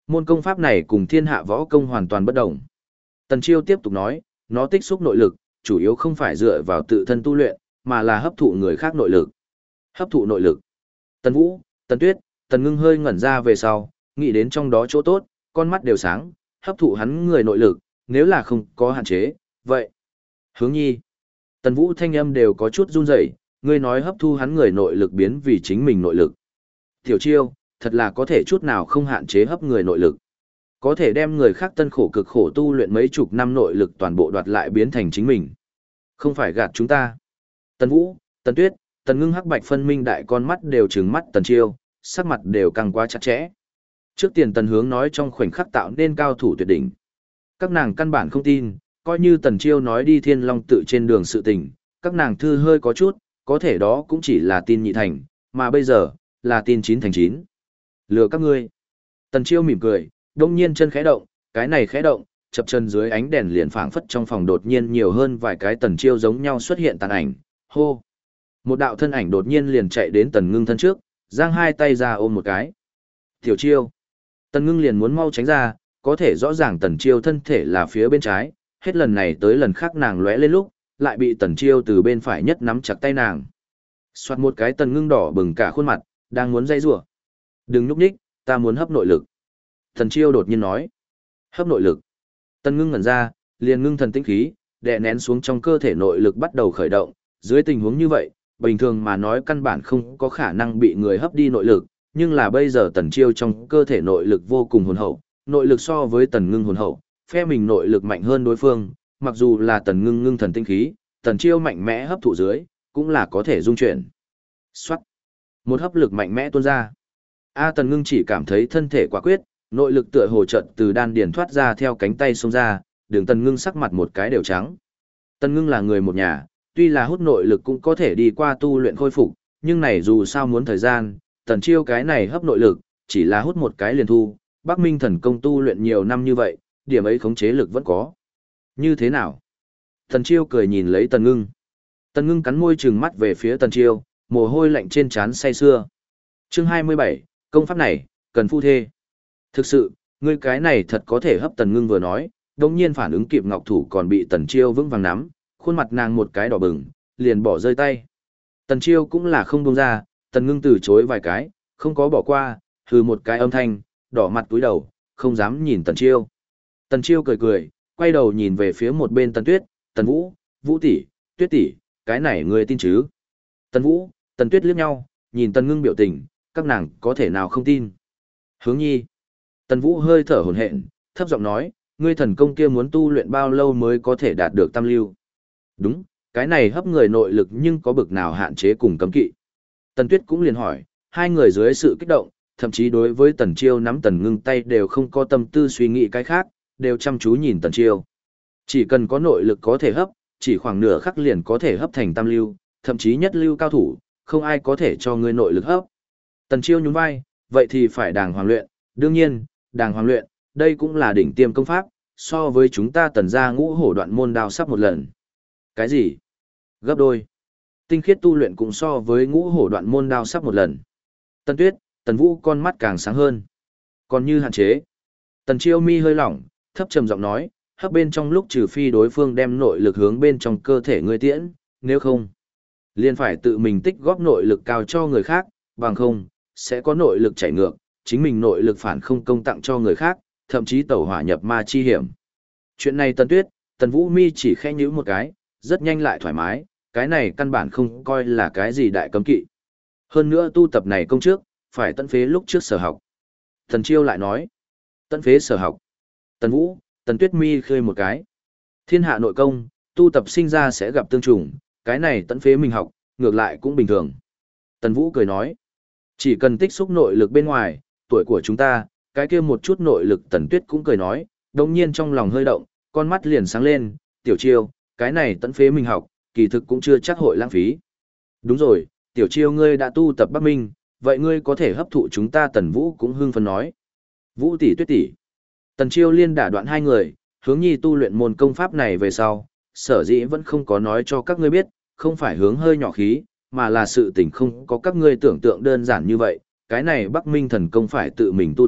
Môn công pháp này cùng thiên hạ võ công hoàn toàn bất đồng. Tần Chiêu tiếp tục nói, nó tích xúc nội lực, chủ yếu không phải dựa vào tự thân tu luyện, mà là hấp thụ người khác nội lực. Hấp thụ nội lực. Tần Vũ, Tần Tuyết, Tần Ngưng hơi ngẩn ra về sau, nghĩ đến trong đó chỗ tốt, con mắt đều sáng, hấp thụ hắn người nội lực, nếu là không có hạn chế, vậy. Hướng Nhi. Tần Vũ thanh âm đều có chút run rẩy, ngươi nói hấp thu hắn người nội lực biến vì chính mình nội lực. Tiểu Chiêu, thật là có thể chút nào không hạn chế hấp người nội lực. Có thể đem người khác tân khổ cực khổ tu luyện mấy chục năm nội lực toàn bộ đoạt lại biến thành chính mình. Không phải gạt chúng ta. Tần Vũ, Tần Tuyết, Tần Ngưng hắc bạch phân minh đại con mắt đều trừng mắt Tần Chiêu, sắc mặt đều căng quá chặt chẽ. Trước tiền Tần Hướng nói trong khoảnh khắc tạo nên cao thủ tuyệt đỉnh. Các nàng căn bản không tin, coi như Tần Chiêu nói đi Thiên Long tự trên đường sự tình, các nàng thư hơi có chút, có thể đó cũng chỉ là tin nhị thành, mà bây giờ, là tin chín thành chín. Lừa các ngươi. Tần Chiêu mỉm cười, đông nhiên chân khẽ động, cái này khẽ động, chập chân dưới ánh đèn liền phảng phất trong phòng đột nhiên nhiều hơn vài cái Tần Chiêu giống nhau xuất hiện tàn ảnh, hô. Một đạo thân ảnh đột nhiên liền chạy đến Tần Ngưng thân trước, giang hai tay ra ôm một cái. Tiểu Chiêu. Tần Ngưng liền muốn mau tránh ra, có thể rõ ràng Tần Chiêu thân thể là phía bên trái, hết lần này tới lần khác nàng lóe lên lúc, lại bị Tần Chiêu từ bên phải nhất nắm chặt tay nàng. Xoạt một cái Tần Ngưng đỏ bừng cả khuôn mặt, đang muốn dây rủa. Đừng nhúc nhích, ta muốn hấp nội lực. Tần Chiêu đột nhiên nói. Hấp nội lực. Tần Ngưng ngẩn ra, liền ngưng thần tĩnh khí, đè nén xuống trong cơ thể nội lực bắt đầu khởi động. Dưới tình huống như vậy, bình thường mà nói căn bản không có khả năng bị người hấp đi nội lực, nhưng là bây giờ Tần Chiêu trong cơ thể nội lực vô cùng hồn hậu, nội lực so với Tần Ngưng hồn hậu, phe mình nội lực mạnh hơn đối phương, mặc dù là Tần Ngưng ngưng thần tinh khí, Tần Chiêu mạnh mẽ hấp thụ dưới, cũng là có thể dung chuyển. Soát. Một hấp lực mạnh mẽ tuôn ra. Tần Ngưng chỉ cảm thấy thân thể quả quyết, nội lực tựa hồ chợt từ đan điền thoát ra theo cánh tay xông ra, đường Tần Ngưng sắc mặt một cái đều trắng. Tần Ngưng là người một nhà, tuy là hút nội lực cũng có thể đi qua tu luyện khôi phục, nhưng này dù sao muốn thời gian, Tần Chiêu cái này hấp nội lực, chỉ là hút một cái liền thu, Bắc Minh thần công tu luyện nhiều năm như vậy, điểm ấy khống chế lực vẫn có. Như thế nào? Tần Chiêu cười nhìn lấy Tần Ngưng. Tần Ngưng cắn môi trừng mắt về phía Tần Chiêu, mồ hôi lạnh trên trán say sưa. Chương 27, công pháp này, cần phu thê. Thực sự, ngươi cái này thật có thể hấp. Tần Ngưng vừa nói, đồng nhiên phản ứng kịp ngọc thủ còn bị Tần Chiêu vững vàng nắm, khuôn mặt nàng một cái đỏ bừng, liền bỏ rơi tay. Tần Chiêu cũng là không buông ra, Tần Ngưng từ chối vài cái, không có bỏ qua, hừ một cái âm thanh, đỏ mặt túi đầu, không dám nhìn Tần Chiêu. Tần Chiêu cười cười, quay đầu nhìn về phía một bên Tần Tuyết, Tần Vũ, Vũ tỷ, Tuyết tỷ, cái này ngươi tin chứ? Tần Vũ, Tần Tuyết liếc nhau, nhìn Tần Ngưng biểu tình, các nàng có thể nào không tin? Hướng Nhi. Tần Vũ hơi thở hổn hển, thấp giọng nói, ngươi thần công kia muốn tu luyện bao lâu mới có thể đạt được tam lưu? Đúng, cái này hấp người nội lực nhưng có bực nào hạn chế cùng cấm kỵ? Tần Tuyết cũng liền hỏi, hai người dưới sự kích động, thậm chí đối với Tần Chiêu nắm Tần Ngưng tay đều không có tâm tư suy nghĩ cái khác, đều chăm chú nhìn Tần Chiêu. Chỉ cần có nội lực có thể hấp, chỉ khoảng nửa khắc liền có thể hấp thành tam lưu, thậm chí nhất lưu cao thủ, không ai có thể cho ngươi nội lực hấp. Tần Chiêu nhún vai, vậy thì phải đàng hoàng luyện, đương nhiên, đàng hoàng luyện, đây cũng là đỉnh tiêm công pháp, so với chúng ta Tần gia ngũ hổ đoạn môn đao sắp một lần. Cái gì? Gấp đôi. Tinh khiết tu luyện cũng so với ngũ hổ đoạn môn đao sắp một lần. Tần Tuyết, Tần Vũ con mắt càng sáng hơn. Còn như hạn chế. Tần Chiêu mi hơi lỏng, thấp trầm giọng nói, hấp bên trong lúc trừ phi đối phương đem nội lực hướng bên trong cơ thể ngươi tiễn, nếu không, liền phải tự mình tích góp nội lực cao cho người khác, bằng không, sẽ có nội lực chảy ngược, chính mình nội lực phản không công tặng cho người khác, thậm chí tẩu hỏa nhập ma chi hiểm. Chuyện này Tần Tuyết, Tần Vũ mi chỉ khẽ nhíu một cái, rất nhanh lại thoải mái, cái này căn bản không coi là cái gì đại cấm kỵ. Hơn nữa tu tập này công trước, phải tận phế lúc trước sở học. Tần Chiêu lại nói, tận phế sở học. Tần Vũ, Tần Tuyết mi khơi một cái. Thiên hạ nội công, tu tập sinh ra sẽ gặp tương trùng, cái này tận phế mình học, ngược lại cũng bình thường. Tần Vũ cười nói, chỉ cần tích xúc nội lực bên ngoài, tuổi của chúng ta, cái kia một chút nội lực. Tần Tuyết cũng cười nói, đồng nhiên trong lòng hơi động, con mắt liền sáng lên, Tiểu Chiêu, cái này tận phế mình học, kỳ thực cũng chưa chắc hội lãng phí. Đúng rồi, Tiểu Chiêu ngươi đã tu tập Bắc Minh, vậy ngươi có thể hấp thụ chúng ta. Tần Vũ cũng hưng phấn nói. Vũ tỷ, Tuyết tỷ. Tần Chiêu liên đả đoạn hai người, Hướng Nhi tu luyện môn công pháp này về sau, sở dĩ vẫn không có nói cho các ngươi biết, không phải hướng hơi nhỏ khí, mà là sự tình không có các ngươi tưởng tượng đơn giản như vậy, cái này Bắc Minh thần công phải tự mình tu tập,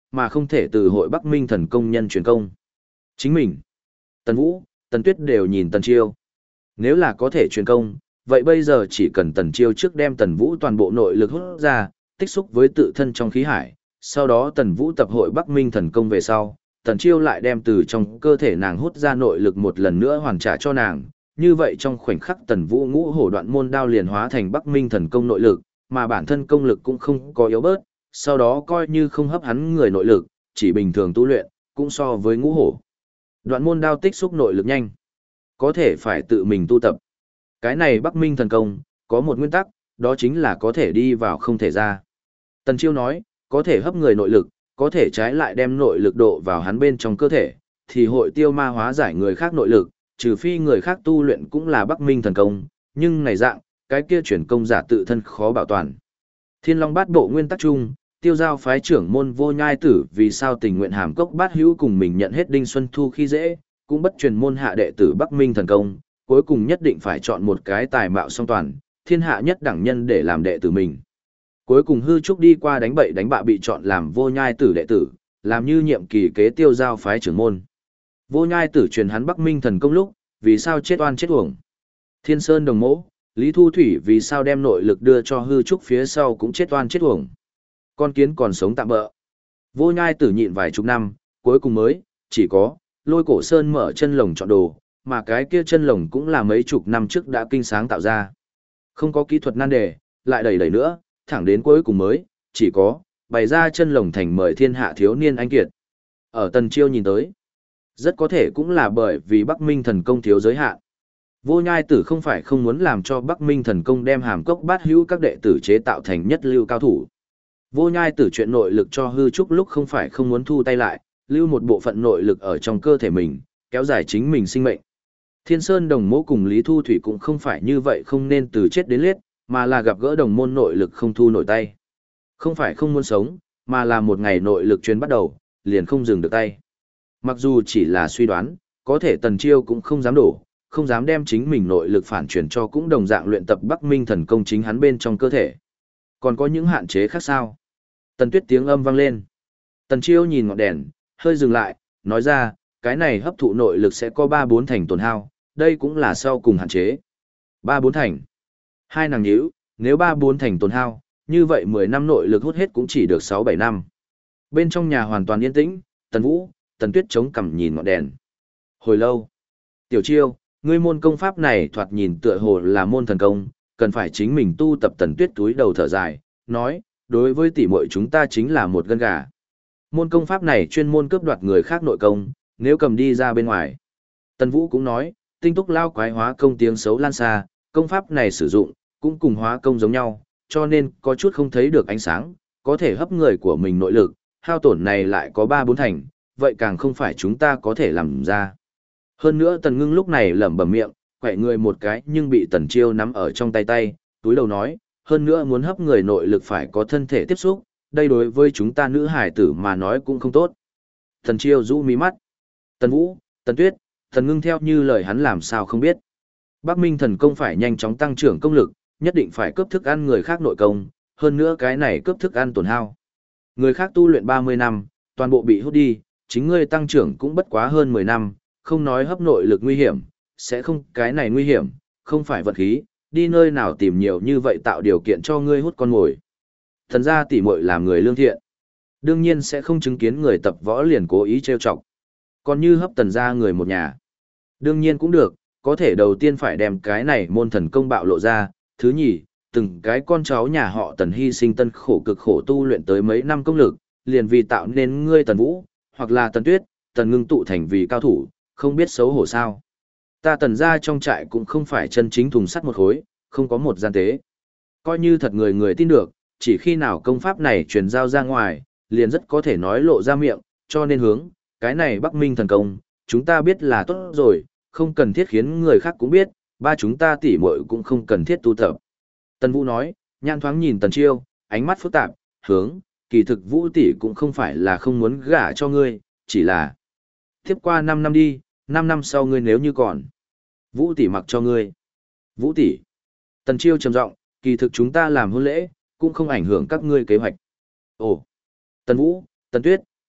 mà không thể từ hội Bắc Minh thần công nhân truyền công. Chính mình, Tần Vũ, Tần Tuyết đều nhìn Tần Chiêu. Nếu là có thể truyền công, vậy bây giờ chỉ cần Tần Chiêu trước đem Tần Vũ toàn bộ nội lực hút ra, tích xúc với tự thân trong khí hải, sau đó Tần Vũ tập hội Bắc Minh thần công về sau, Tần Chiêu lại đem từ trong cơ thể nàng hút ra nội lực một lần nữa hoàn trả cho nàng. Như vậy trong khoảnh khắc Tần Vũ ngũ hổ đoạn môn đao liền hóa thành Bắc Minh thần công nội lực, mà bản thân công lực cũng không có yếu bớt, sau đó coi như không hấp hắn người nội lực, chỉ bình thường tu luyện, cũng so với ngũ hổ đoạn môn đao tích xúc nội lực nhanh, có thể phải tự mình tu tập. Cái này Bắc Minh thần công, có một nguyên tắc, đó chính là có thể đi vào không thể ra. Tần Chiêu nói, có thể hấp người nội lực, có thể trái lại đem nội lực độ vào hắn bên trong cơ thể, thì hội tiêu ma hóa giải người khác nội lực, trừ phi người khác tu luyện cũng là Bắc Minh thần công, nhưng này dạng, cái kia chuyển công giả tự thân khó bảo toàn. Thiên Long Bát Bộ nguyên tắc chung, Tiêu Giao phái trưởng môn Vô Nhai Tử vì sao tình nguyện hàm cốc bát hữu cùng mình nhận hết Đinh Xuân Thu khi dễ, cũng bất truyền môn hạ đệ tử Bắc Minh thần công, cuối cùng nhất định phải chọn một cái tài mạo song toàn, thiên hạ nhất đẳng nhân để làm đệ tử mình. Cuối cùng hư trúc đi qua đánh bậy đánh bạ bị chọn làm Vô Nhai Tử đệ tử, làm như nhiệm kỳ kế Tiêu Giao phái trưởng môn. Vô Nhai Tử truyền hắn Bắc Minh thần công lúc, vì sao chết oan chết uổng. Thiên Sơn Đồng Mỗ, Lý Thu Thủy vì sao đem nội lực đưa cho hư trúc phía sau cũng chết oan chết uổng. Con kiến còn sống tạm bỡ. Vô Nhai Tử nhịn vài chục năm, cuối cùng mới, chỉ có, Lôi Cổ Sơn mở chân lồng chọn đồ, mà cái kia chân lồng cũng là mấy chục năm trước đã kinh sáng tạo ra. Không có kỹ thuật nan đề, lại đẩy nữa, thẳng đến cuối cùng mới, chỉ có, bày ra chân lồng thành mời thiên hạ thiếu niên anh kiệt. Ở Tần Chiêu nhìn tới, rất có thể cũng là bởi vì Bắc Minh thần công thiếu giới hạn. Vô Nhai Tử không phải không muốn làm cho Bắc Minh thần công đem hàm cốc bát hữu các đệ tử chế tạo thành nhất lưu cao thủ. Vô Nhai Tử chuyện nội lực cho hư trúc lúc không phải không muốn thu tay lại, lưu một bộ phận nội lực ở trong cơ thể mình, kéo dài chính mình sinh mệnh. Thiên Sơn Đồng Mỗ cùng Lý Thu Thủy cũng không phải như vậy không nên từ chết đến liết, mà là gặp gỡ đồng môn nội lực không thu nổi tay. Không phải không muốn sống, mà là một ngày nội lực truyền bắt đầu, liền không dừng được tay. Mặc dù chỉ là suy đoán, có thể Tần Chiêu cũng không dám đổ, không dám đem chính mình nội lực phản chuyển cho cũng đồng dạng luyện tập Bắc Minh thần công chính hắn bên trong cơ thể. Còn có những hạn chế khác sao? Tần Tuyết tiếng âm vang lên. Tần Chiêu nhìn ngọn đèn, hơi dừng lại, nói ra, cái này hấp thụ nội lực sẽ có 3-4 thành tổn hao, đây cũng là sau cùng hạn chế. 3-4 thành. Hai nàng nhíu, nếu 3-4 thành tổn hao, như vậy 10 năm nội lực hút hết cũng chỉ được 6-7 năm. Bên trong nhà hoàn toàn yên tĩnh, Tần Vũ, Tần Tuyết chống cằm nhìn ngọn đèn. Hồi lâu. Tiểu Chiêu, ngươi môn công pháp này thoạt nhìn tựa hồ là môn thần công, cần phải chính mình tu tập. Tần Tuyết túi đầu thở dài, nói, đối với tỷ muội chúng ta chính là một gân gà. Môn công pháp này chuyên môn cướp đoạt người khác nội công, nếu cầm đi ra bên ngoài. Tần Vũ cũng nói, tinh túc lao quái hóa công tiếng xấu lan xa, công pháp này sử dụng, cũng cùng hóa công giống nhau, cho nên có chút không thấy được ánh sáng, có thể hấp người của mình nội lực, hao tổn này lại có 3-4 thành, vậy càng không phải chúng ta có thể làm ra. Hơn nữa Tần Ngưng lúc này lẩm bẩm miệng, quậy người một cái nhưng bị Tần Chiêu nắm ở trong tay, túi đầu nói, hơn nữa muốn hấp người nội lực phải có thân thể tiếp xúc, đây đối với chúng ta nữ hải tử mà nói cũng không tốt. Tần Chiêu rũ mí mắt. Tần Vũ, Tần Tuyết, Tần Ngưng theo như lời hắn làm sao không biết. Bắc Minh thần công phải nhanh chóng tăng trưởng công lực, nhất định phải cướp thức ăn người khác nội công, hơn nữa cái này cướp thức ăn tổn hao. Người khác tu luyện 30 năm, toàn bộ bị hút đi, chính ngươi tăng trưởng cũng bất quá hơn 10 năm, không nói hấp nội lực nguy hiểm, sẽ không cái này nguy hiểm, không phải vật khí, đi nơi nào tìm nhiều như vậy tạo điều kiện cho ngươi hút con mồi. Thần gia tỷ muội làm người lương thiện, đương nhiên sẽ không chứng kiến người tập võ liền cố ý trêu chọc. Còn như hấp Tần gia người một nhà, đương nhiên cũng được, có thể đầu tiên phải đem cái này môn thần công bạo lộ ra, thứ nhì, từng cái con cháu nhà họ Tần hy sinh tân khổ cực khổ tu luyện tới mấy năm công lực, liền vì tạo nên ngươi Tần Vũ, hoặc là Tần Tuyết, Tần Ngưng tụ thành vì cao thủ, không biết xấu hổ sao. Ta Tần gia trong trại cũng không phải chân chính thùng sắt một khối, không có một gian tế. Coi như thật người người tin được, chỉ khi nào công pháp này truyền giao ra ngoài, liền rất có thể nói lộ ra miệng, cho nên hướng, cái này Bắc Minh thần công, chúng ta biết là tốt rồi, không cần thiết khiến người khác cũng biết, ba chúng ta tỷ muội cũng không cần thiết tu tập. Tần Vũ nói, nhãn thoáng nhìn Tần Chiêu, ánh mắt phức tạp, hướng, kỳ thực Vũ tỷ cũng không phải là không muốn gả cho ngươi, chỉ là tiếp qua 5 năm đi, 5 năm sau ngươi nếu như còn, Vũ tỷ mặc cho ngươi. Vũ tỷ. Tần Chiêu trầm giọng, kỳ thực chúng ta làm hôn lễ, cũng không ảnh hưởng các ngươi kế hoạch. Ồ. Tần Vũ, Tần Tuyết,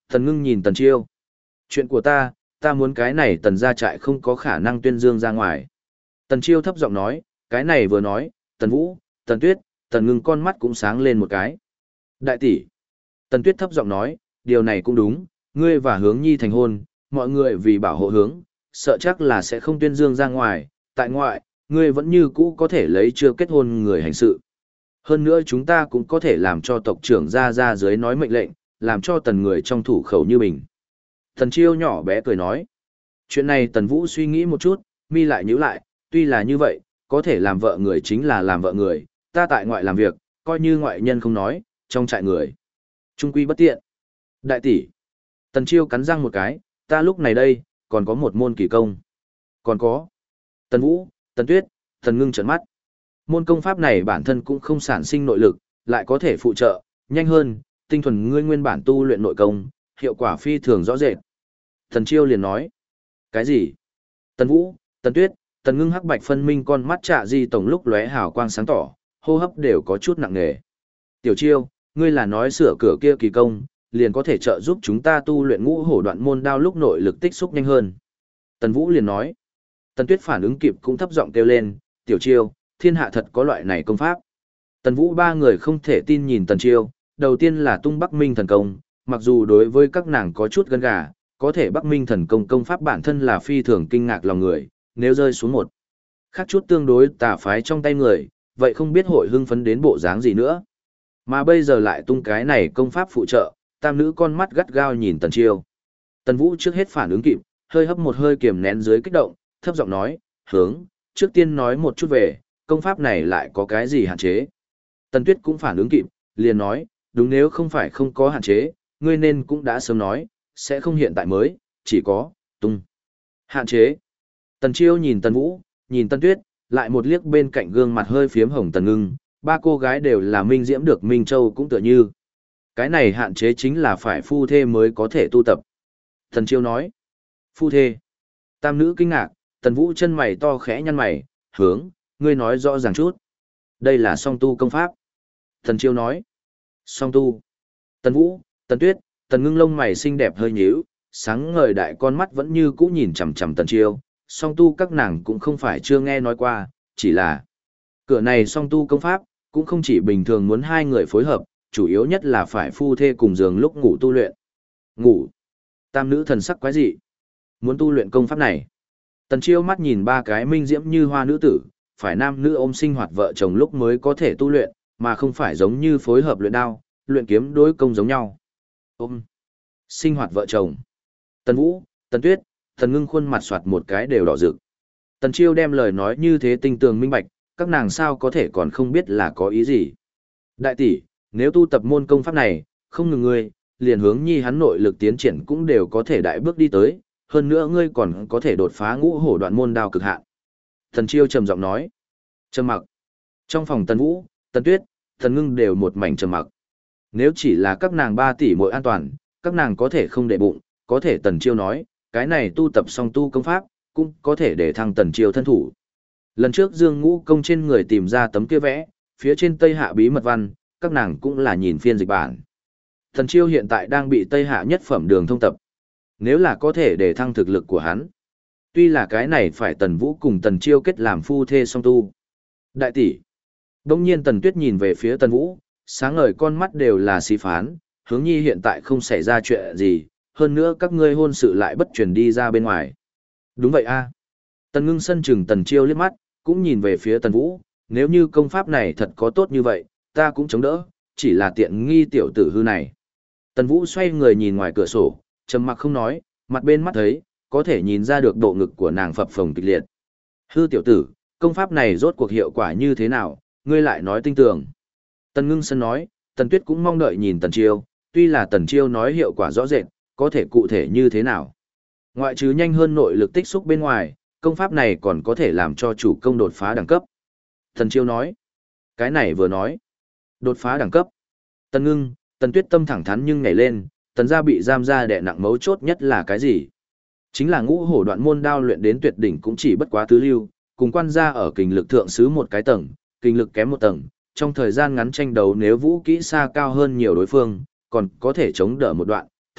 Tần Ngưng nhìn Tần Chiêu. Chuyện của ta muốn cái này Tần gia trại không có khả năng tuyên dương ra ngoài. Tần Chiêu thấp giọng nói, cái này vừa nói, Tần Vũ, Tần Tuyết, Tần Ngưng con mắt cũng sáng lên một cái. Đại tỷ. Tần Tuyết thấp giọng nói, điều này cũng đúng, ngươi và Hướng Nhi thành hôn, mọi người vì bảo hộ Hướng, sợ chắc là sẽ không tuyên dương ra ngoài, tại ngoại, ngươi vẫn như cũ có thể lấy chưa kết hôn người hành sự. Hơn nữa chúng ta cũng có thể làm cho tộc trưởng ra dưới nói mệnh lệnh, làm cho Tần người trong thủ khẩu như mình. Tần Chiêu nhỏ bé cười nói. Chuyện này Tần Vũ suy nghĩ một chút, mi lại nhíu lại, tuy là như vậy, có thể làm vợ người chính là làm vợ người, ta tại ngoại làm việc, coi như ngoại nhân không nói, trong trại người. Trung quy bất tiện. Đại tỷ. Tần Chiêu cắn răng một cái, ta lúc này đây, còn có một môn kỳ công. Còn có. Tần Vũ, Tần Tuyết, Tần Ngưng trợn mắt. Môn công pháp này bản thân cũng không sản sinh nội lực, lại có thể phụ trợ, nhanh hơn, tinh thuần ngươi nguyên bản tu luyện nội công, hiệu quả phi thường rõ rệt. Tần Chiêu liền nói. Cái gì? Tần Vũ, Tần Tuyết, Tần Ngưng hắc bạch phân minh con mắt Trạ Di tổng lúc lóe hào quang sáng tỏ, hô hấp đều có chút nặng nề. Tiểu Chiêu, ngươi là nói sửa cửa kia kỳ công, liền có thể trợ giúp chúng ta tu luyện ngũ hổ đoạn môn đao lúc nội lực tích xúc nhanh hơn. Tần Vũ liền nói. Tần Tuyết phản ứng kịp cũng thấp giọng kêu lên, Tiểu Chiêu, thiên hạ thật có loại này công pháp. Tần Vũ ba người không thể tin nhìn Tần Chiêu, đầu tiên là tung Bắc Minh thần công, mặc dù đối với các nàng có chút gân gà, có thể Bắc Minh thần công công pháp bản thân là phi thường kinh ngạc lòng người, nếu rơi xuống một khác chút tương đối tà phái trong tay người, vậy không biết hội hưng phấn đến bộ dáng gì nữa. Mà bây giờ lại tung cái này công pháp phụ trợ, tam nữ con mắt gắt gao nhìn Tần Chiêu. Tần Vũ trước hết phản ứng kịp, hơi hấp một hơi kiềm nén dưới kích động, thấp giọng nói, Hướng, trước tiên nói một chút về, công pháp này lại có cái gì hạn chế. Tần Tuyết cũng phản ứng kịp, liền nói, đúng nếu không phải không có hạn chế, ngươi nên cũng đã sớm nói, sẽ không hiện tại mới, chỉ có, tung. Hạn chế. Tần Chiêu nhìn Tần Vũ, nhìn Tần Tuyết, lại một liếc bên cạnh gương mặt hơi phiếm hồng Tần Ngưng, ba cô gái đều là minh diễm được Minh Châu cũng tựa như. Cái này hạn chế chính là phải phu thê mới có thể tu tập. Tần Chiêu nói, phu thê. Tam nữ kinh ngạc, Tần Vũ chân mày to khẽ nhăn mày, Hướng, ngươi nói rõ ràng chút. Đây là song tu công pháp. Tần Chiêu nói, song tu. Tần Vũ, Tần Tuyết, Tần Ngưng lông mày xinh đẹp hơi nhíu, sáng ngời đại con mắt vẫn như cũ nhìn chằm chằm Tần Chiêu, song tu các nàng cũng không phải chưa nghe nói qua, chỉ là cửa này song tu công pháp, cũng không chỉ bình thường muốn hai người phối hợp, chủ yếu nhất là phải phu thê cùng giường lúc ngủ tu luyện. Ngủ. Tam nữ thần sắc quái dị. Muốn tu luyện công pháp này. Tần Chiêu mắt nhìn ba cái minh diễm như hoa nữ tử, phải nam nữ ôm sinh hoạt vợ chồng lúc mới có thể tu luyện, mà không phải giống như phối hợp luyện đao, luyện kiếm đối công giống nhau. Ôm. Sinh hoạt vợ chồng. Tần Vũ, Tần Tuyết, Tần Ngưng khuôn mặt soạt một cái đều đỏ rực. Tần Chiêu đem lời nói như thế tinh tường minh bạch, các nàng sao có thể còn không biết là có ý gì. Đại tỷ, nếu tu tập môn công pháp này, không ngừng ngươi, liền Hướng Nhi hắn nội lực tiến triển cũng đều có thể đại bước đi tới, hơn nữa ngươi còn có thể đột phá ngũ hổ đoạn môn đao cực hạn. Tần Chiêu trầm giọng nói. Trầm mặc. Trong phòng Tần Vũ, Tần Tuyết, Tần Ngưng đều một mảnh trầm mặc. Nếu chỉ là các nàng 3 tỷ muội an toàn, các nàng có thể không để bụng, có thể Tần Chiêu nói, cái này tu tập song tu công pháp, cũng có thể để thăng Tần Chiêu thân thủ. Lần trước Dương Ngũ Công trên người tìm ra tấm kia vẽ, phía trên Tây Hạ bí mật văn, các nàng cũng là nhìn phiên dịch bản. Tần Chiêu hiện tại đang bị Tây Hạ nhất phẩm đường thông tập. Nếu là có thể để thăng thực lực của hắn. Tuy là cái này phải Tần Vũ cùng Tần Chiêu kết làm phu thê song tu. Đại tỷ. Đông nhiên Tần Tuyết nhìn về phía Tần Vũ, sáng ngời con mắt đều là xí phán, Hướng Nhi hiện tại không xảy ra chuyện gì, hơn nữa các ngươi hôn sự lại bất truyền đi ra bên ngoài. Đúng vậy a. Tần Ngưng sân chừng Tần Chiêu liếc mắt, cũng nhìn về phía Tần Vũ, nếu như công pháp này thật có tốt như vậy, ta cũng chống đỡ, chỉ là tiện nghi tiểu tử hư này. Tần Vũ xoay người nhìn ngoài cửa sổ, trầm mặc không nói, mặt bên mắt thấy, có thể nhìn ra được độ ngực của nàng phập phồng kịch liệt. Hư tiểu tử, công pháp này rốt cuộc hiệu quả như thế nào, ngươi lại nói tinh tường. Tần Ngưng sân nói, Tần Tuyết cũng mong đợi nhìn Tần Chiêu, tuy là Tần Chiêu nói hiệu quả rõ rệt, có thể cụ thể như thế nào. Ngoại trừ nhanh hơn nội lực tích xúc bên ngoài, công pháp này còn có thể làm cho chủ công đột phá đẳng cấp. Tần Chiêu nói, cái này vừa nói, đột phá đẳng cấp. Tần Ngưng, Tần Tuyết tâm thẳng thắn nhưng nhảy lên, Tần gia bị giam ra đè nặng mấu chốt nhất là cái gì? Chính là ngũ hổ đoạn môn đao luyện đến tuyệt đỉnh cũng chỉ bất quá tứ lưu, cùng quan gia ở kình lực thượng xứ một cái tầng, kình lực kém một tầng, trong thời gian ngắn tranh đấu nếu vũ kỹ xa cao hơn nhiều đối phương, còn có thể chống đỡ một đoạn,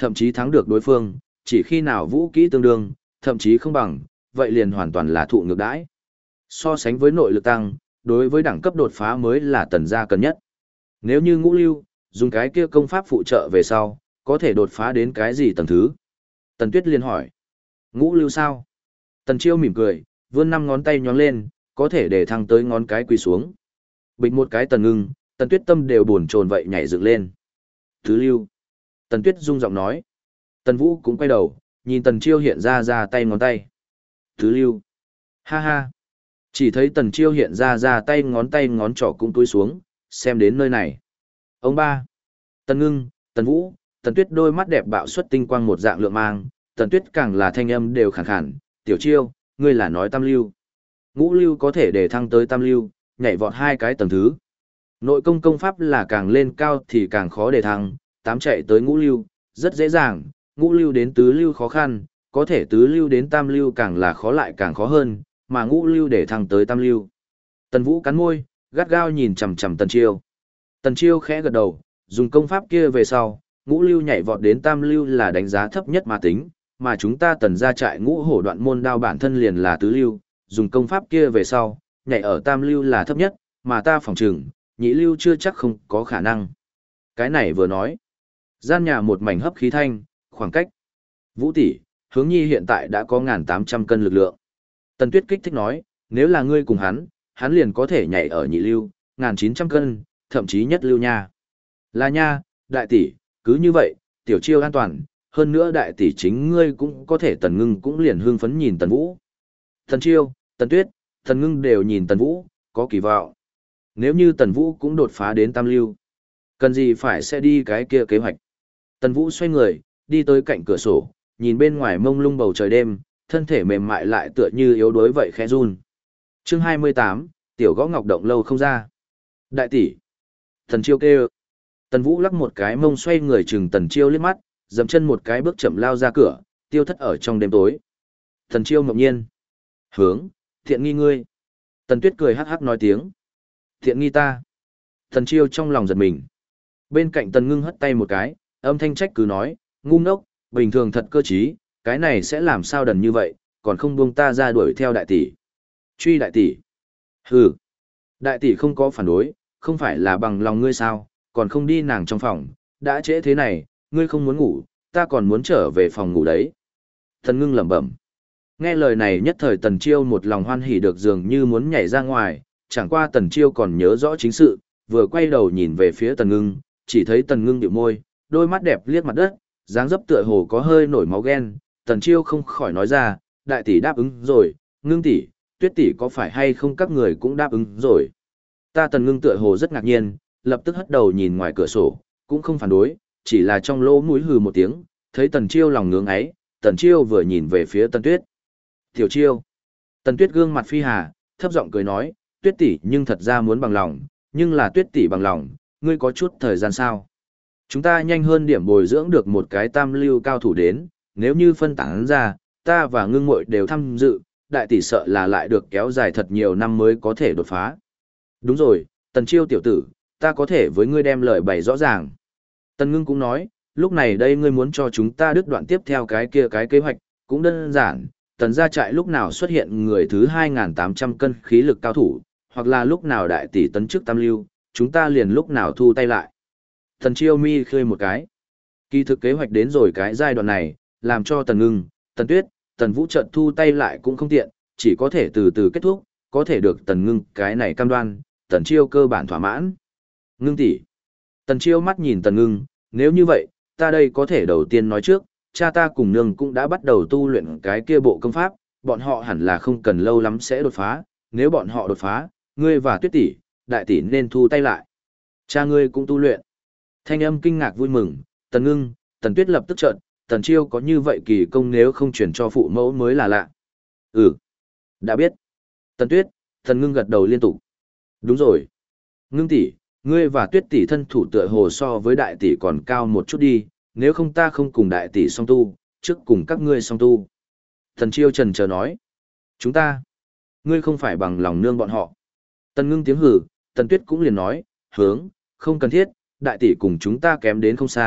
thậm chí thắng được đối phương, chỉ khi nào vũ kỹ tương đương, thậm chí không bằng, vậy liền hoàn toàn là thụ ngược đãi. So sánh với nội lực tăng, đối với đẳng cấp đột phá mới là tần gia cần nhất. Nếu như Ngũ Lưu, dùng cái kia công pháp phụ trợ về sau, có thể đột phá đến cái gì tầng thứ? Tần Tuyết liền hỏi. Ngũ Lưu sao? Tần Chiêu mỉm cười, vươn 5 ngón tay nhón lên, có thể để thăng tới ngón cái quỳ xuống. Bịch một cái Tần Ngưng, Tần Tuyết tâm đều buồn chồn vậy nhảy dựng lên. Tứ Lưu. Tần Tuyết rung giọng nói. Tần Vũ cũng quay đầu, nhìn Tần Chiêu hiện ra tay ngón tay. Tứ Lưu. Ha ha. Chỉ thấy Tần Chiêu hiện ra tay ngón trỏ cũng túi xuống, xem đến nơi này. Ông ba. Tần Ngưng, Tần Vũ, Tần Tuyết đôi mắt đẹp bạo xuất tinh quang một dạng lượng mang, Tần Tuyết càng là thanh âm đều khàn khàn, "Tiểu Chiêu, ngươi là nói tam lưu. Ngũ lưu có thể để thăng tới tam lưu, nhảy vọt 2 cái tầng thứ. Nội công công pháp là càng lên cao thì càng khó để thăng, 8 chạy tới ngũ lưu, rất dễ dàng, ngũ lưu đến tứ lưu khó khăn, có thể tứ lưu đến tam lưu càng là khó lại càng khó hơn, mà ngũ lưu để thăng tới tam lưu." Tần Vũ cắn môi, gắt gao nhìn chằm chằm Tần Chiêu. Tần Chiêu khẽ gật đầu, dùng công pháp kia về sau, ngũ lưu nhảy vọt đến tam lưu là đánh giá thấp nhất mà tính, mà chúng ta Tần gia trại Ngũ Hổ Đoạn môn đao bản thân liền là tứ lưu, dùng công pháp kia về sau, nhảy ở tam lưu là thấp nhất, mà ta phỏng chừng, nhị lưu chưa chắc không có khả năng. Cái này vừa nói, gian nhà một mảnh hấp khí thanh, khoảng cách. Vũ tỷ, Hướng Nhi hiện tại đã có 1.800 cân lực lượng. Tần Tuyết kích thích nói, nếu là ngươi cùng hắn liền có thể nhảy ở nhị lưu, 1.900 cân, thậm chí nhất lưu nha. Là nha, đại tỷ, cứ như vậy, Tiểu Chiêu an toàn, hơn nữa đại tỷ chính ngươi cũng có thể. Tần Ngưng cũng liền hưng phấn nhìn Tần Vũ. Tần Chiêu, Tần Tuyết, Tần Ngưng đều nhìn Tần Vũ, có kỳ vọng. Nếu như Tần Vũ cũng đột phá đến tam lưu, cần gì phải sẽ đi cái kia kế hoạch. Tần Vũ xoay người, đi tới cạnh cửa sổ, nhìn bên ngoài mông lung bầu trời đêm, thân thể mềm mại lại tựa như yếu đuối vậy khẽ run. Chương 28, Tiểu Gõ Ngọc động lâu không ra. Đại tỷ. Tần Chiêu kêu. Tần Vũ lắc một cái mông xoay người chừng Tần Chiêu liếc mắt, dậm chân một cái bước chậm lao ra cửa, tiêu thất ở trong đêm tối. Tần Chiêu ngạc nhiên. Hướng, thiện nghi ngươi. Tần Tuyết cười hắc hắc nói tiếng. Thiện nghi ta. Tần Chiêu trong lòng giật mình. Bên cạnh Tần Ngưng hất tay một cái, âm thanh trách cứ nói, ngu ngốc, bình thường thật cơ trí, cái này sẽ làm sao đần như vậy, còn không buông ta ra đuổi theo đại tỷ. Truy đại tỷ. Hừ. Đại tỷ không có phản đối, không phải là bằng lòng ngươi sao, còn không đi nàng trong phòng, đã trễ thế này, ngươi không muốn ngủ, ta còn muốn trở về phòng ngủ đấy. Tần Ngưng lẩm bẩm. Nghe lời này nhất thời Tần Chiêu một lòng hoan hỉ được dường như muốn nhảy ra ngoài, chẳng qua Tần Chiêu còn nhớ rõ chính sự, vừa quay đầu nhìn về phía Tần Ngưng, chỉ thấy Tần Ngưng nhíu môi, đôi mắt đẹp liếc mặt đất, dáng dấp tựa hồ có hơi nổi máu ghen. Tần Chiêu không khỏi nói ra, đại tỷ đáp ứng rồi, Ngưng tỷ, Tuyết tỷ có phải hay không các người cũng đáp ứng rồi. Ta Tần Ngưng tựa hồ rất ngạc nhiên, lập tức hất đầu nhìn ngoài cửa sổ, cũng không phản đối, chỉ là trong lỗ mũi hừ một tiếng, thấy Tần Chiêu lòng ngưỡng ấy, Tần Chiêu vừa nhìn về phía Tần Tuyết. Tiểu Chiêu. Tần Tuyết gương mặt phi hà, thấp giọng cười nói, Tuyết tỷ nhưng thật ra muốn bằng lòng, nhưng là Tuyết tỷ bằng lòng, ngươi có chút thời gian sao? Chúng ta nhanh hơn điểm bồi dưỡng được một cái tam lưu cao thủ đến, nếu như phân tán ra, ta và Ngưng muội đều tham dự, đại tỷ sợ là lại được kéo dài thật nhiều năm mới có thể đột phá. Đúng rồi, Tần Chiêu tiểu tử, ta có thể với ngươi đem lời bày rõ ràng. Tần Ngưng cũng nói, lúc này đây ngươi muốn cho chúng ta đứt đoạn tiếp theo cái kia cái kế hoạch, cũng đơn giản, Tần gia trại lúc nào xuất hiện người thứ 2.800 cân khí lực cao thủ, hoặc là lúc nào đại tỷ tấn chức tam lưu, chúng ta liền lúc nào thu tay lại. Tần Chiêu mi khơi một cái. Kỳ thực kế hoạch đến rồi cái giai đoạn này, làm cho Tần Ngưng, Tần Tuyết, Tần Vũ trận thu tay lại cũng không tiện, chỉ có thể từ từ kết thúc, có thể được Tần Ngưng cái này cam đoan, Tần Chiêu cơ bản thỏa mãn. Ngưng tỷ. Tần Chiêu mắt nhìn Tần Ngưng, nếu như vậy, ta đây có thể đầu tiên nói trước, cha ta cùng nương cũng đã bắt đầu tu luyện cái kia bộ công pháp, bọn họ hẳn là không cần lâu lắm sẽ đột phá, nếu bọn họ đột phá, ngươi và Tuyết tỷ, đại tỷ nên thu tay lại. Cha ngươi cũng tu luyện. Thanh âm kinh ngạc vui mừng, Tần Ngưng, Tần Tuyết lập tức trợn, Tần Chiêu có như vậy kỳ công nếu không chuyển cho phụ mẫu mới là lạ. Ừ, đã biết. Tần Tuyết, Tần Ngưng gật đầu liên tục. Đúng rồi. Ngưng tỷ, ngươi và Tuyết tỷ thân thủ tựa hồ so với đại tỷ còn cao một chút đi, nếu không ta không cùng đại tỷ song tu, trước cùng các ngươi song tu. Tần Chiêu trần chờ nói. Chúng ta, ngươi không phải bằng lòng nương bọn họ. Tần Ngưng tiếng hử, Tần Tuyết cũng liền nói, Hướng, không cần thiết, đại tỷ cùng chúng ta kém đến không xa,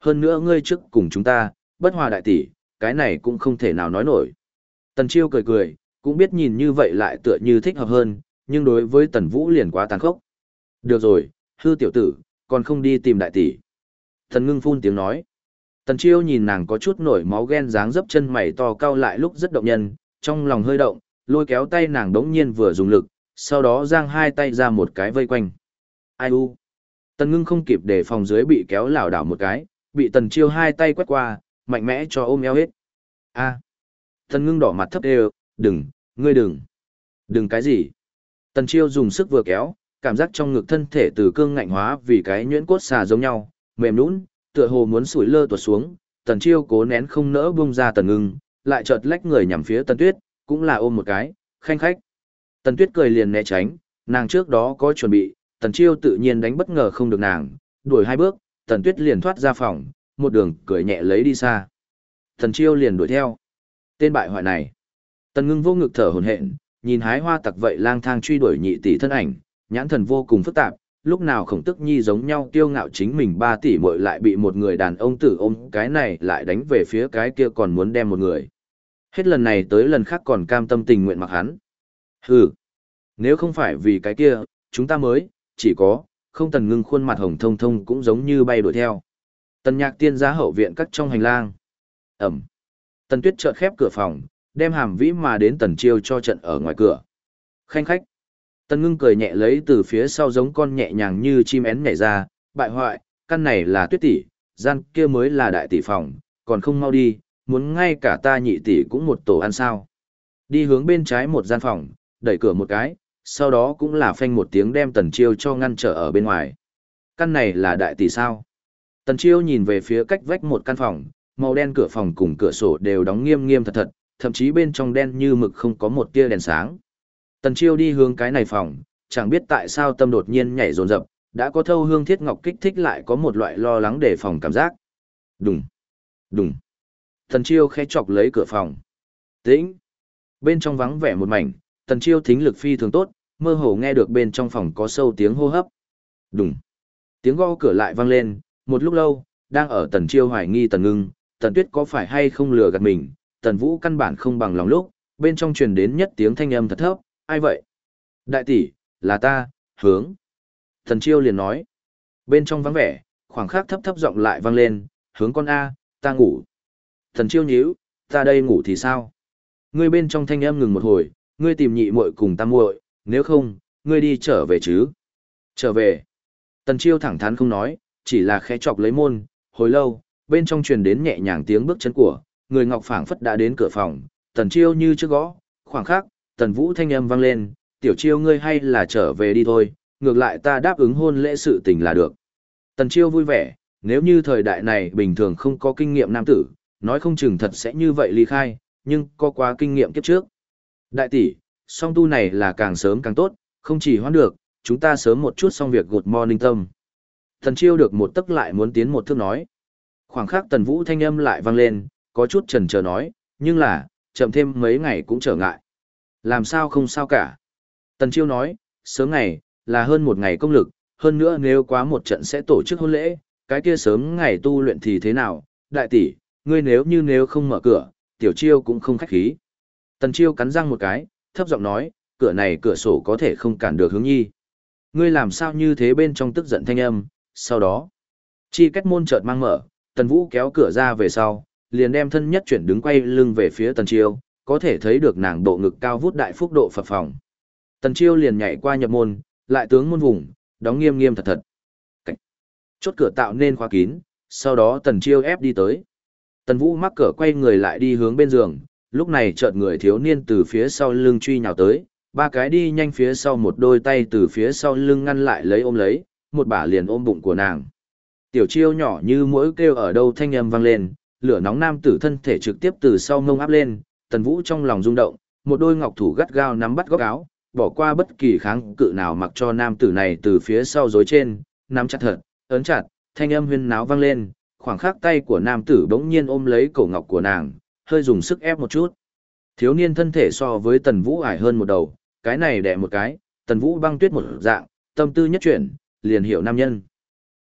hơn nữa ngươi trước cùng chúng ta, bất hòa đại tỷ, cái này cũng không thể nào nói nổi. Tần Chiêu cười cười, cũng biết nhìn như vậy lại tựa như thích hợp hơn, nhưng đối với Tần Vũ liền quá tàn khốc. Được rồi, hư tiểu tử, còn không đi tìm đại tỷ. Tần Ngưng phun tiếng nói. Tần Chiêu nhìn nàng có chút nổi máu ghen dáng dấp chân mày to cau lại lúc rất động nhân, trong lòng hơi động, lôi kéo tay nàng đống nhiên vừa dùng lực, sau đó giang hai tay ra một cái vây quanh. Ai u? Tần Ngưng không kịp để phòng dưới bị kéo lảo đảo một cái, bị Tần Chiêu hai tay quét qua, mạnh mẽ cho ôm eo hết. A. Tần Ngưng đỏ mặt thấp đều, đừng, ngươi đừng. Đừng cái gì? Tần Chiêu dùng sức vừa kéo, cảm giác trong ngực thân thể từ cương ngạnh hóa vì cái nhuyễn cốt xà giống nhau, mềm nhũn, tựa hồ muốn sủi lơ tuột xuống. Tần Chiêu cố nén không nỡ buông ra Tần Ngưng, lại chợt lách người nhằm phía Tần Tuyết, cũng là ôm một cái, khanh khách. Tần Tuyết cười liền né tránh, nàng trước đó có chuẩn bị, Tần Chiêu tự nhiên đánh bất ngờ không được nàng, đuổi hai bước, Tần Tuyết liền thoát ra phòng, một đường cười nhẹ lấy đi xa. Tần Chiêu liền đuổi theo. Tên bại hoại này. Tần Ngưng vô ngực thở hổn hển, nhìn hái hoa tặc vậy lang thang truy đuổi nhị tỷ thân ảnh, nhãn thần vô cùng phức tạp, lúc nào Khổng Tức Nhi giống nhau kiêu ngạo chính mình 3 tỷ muội lại bị một người đàn ông tử ôm, cái này lại đánh về phía cái kia còn muốn đem một người. Hết lần này tới lần khác còn cam tâm tình nguyện mặc hắn. Hừ, nếu không phải vì cái kia, chúng ta mới, chỉ có, không. Tần Ngưng khuôn mặt hồng thông thông cũng giống như bay đuổi theo. Tần Nhạc Tiên giá hậu viện cắt trong hành lang. Ẩm. Tần Tuyết chợt khép cửa phòng, đem Hàm Vĩ mà đến Tần Chiêu cho trận ở ngoài cửa. Khanh khách. Tần Ngưng cười nhẹ lấy từ phía sau giống con nhẹ nhàng như chim én nhảy ra, bại hoại, căn này là Tuyết tỷ, gian kia mới là đại tỷ phòng, còn không mau đi, muốn ngay cả ta nhị tỷ cũng một tổ ăn sao. Đi hướng bên trái một gian phòng, đẩy cửa một cái, sau đó cũng là phanh một tiếng đem Tần Chiêu cho ngăn trở ở bên ngoài. Căn này là đại tỷ sao? Tần Chiêu nhìn về phía cách vách một căn phòng, màu đen cửa phòng cùng cửa sổ đều đóng nghiêm nghiêm thật thật, thậm chí bên trong đen như mực không có một tia đèn sáng. Tần Chiêu đi hướng cái này phòng, chẳng biết tại sao tâm đột nhiên nhảy dồn dập, đã có thâu hương thiết ngọc kích thích lại có một loại lo lắng đề phòng cảm giác. Đùng, đùng. Tần Chiêu khẽ chọc lấy cửa phòng. Tĩnh. Bên trong vắng vẻ một mảnh, Tần Chiêu thính lực phi thường tốt, mơ hồ nghe được bên trong phòng có sâu tiếng hô hấp. Đùng. Tiếng gõ cửa lại vang lên, một lúc lâu, đang ở Tần Chiêu hoài nghi Tần Ngưng, Tần Tuyết có phải hay không lừa gạt mình, Tần Vũ căn bản không bằng lòng lúc, bên trong truyền đến nhất tiếng thanh âm thật thấp, ai vậy? Đại tỷ, là ta, Hướng. Tần Chiêu liền nói. Bên trong vắng vẻ, khoảng khắc thấp thấp giọng lại vang lên, Hướng con A, ta ngủ. Tần Chiêu nhíu, ta đây ngủ thì sao? Ngươi bên trong thanh âm ngừng một hồi, ngươi tìm nhị muội cùng tam muội, nếu không, ngươi đi trở về chứ? Trở về. Tần Chiêu thẳng thắn không nói, chỉ là khẽ chọc lấy môn, hồi lâu, bên trong truyền đến nhẹ nhàng tiếng bước chân của, người ngọc phảng phất đã đến cửa phòng, Tần Chiêu như trước gõ, khoảng khắc, Tần Vũ thanh âm vang lên, tiểu Chiêu ngươi hay là trở về đi thôi, ngược lại ta đáp ứng hôn lễ sự tình là được. Tần Chiêu vui vẻ, nếu như thời đại này bình thường không có kinh nghiệm nam tử, nói không chừng thật sẽ như vậy ly khai, nhưng có quá kinh nghiệm kiếp trước. Đại tỷ, song tu này là càng sớm càng tốt, không chỉ hoãn được, chúng ta sớm một chút xong việc good morning tâm. Tần Chiêu được một tấc lại muốn tiến một thước nói. Khoảng khắc Tần Vũ thanh âm lại vang lên, có chút chần chờ nói, nhưng là, chậm thêm mấy ngày cũng trở ngại. Làm sao không sao cả. Tần Chiêu nói, sớm ngày, là hơn một ngày công lực, hơn nữa nếu quá một trận sẽ tổ chức hôn lễ, cái kia sớm ngày tu luyện thì thế nào, đại tỷ, ngươi nếu không mở cửa, tiểu Chiêu cũng không khách khí. Tần Chiêu cắn răng một cái, thấp giọng nói, cửa này cửa sổ có thể không cản được Hướng Nhi. Ngươi làm sao như thế bên trong tức giận thanh âm, sau đó, chi cách môn chợt mang mở, Tần Vũ kéo cửa ra về sau, liền đem thân nhất chuyển đứng quay lưng về phía Tần Chiêu, có thể thấy được nàng bộ ngực cao vút đại phúc độ phập phồng. Tần Chiêu liền nhảy qua nhập môn, lại tướng môn vùng, đóng nghiêm nghiêm thật thật. Cảnh. Chốt cửa tạo nên khóa kín, sau đó Tần Chiêu ép đi tới. Tần Vũ mắc cửa quay người lại đi hướng bên giường, lúc này chợt người thiếu niên từ phía sau lưng truy nhào tới, ba cái đi nhanh phía sau một đôi tay từ phía sau lưng ngăn lại ôm lấy, một bả liền ôm bụng của nàng. Tiểu Chiêu nhỏ như mũi kêu ở đâu thanh âm vang lên, lửa nóng nam tử thân thể trực tiếp từ sau mông áp lên, Tần Vũ trong lòng rung động, một đôi ngọc thủ gắt gao nắm bắt góc áo, bỏ qua bất kỳ kháng cự nào mặc cho nam tử này từ phía sau dối trên, nắm chặt thật, ấn chặt, thanh âm huyên náo vang lên, khoảng khắc tay của nam tử bỗng nhiên ôm lấy cổ ngọc của nàng, hơi dùng sức ép một chút. Thiếu niên thân thể so với Tần Vũ ải hơn một đầu, cái này đè một cái, Tần Vũ băng tuyết một dạng, tâm tư nhất chuyển, liền hiểu nam nhân.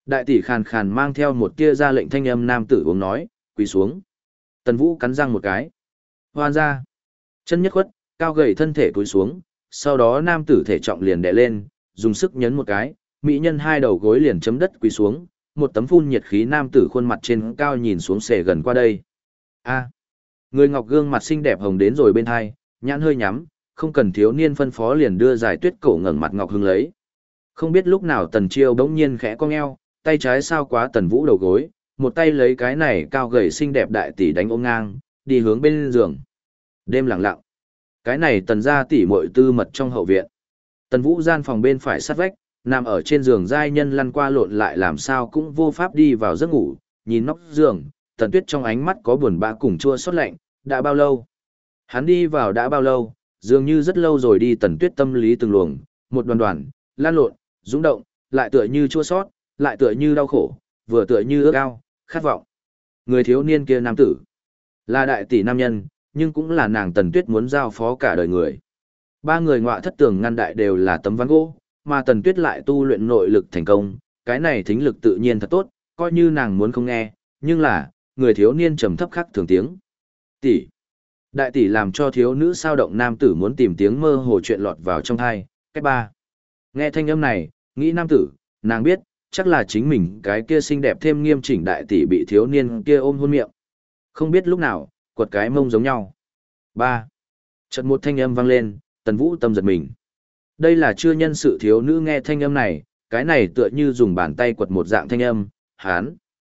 Đại tỷ khàn khàn mang theo một tia ra lệnh thanh âm nam tử uống nói, quỳ xuống. Tần Vũ cắn răng một cái. Hoan ra. Chân nhất khuất, cao gầy thân thể cúi xuống, sau đó nam tử thể trọng liền đè lên, dùng sức nhấn một cái, mỹ nhân hai đầu gối liền chấm đất quỳ xuống, một tấm phun nhiệt khí nam tử khuôn mặt trên cao nhìn xuống xề gần qua đây. A. Người ngọc gương mặt xinh đẹp hồng đến rồi bên hai, nhãn hơi nhắm, không cần thiếu niên phân phó liền đưa giải tuyết cổ ngẩng mặt ngọc hưng lấy. Không biết lúc nào Tần Chiêu bỗng nhiên khẽ cong eo, tay trái sao quá Tần Vũ đầu gối, một tay lấy cái này cao gầy xinh đẹp đại tỷ đánh ôm ngang, đi hướng bên giường. Đêm lặng lặng. Cái này Tần gia tỷ muội tư mật trong hậu viện. Tần Vũ gian phòng bên phải sát vách, nằm ở trên giường giai nhân lăn qua lộn lại làm sao cũng vô pháp đi vào giấc ngủ, nhìn nóc giường, Tần Tuyết trong ánh mắt có buồn bã cùng chua xót lạnh, đã bao lâu? Hắn đi vào đã bao lâu? Dường như rất lâu rồi đi. Tần Tuyết tâm lý từng luồng, một đoàn đoàn, lan lộn, rung động, lại tựa như chua xót, lại tựa như đau khổ, vừa tựa như ước ao, khát vọng. Người thiếu niên kia nam tử, là đại tỷ nam nhân, nhưng cũng là nàng Tần Tuyết muốn giao phó cả đời người. Ba người ngọa thất tường ngăn đại đều là tấm ván gỗ, mà Tần Tuyết lại tu luyện nội lực thành công, cái này thính lực tự nhiên thật tốt, coi như nàng muốn không nghe, nhưng là, người thiếu niên trầm thấp khắc thường tiếng. Tỷ. Đại tỷ làm cho thiếu nữ sao động nam tử muốn tìm tiếng mơ hồ chuyện lọt vào trong thai. Cách ba. Nghe thanh âm này, nghĩ nam tử, nàng biết, chắc là chính mình cái kia xinh đẹp thêm nghiêm chỉnh đại tỷ bị thiếu niên kia ôm hôn miệng. Không biết lúc nào, quật cái mông giống nhau. Ba. Chợt một thanh âm vang lên, Tần Vũ tâm giật mình. Đây là chưa nhân sự thiếu nữ nghe thanh âm này, cái này tựa như dùng bàn tay quật một dạng thanh âm, hán.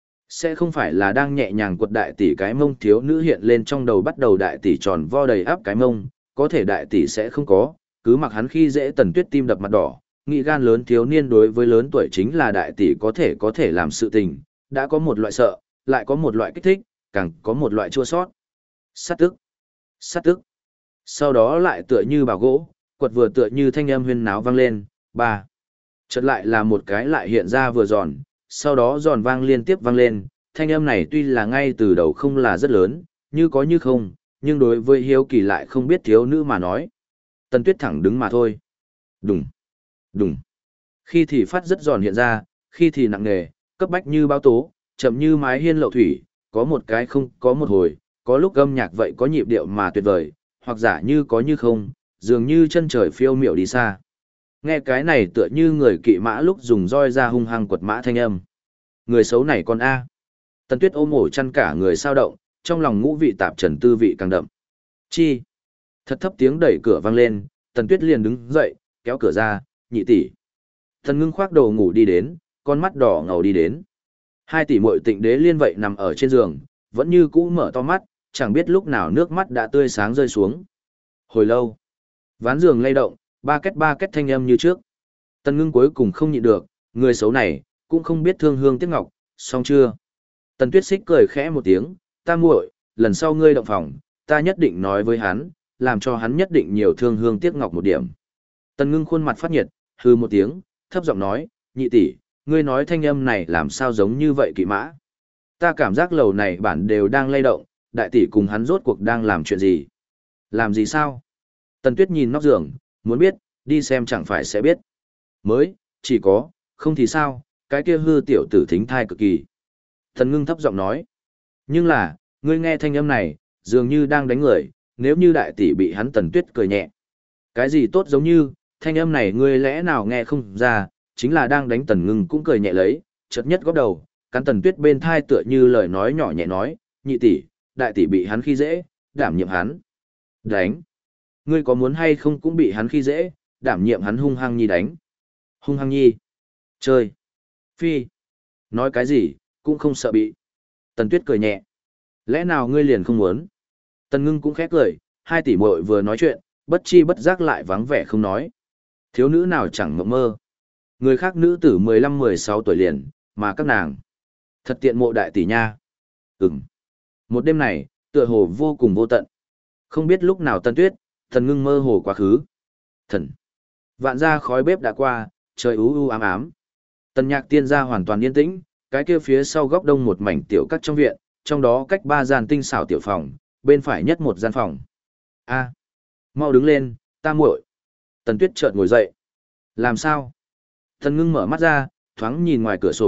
Sẽ không phải là đang nhẹ nhàng quật đại tỷ cái mông thiếu nữ hiện lên trong đầu bắt đầu đại tỷ tròn vo đầy áp cái mông, có thể đại tỷ sẽ không có, cứ mặc hắn khi dễ Tần Tuyết tim đập mặt đỏ, nghĩ gan lớn thiếu niên đối với lớn tuổi chính là đại tỷ có thể làm sự tình, đã có một loại sợ, lại có một loại kích thích, càng có một loại chua sót. Sát tức, sát tức. Sau đó lại tựa như bào gỗ, quật vừa tựa như thanh âm huyên náo vang lên, ba. Chợt lại là một cái lại hiện ra vừa giòn, sau đó giòn vang liên tiếp vang lên, thanh âm này tuy là ngay từ đầu không là rất lớn, như có như không, nhưng đối với hiếu kỳ lại không biết thiếu nữ mà nói. Tần Tuyết thẳng đứng mà thôi. Đùng, đùng. Khi thì phát rất giòn hiện ra, khi thì nặng nề, cấp bách như bao tố, chậm như mái hiên lậu thủy, có một cái không có một hồi, có lúc âm nhạc vậy có nhịp điệu mà tuyệt vời, hoặc giả như có như không, dường như chân trời phiêu miểu đi xa. Nghe cái này tựa như người kỵ mã lúc dùng roi ra hung hăng quật mã thanh âm. Người xấu này con A. Tần Tuyết ôm ổ chăn cả người sao động, trong lòng ngũ vị tạp trần tư vị càng đậm. Chi. Thật thấp tiếng đẩy cửa vang lên, Tần Tuyết liền đứng dậy, kéo cửa ra, nhị tỷ. Tần Ngưng khoác đồ ngủ đi đến, con mắt đỏ ngầu đi đến. Hai tỷ muội Tịnh Đế liên vậy nằm ở trên giường, vẫn như cũ mở to mắt, chẳng biết lúc nào nước mắt đã tươi sáng rơi xuống. Hồi lâu, ván giường lay động, ba két thanh âm như trước. Tần Ngưng cuối cùng không nhịn được, người xấu này, cũng không biết thương hương tiếc ngọc, xong chưa? Tần Tuyết Xích cười khẽ một tiếng, ta muội, lần sau ngươi động phòng, ta nhất định nói với hắn, làm cho hắn nhất định nhiều thương hương tiếc ngọc một điểm. Tần Ngưng khuôn mặt phát nhiệt, hừ một tiếng, thấp giọng nói, nhị tỷ, ngươi nói thanh âm này làm sao giống như vậy kỵ mã. Ta cảm giác lầu này bản đều đang lay động, đại tỷ cùng hắn rốt cuộc đang làm chuyện gì? Làm gì sao? Tần Tuyết nhìn nóc giường, muốn biết, đi xem chẳng phải sẽ biết. Mới, chỉ có, không thì sao, cái kia hư tiểu tử thính thai cực kỳ. Tần Ngưng thấp giọng nói. Nhưng là, ngươi nghe thanh âm này, dường như đang đánh người, nếu như đại tỷ bị hắn Tần Tuyết cười nhẹ. Cái gì tốt giống như, thanh âm này ngươi lẽ nào nghe không ra, chính là đang đánh Tần Ngưng cũng cười nhẹ lấy, chợt nhất góp đầu, cắn Tần Tuyết bên thai tựa như lời nói nhỏ nhẹ nói, nhị tỷ, đại tỷ bị hắn khi dễ, đảm nhiệm hắn. Đánh. Ngươi có muốn hay không cũng bị hắn khi dễ, đảm nhiệm hắn hung hăng nhi đánh. Hung hăng nhi. Chơi. Phi. Nói cái gì, cũng không sợ bị. Tần Tuyết cười nhẹ. Lẽ nào ngươi liền không muốn? Tần Ngưng cũng khẽ cười, hai tỷ muội vừa nói chuyện, bất chi bất giác lại vắng vẻ không nói. Thiếu nữ nào chẳng mộng mơ. Người khác nữ tử 15-16 tuổi liền, mà các nàng. Thật tiện mộ đại tỷ nha. Ừm. Một đêm này, tựa hồ vô cùng vô tận. Không biết lúc nào Tần Tuyết, Tần Ngưng mơ hồ quá khứ. Thần. Vạn ra khói bếp đã qua, trời u u ám ám. Tần Nhạc Tiên gia hoàn toàn yên tĩnh, cái kia phía sau góc đông một mảnh tiểu cắt trong viện, trong đó cách ba gian tinh xảo tiểu phòng, bên phải nhất một gian phòng. A, mau đứng lên, ta muội. Tần Tuyết chợt ngồi dậy. Làm sao? Tần Ngưng mở mắt ra, thoáng nhìn ngoài cửa sổ,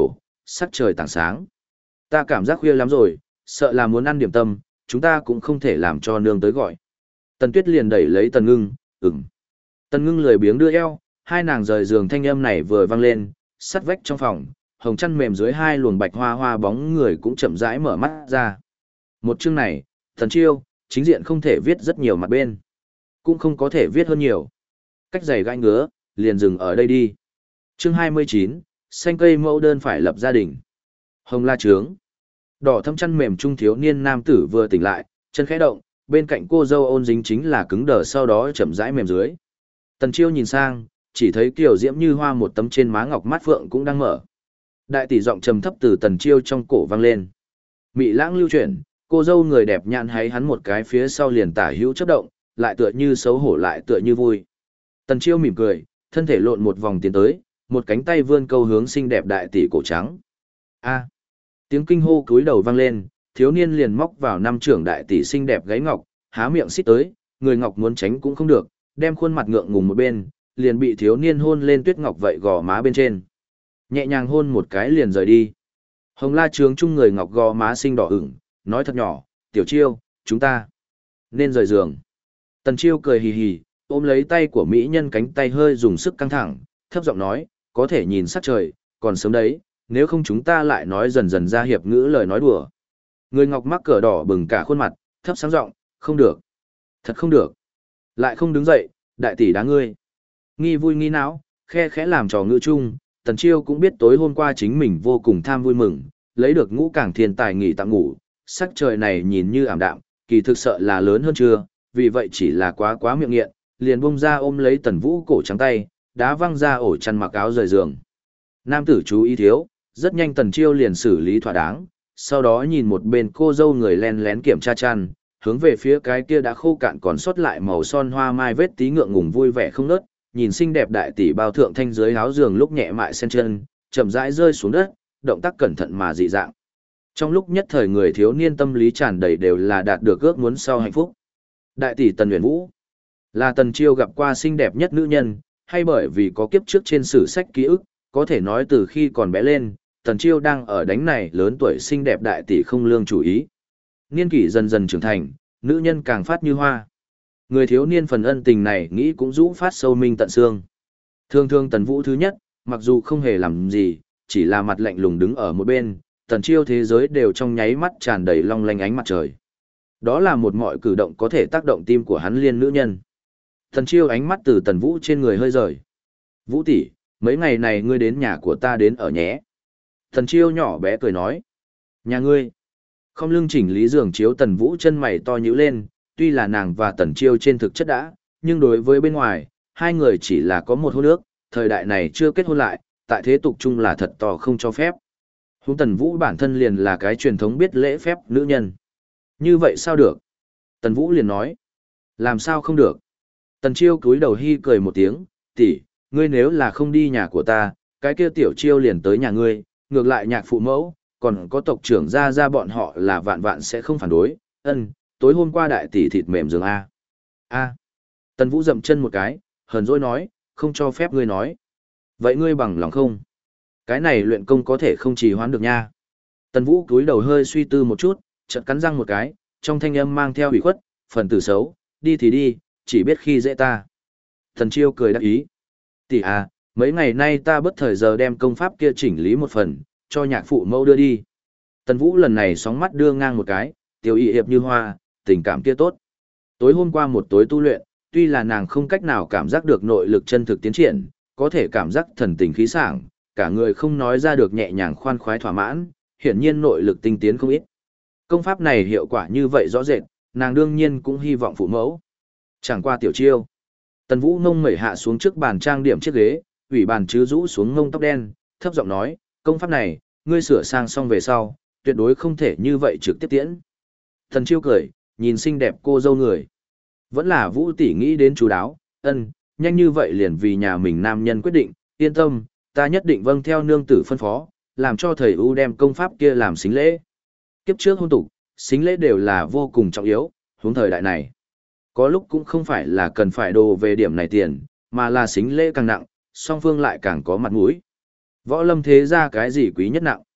sắc trời tảng sáng. Ta cảm giác khuya lắm rồi, sợ là muốn ăn điểm tâm, chúng ta cũng không thể làm cho nương tới gọi. Tần Tuyết liền đẩy lấy Tần Ngưng, ừm. Tần Ngưng lười biếng đưa eo, hai nàng rời giường thanh âm này vừa vang lên, sắt vách trong phòng, hồng chăn mềm dưới hai luồng bạch hoa hoa bóng người cũng chậm rãi mở mắt ra. Một chương này, Thần Chiêu, chính diện không thể viết rất nhiều mặt bên. Cũng không có thể viết hơn nhiều. Cách giày gãi ngứa, liền dừng ở đây đi. Chương 29, xanh cây mẫu đơn phải lập gia đình. Hồng la trướng. Đỏ thâm chăn mềm trung thiếu niên nam tử vừa tỉnh lại, chân khẽ động, bên cạnh cô dâu ôn dính chính là cứng đờ sau đó chậm rãi mềm dưới. Tần Chiêu nhìn sang, chỉ thấy kiều diễm như hoa một tấm trên má ngọc mắt phượng cũng đang mở. Đại tỷ giọng trầm thấp từ Tần Chiêu trong cổ vang lên. Mị lãng lưu chuyển, cô dâu người đẹp nhãn hay hắn một cái phía sau liền tả hữu chớp động, lại tựa như xấu hổ lại tựa như vui. Tần Chiêu mỉm cười, thân thể lộn một vòng tiến tới, một cánh tay vươn câu hướng xinh đẹp đại tỷ cổ trắng. A! Tiếng kinh hô cúi đầu vang lên, thiếu niên liền móc vào năm trưởng đại tỷ xinh đẹp gáy ngọc, há miệng xít tới, người ngọc muốn tránh cũng không được, đem khuôn mặt ngượng ngùng một bên, liền bị thiếu niên hôn lên tuyết ngọc vậy gò má bên trên. Nhẹ nhàng hôn một cái liền rời đi. Hồng la trướng chung người ngọc gò má xinh đỏ ửng, nói thật nhỏ, Tiểu Chiêu, chúng ta nên rời giường. Tần Chiêu cười hì hì, ôm lấy tay của mỹ nhân cánh tay hơi dùng sức căng thẳng, thấp giọng nói, có thể nhìn sắc trời, còn sớm đấy, nếu không chúng ta lại nói dần dần ra hiệp ngữ lời nói đùa. Người ngọc mắc cỡ đỏ bừng cả khuôn mặt, thấp sáng giọng, không được, thật không được. Lại không đứng dậy, đại tỷ đá ngươi. Nghi vui nghi não, khe khẽ làm trò ngữ chung, Tần Chiêu cũng biết tối hôm qua chính mình vô cùng tham vui mừng, lấy được ngũ cảng thiên tài nghỉ tạm ngủ, sắc trời này nhìn như ảm đạm, kỳ thực sợ là lớn hơn chưa, vì vậy chỉ là quá miệng nghiện, liền bung ra ôm lấy Tần Vũ cổ trắng tay, đá văng ra ổ chăn mặc áo rời giường. Nam tử chú ý thiếu, rất nhanh Tần Chiêu liền xử lý thỏa đáng, sau đó nhìn một bên cô dâu người len lén kiểm tra chăn, hướng về phía cái kia đã khô cạn còn sót lại màu son hoa mai vết tí ngượng ngùng vui vẻ không nớt, nhìn xinh đẹp đại tỷ bao thượng thanh dưới áo giường lúc nhẹ mại sen chân, chậm rãi rơi xuống đất, động tác cẩn thận mà dị dạng. Trong lúc nhất thời người thiếu niên tâm lý tràn đầy đều là đạt được ước muốn sau hạnh phúc. Đại tỷ Tần Uyển Vũ là Tần Chiêu gặp qua xinh đẹp nhất nữ nhân, hay bởi vì có kiếp trước trên sử sách ký ức, có thể nói từ khi còn bé lên, Tần Chiêu đang ở đánh này lớn tuổi xinh đẹp đại tỷ không lương chủ ý. Niên kỷ dần dần trưởng thành, nữ nhân càng phát như hoa. Người thiếu niên phần ân tình này nghĩ cũng rũ phát sâu minh tận xương. Thường thường Tần Vũ thứ nhất, mặc dù không hề làm gì, chỉ là mặt lạnh lùng đứng ở một bên, Tần Chiêu thế giới đều trong nháy mắt tràn đầy long lanh ánh mặt trời. Đó là một mọi cử động có thể tác động tim của hắn liên nữ nhân. Tần Chiêu ánh mắt từ Tần Vũ trên người hơi rời. Vũ tỷ, mấy ngày này ngươi đến nhà của ta đến ở nhé. Tần Chiêu nhỏ bé cười nói. Nhà ngươi. Không lưng chỉnh lý giường chiếu Tần Vũ chân mày to nhíu lên, tuy là nàng và Tần Chiêu trên thực chất đã, nhưng đối với bên ngoài, hai người chỉ là có một hôn ước, thời đại này chưa kết hôn lại, tại thế tục chung là thật to không cho phép. Huống Tần Vũ bản thân liền là cái truyền thống biết lễ phép nữ nhân. Như vậy sao được? Tần Vũ liền nói. Làm sao không được? Tần Chiêu cúi đầu hi cười một tiếng, tỷ, ngươi nếu là không đi nhà của ta, cái kia Tiểu Chiêu liền tới nhà ngươi, ngược lại nhạc phụ mẫu, còn có tộc trưởng ra bọn họ là vạn vạn sẽ không phản đối. Tối hôm qua đại tỷ thịt mềm giường A. A. Tần Vũ dậm chân một cái, hờn dỗi nói, không cho phép ngươi nói. Vậy ngươi bằng lòng không? Cái này luyện công có thể không trì hoãn được nha. Tần Vũ cúi đầu hơi suy tư một chút, chợt cắn răng một cái, trong thanh âm mang theo ủy khuất, phần tử xấu, đi thì đi, chỉ biết khi dễ ta. Tần Chiêu cười đắc ý. Tỷ à, mấy ngày nay ta bất thời giờ đem công pháp kia chỉnh lý một phần, cho nhạc phụ mẫu đưa đi. Tần Vũ lần này sóng mắt đưa ngang một cái, tiểu y hiệp như hoa, tình cảm kia tốt. Tối hôm qua một tối tu luyện, tuy là nàng không cách nào cảm giác được nội lực chân thực tiến triển, có thể cảm giác thần tình khí sảng, cả người không nói ra được nhẹ nhàng khoan khoái thỏa mãn, hiển nhiên nội lực tinh tiến không ít. Công pháp này hiệu quả như vậy rõ rệt, nàng đương nhiên cũng hy vọng phụ mẫu. Chẳng qua Tiểu Chiêu. Tần Vũ ngông mẩy hạ xuống trước bàn trang điểm chiếc ghế, ủy bàn chứ rũ xuống ngông tóc đen, thấp giọng nói, công pháp này, ngươi sửa sang xong về sau, tuyệt đối không thể như vậy trực tiếp tiễn. Tần Chiêu cười, nhìn xinh đẹp cô dâu người. Vẫn là Vũ tỷ nghĩ đến chú đáo, nhanh như vậy liền vì nhà mình nam nhân quyết định, yên tâm, ta nhất định vâng theo nương tử phân phó, làm cho thầy U đem công pháp kia làm xính lễ. Kiếp trước hôn tục, xính lễ đều là vô cùng trọng yếu, huống thời đại này. Có lúc cũng không phải là cần phải đồ về điểm này tiền, mà là xính lễ càng nặng, song phương lại càng có mặt mũi. Võ lâm thế ra cái gì quý nhất nặng.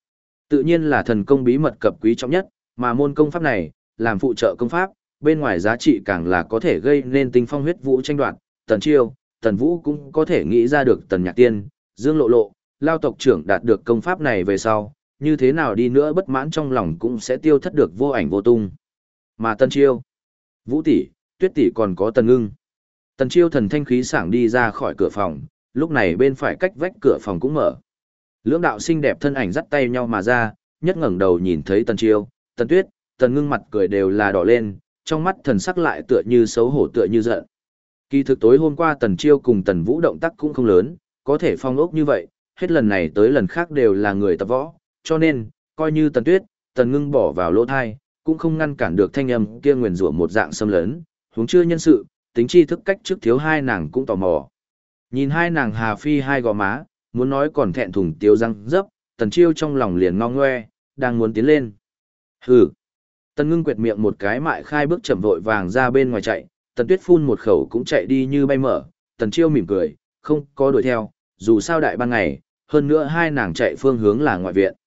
Tự nhiên là thần công bí mật cập quý trọng nhất, mà môn công pháp này, làm phụ trợ công pháp, bên ngoài giá trị càng là có thể gây nên tinh phong huyết vũ tranh đoạt, Tần Chiêu, Tần Vũ cũng có thể nghĩ ra được Tần Nhạc Tiên, Dương Lộ Lộ, Lao tộc trưởng đạt được công pháp này về sau, như thế nào đi nữa bất mãn trong lòng cũng sẽ tiêu thất được vô ảnh vô tung. Mà Tần Chiêu, Vũ tỷ, Tuyết tỷ còn có Tần Ngưng. Tần Chiêu thần thanh khí sảng đi ra khỏi cửa phòng, lúc này bên phải cách vách cửa phòng cũng mở. Lưỡng đạo xinh đẹp thân ảnh dắt tay nhau mà ra, nhất ngẩng đầu nhìn thấy Tần Chiêu, Tần Tuyết, Tần Ngưng mặt cười đều là đỏ lên, trong mắt thần sắc lại tựa như xấu hổ tựa như giận. Kỳ thực tối hôm qua Tần Chiêu cùng Tần Vũ động tác cũng không lớn, có thể phong ốc như vậy, hết lần này tới lần khác đều là người tập võ, cho nên, coi như Tần Tuyết, Tần Ngưng bỏ vào lỗ thai, cũng không ngăn cản được thanh âm kia nguyền rủa một dạng xâm lấn, huống chưa nhân sự, tính tri thức cách trước thiếu hai nàng cũng tò mò. Nhìn hai nàng hà phi hai gò má, muốn nói còn thẹn thùng tiêu răng dấp, Tần Chiêu trong lòng liền ngao ngoe, đang muốn tiến lên. Hừ. Tần Ngưng quệt miệng một cái mại khai bước chậm vội vàng ra bên ngoài chạy, Tần Tuyết phun một khẩu cũng chạy đi như bay mở, Tần Chiêu mỉm cười, không có đuổi theo, dù sao đại ban ngày, hơn nữa hai nàng chạy phương hướng là ngoại viện.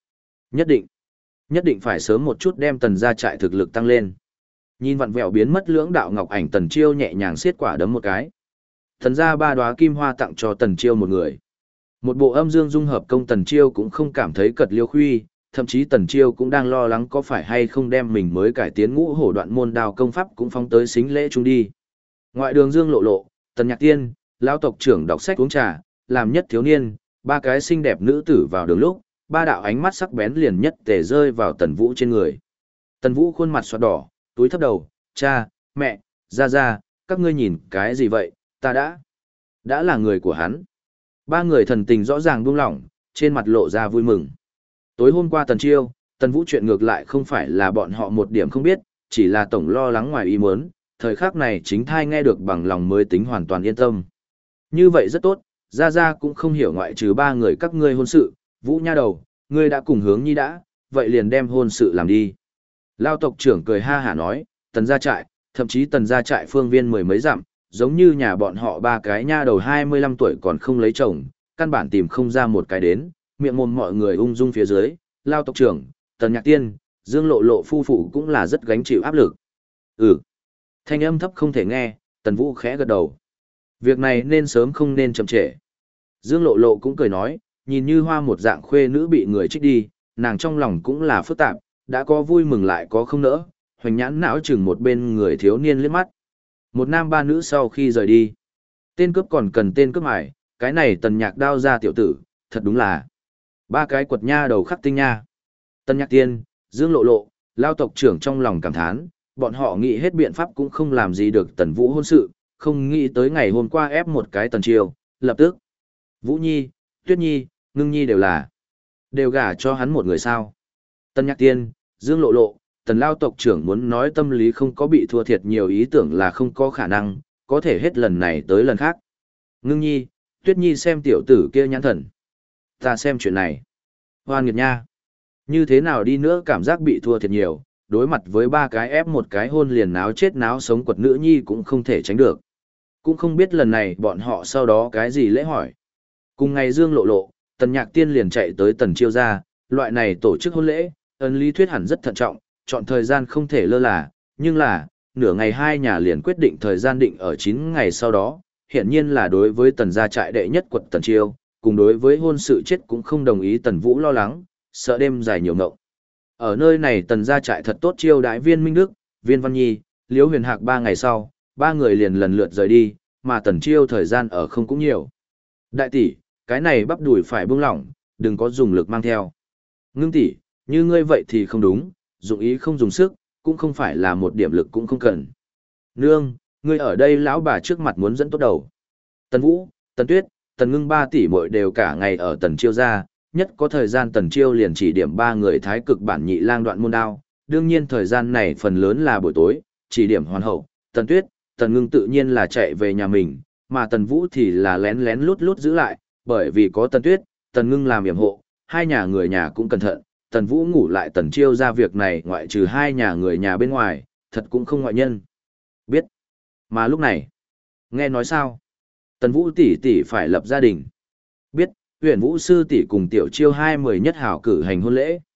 Nhất định phải sớm một chút đem Tần gia trại thực lực tăng lên. Nhìn vặn vẹo biến mất lưỡng đạo ngọc ảnh, Tần Chiêu nhẹ nhàng xiết quả đấm một cái. Tần gia ba đóa kim hoa tặng cho Tần Chiêu một người. Một bộ âm dương dung hợp công, Tần Chiêu cũng không cảm thấy cật liêu khuy, thậm chí Tần Chiêu cũng đang lo lắng có phải hay không đem mình mới cải tiến ngũ hổ đoạn môn đao công pháp cũng phóng tới xính lễ chung đi. Ngoại đường Dương Lộ Lộ, Tần Nhạc Tiên, lão tộc trưởng đọc sách uống trà, làm nhất thiếu niên, ba cái xinh đẹp nữ tử vào đường lúc, ba đạo ánh mắt sắc bén liền nhất tề rơi vào Tần Vũ trên người. Tần Vũ khuôn mặt xoát đỏ, túi thấp đầu, cha, mẹ, ra, các ngươi nhìn cái gì vậy, ta đã là người của hắn. Ba người thần tình rõ ràng buông lỏng, trên mặt lộ ra vui mừng. Tối hôm qua Tần Chiêu, Tần Vũ chuyện ngược lại không phải là bọn họ một điểm không biết, chỉ là tổng lo lắng ngoài ý muốn, thời khắc này chính thai nghe được bằng lòng mới tính hoàn toàn yên tâm. Như vậy rất tốt, ra cũng không hiểu ngoại trừ ba người các ngươi hôn sự, Vũ nha đầu, ngươi đã cùng hướng nhi đã, vậy liền đem hôn sự làm đi. Lao tộc trưởng cười ha hả nói, Tần gia trại, thậm chí Tần gia trại phương viên mười mấy dặm, giống như nhà bọn họ ba cái nha đầu 25 tuổi còn không lấy chồng, căn bản tìm không ra một cái đến, miệng mồm mọi người ung dung phía dưới, Lao tộc trưởng, Tần Nhạc Tiên, Dương Lộ Lộ phu phụ cũng là rất gánh chịu áp lực. Ừ. Thanh âm thấp không thể nghe, Tần Vũ khẽ gật đầu. Việc này nên sớm không nên chậm trễ. Dương Lộ Lộ cũng cười nói, nhìn như hoa một dạng khuê nữ bị người trích đi, nàng trong lòng cũng là phức tạp, đã có vui mừng lại có không nỡ, hoành nhãn não chừng một bên người thiếu niên liếc mắt. Một nam ba nữ sau khi rời đi. Tên cướp còn cần tên cướp mải, cái này Tần Nhạc đao ra tiểu tử, thật đúng là ba cái quật nha đầu khắc tinh nha. Tần Nhạc Tiên, Dương Lộ Lộ, Lao tộc trưởng trong lòng cảm thán, bọn họ nghĩ hết biện pháp cũng không làm gì được Tần Vũ hôn sự, không nghĩ tới ngày hôm qua ép một cái Tần Chiêu, lập tức. Vũ Nhi, Tuyết Nhi, Ngưng Nhi đều gả cho hắn một người sao. Tần Nhạc Tiên, Dương Lộ Lộ, Tần Lao tộc trưởng muốn nói tâm lý không có bị thua thiệt nhiều ý tưởng là không có khả năng, có thể hết lần này tới lần khác. Ngưng Nhi, Tuyết Nhi xem tiểu tử kia nhãn thần. Ta xem chuyện này. Hoan nghiệt nha. Như thế nào đi nữa cảm giác bị thua thiệt nhiều, đối mặt với ba cái ép một cái hôn liền náo chết náo sống quật nữ nhi cũng không thể tránh được. Cũng không biết lần này bọn họ sau đó cái gì lễ hỏi. Cùng ngày Dương Lộ Lộ, Tần Nhạc Tiên liền chạy tới Tần Chiêu gia, loại này tổ chức hôn lễ, ấn lý thuyết hẳn rất thận trọng, chọn thời gian không thể lơ là, nhưng là, nửa ngày hai nhà liền quyết định thời gian định ở 9 ngày sau đó, hiện nhiên là đối với Tần gia trại đệ nhất quật Tần Chiêu, cùng đối với hôn sự chết cũng không đồng ý. Tần Vũ lo lắng, sợ đêm dài nhiều ngộng. Ở nơi này Tần gia trại thật tốt chiêu đãi Viên Minh Đức, Viên Văn Nhi, Liễu Huyền Hạc 3 ngày sau, ba người liền lần lượt rời đi, mà Tần Chiêu thời gian ở không cũng nhiều. Đại tỷ, cái này bắp đùi phải buông lỏng, đừng có dùng lực mang theo. Ngưng tỷ, như ngươi vậy thì không đúng, dụng ý không dùng sức, cũng không phải là một điểm lực cũng không cần. Nương, ngươi ở đây lão bà trước mặt muốn dẫn tốt đầu. Tần Vũ, Tần Tuyết, Tần Ngưng 3 tỷ muội đều cả ngày ở Tần Chiêu gia, nhất có thời gian Tần Chiêu liền chỉ điểm ba người thái cực bản nhị lang đoạn môn đao, đương nhiên thời gian này phần lớn là buổi tối, chỉ điểm hoàn hậu. Tần Tuyết, Tần Ngưng tự nhiên là chạy về nhà mình, mà Tần Vũ thì là lén lén lút lút giữ lại, bởi vì có Tần Tuyết, Tần Ngưng làm yểm hộ, hai nhà người nhà cũng cẩn thận. Tần Vũ ngủ lại Tần Chiêu ra việc này ngoại trừ hai nhà người nhà bên ngoài, thật cũng không ngoại nhân biết. Mà lúc này, nghe nói sao? Tần Vũ tỷ tỷ phải lập gia đình. Biết, Huyền Vũ sư tỷ cùng Tiểu Chiêu 20 nhất hảo cử hành hôn lễ.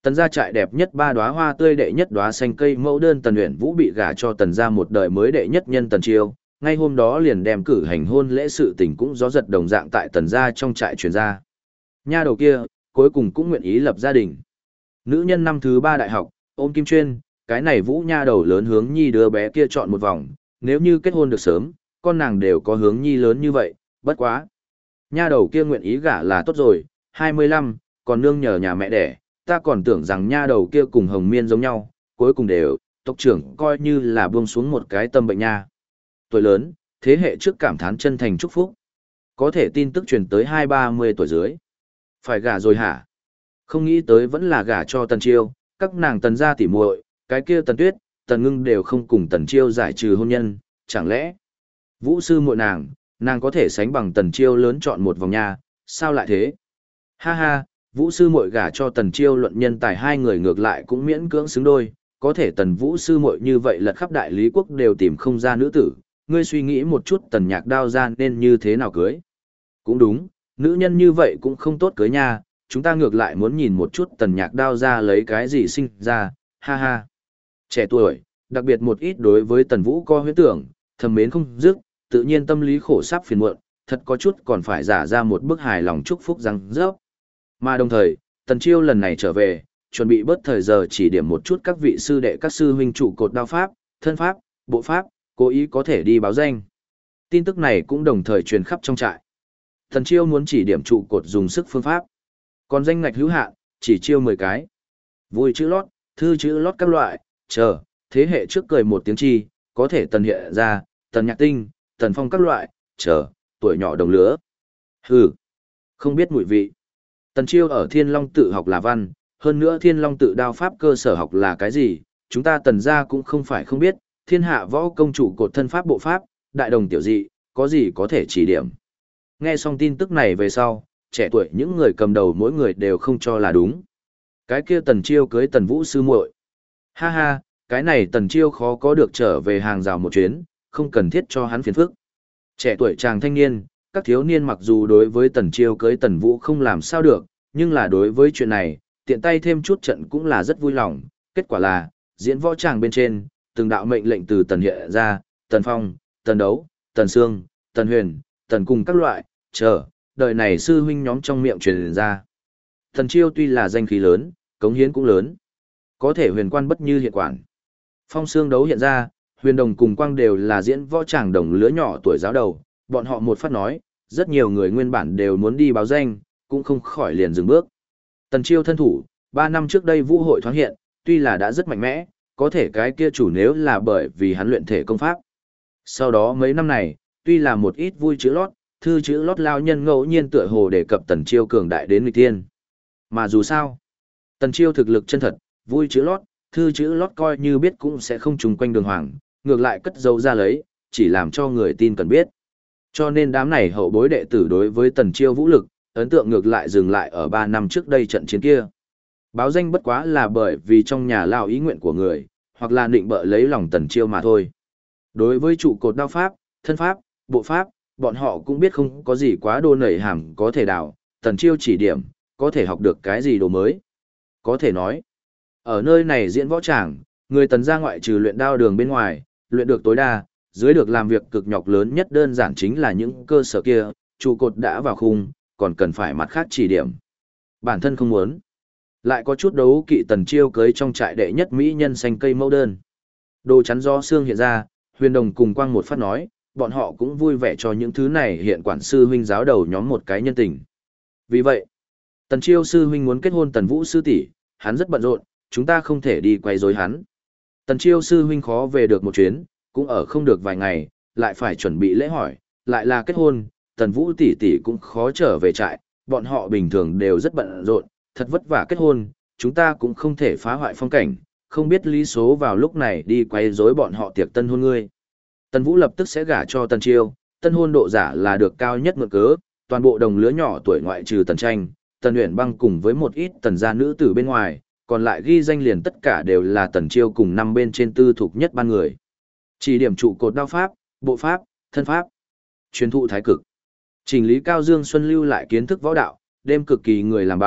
Tần gia trại đẹp nhất ba đóa hoa tươi đệ nhất đóa xanh cây mẫu đơn Tần Uyển Vũ bị gả cho Tần gia một đời mới đệ nhất nhân Tần Chiêu, ngay hôm đó liền đem cử hành hôn lễ sự tình cũng gió giật đồng dạng tại Tần gia trong trại truyền ra. Nha đầu kia, cuối cùng cũng nguyện ý lập gia đình. Nữ nhân năm thứ 3 đại học, ôm kim chuyên, cái này Vũ nha đầu lớn hướng nhi đứa bé kia chọn một vòng, nếu như kết hôn được sớm, con nàng đều có hướng nhi lớn như vậy, bất quá. Nha đầu kia nguyện ý gả là tốt rồi, 25, còn nương nhờ nhà mẹ đẻ, ta còn tưởng rằng nha đầu kia cùng Hồng Miên giống nhau, cuối cùng đều, tộc trưởng coi như là buông xuống một cái tâm bệnh nha. Tuổi lớn, thế hệ trước cảm thán chân thành chúc phúc. Có thể tin tức truyền tới 2-30 tuổi dưới. Phải gả rồi hả? Không nghĩ tới vẫn là gả cho Tần Chiêu, các nàng Tần gia tỉ muội, cái kia Tần Tuyết, Tần Ngưng đều không cùng Tần Chiêu giải trừ hôn nhân, chẳng lẽ Vũ sư muội nàng có thể sánh bằng Tần Chiêu lớn chọn một vòng nha, sao lại thế? Ha ha, Vũ sư muội gả cho Tần Chiêu luận nhân tài hai người ngược lại cũng miễn cưỡng xứng đôi, có thể Tần Vũ sư muội như vậy lật khắp đại lý quốc đều tìm không ra nữ tử, ngươi suy nghĩ một chút Tần Nhạc Đao ra nên như thế nào cưới? Cũng đúng, nữ nhân như vậy cũng không tốt cưới nha, chúng ta ngược lại muốn nhìn một chút Tần Nhạc Đao ra lấy cái gì sinh ra, ha ha. Trẻ tuổi, đặc biệt một ít đối với Tần Vũ có huyễn tưởng, thầm mến không dứt, tự nhiên tâm lý khổ sắp phiền muộn, thật có chút còn phải giả ra một bức hài lòng chúc phúc răng rớp. Mà đồng thời, Tần Chiêu lần này trở về, chuẩn bị bớt thời giờ chỉ điểm một chút các vị sư đệ các sư huynh trụ cột đao pháp, thân pháp, bộ pháp, cố ý có thể đi báo danh. Tin tức này cũng đồng thời truyền khắp trong trại. Tần Chiêu muốn chỉ điểm trụ cột dùng sức phương pháp. Còn danh ngạch hữu hạn, chỉ chiêu 10 cái. Vui chữ lót, thư chữ lót các loại, chờ, thế hệ trước cười một tiếng chi, có thể Tần hiện ra, Tần Nhạc Tinh, Tần Phong các loại, chờ, tuổi nhỏ đồng lứa. Hừ, không biết mùi vị. Tần Chiêu ở Thiên Long tự học là văn, hơn nữa Thiên Long tự đao pháp cơ sở học là cái gì, chúng ta Tần gia cũng không phải không biết, thiên hạ võ công chủ cột thân pháp bộ pháp, đại đồng tiểu dị, có gì có thể chỉ điểm. Nghe xong tin tức này về sau, trẻ tuổi những người cầm đầu mỗi người đều không cho là đúng. Cái kia Tần Chiêu cưới Tần Vũ sư muội. Ha ha, cái này Tần Chiêu khó có được trở về hàng rào một chuyến, không cần thiết cho hắn phiền phức. Trẻ tuổi chàng thanh niên, các thiếu niên mặc dù đối với Tần Chiêu cưới Tần Vũ không làm sao được, nhưng là đối với chuyện này, tiện tay thêm chút trận cũng là rất vui lòng. Kết quả là, diễn võ tràng bên trên, từng đạo mệnh lệnh từ Tần hiện ra, Tần Phong, Tần Đấu, Tần Sương, Tần Huyền, Tần cùng các loại, chờ, đời này sư huynh nhóm trong miệng truyền ra. Tần Chiêu tuy là danh khí lớn, cống hiến cũng lớn, có thể huyền quan bất như hiện quản. Phong Sương Đấu hiện ra, Huyền Đồng cùng Quang đều là diễn võ tràng đồng lứa nhỏ tuổi giáo đầu, bọn họ một phát nói, rất nhiều người nguyên bản đều muốn đi báo danh, cũng không khỏi liền dừng bước. Tần Chiêu thân thủ, 3 năm trước đây vũ hội thoáng hiện, tuy là đã rất mạnh mẽ, có thể cái kia chủ nếu là bởi vì hắn luyện thể công pháp. Sau đó mấy năm này, tuy là một ít vui chữ lót, thư chữ lót lao nhân ngẫu nhiên tựa hồ đề cập Tần Chiêu cường đại đến nghịch tiên. Mà dù sao, Tần Chiêu thực lực chân thật, vui chữ lót, thư chữ lót coi như biết cũng sẽ không trùng quanh đường hoàng, ngược lại cất dấu ra lấy, chỉ làm cho người tin cần biết. Cho nên đám này hậu bối đệ tử đối với Tần Chiêu vũ lực, ấn tượng ngược lại dừng lại ở 3 năm trước đây trận chiến kia. Báo danh bất quá là bởi vì trong nhà lao ý nguyện của người, hoặc là định bợ lấy lòng Tần Chiêu mà thôi. Đối với trụ cột đao pháp, thân pháp, bộ pháp, bọn họ cũng biết không có gì quá đồ nảy hàm có thể đào, Tần Chiêu chỉ điểm, có thể học được cái gì đồ mới. Có thể nói, ở nơi này diễn võ tràng, người Tần gia ngoại trừ luyện đao đường bên ngoài, luyện được tối đa, dưới được làm việc cực nhọc lớn nhất đơn giản chính là những cơ sở kia, trụ cột đã vào khung, còn cần phải mặt khác chỉ điểm. Bản thân không muốn. Lại có chút đấu kỵ Tần Chiêu cưới trong trại đệ nhất mỹ nhân xanh cây mẫu đơn. Đồ chắn do xương hiện ra, Huyền Đồng cùng Quang một phát nói, bọn họ cũng vui vẻ cho những thứ này hiện quản sư huynh giáo đầu nhóm một cái nhân tình. Vì vậy, Tần Chiêu sư huynh muốn kết hôn Tần Vũ sư tỷ, hắn rất bận rộn, chúng ta không thể đi quay rối hắn. Tần Chiêu sư huynh khó về được một chuyến, cũng ở không được vài ngày, lại phải chuẩn bị lễ hỏi, lại là kết hôn, Tần Vũ tỷ tỷ cũng khó trở về trại, bọn họ bình thường đều rất bận rộn, thật vất vả kết hôn, chúng ta cũng không thể phá hoại phong cảnh, không biết lý số vào lúc này đi quay rối bọn họ tiệc tân hôn ngươi. Tần Vũ lập tức sẽ gả cho Tần Chiêu, tân hôn độ giả là được cao nhất mượn cớ, toàn bộ đồng lứa nhỏ tuổi ngoại trừ Tần Tranh, Tần Uyển Băng cùng với một ít Tần gia nữ tử bên ngoài, còn lại ghi danh liền tất cả đều là Tần Chiêu cùng năm bên trên tư thục nhất ban người. Chỉ điểm trụ cột đao pháp, bộ pháp, thân pháp, truyền thụ thái cực. Chỉnh lý Cao Dương Xuân lưu lại kiến thức võ đạo, đêm cực kỳ người làm bạn,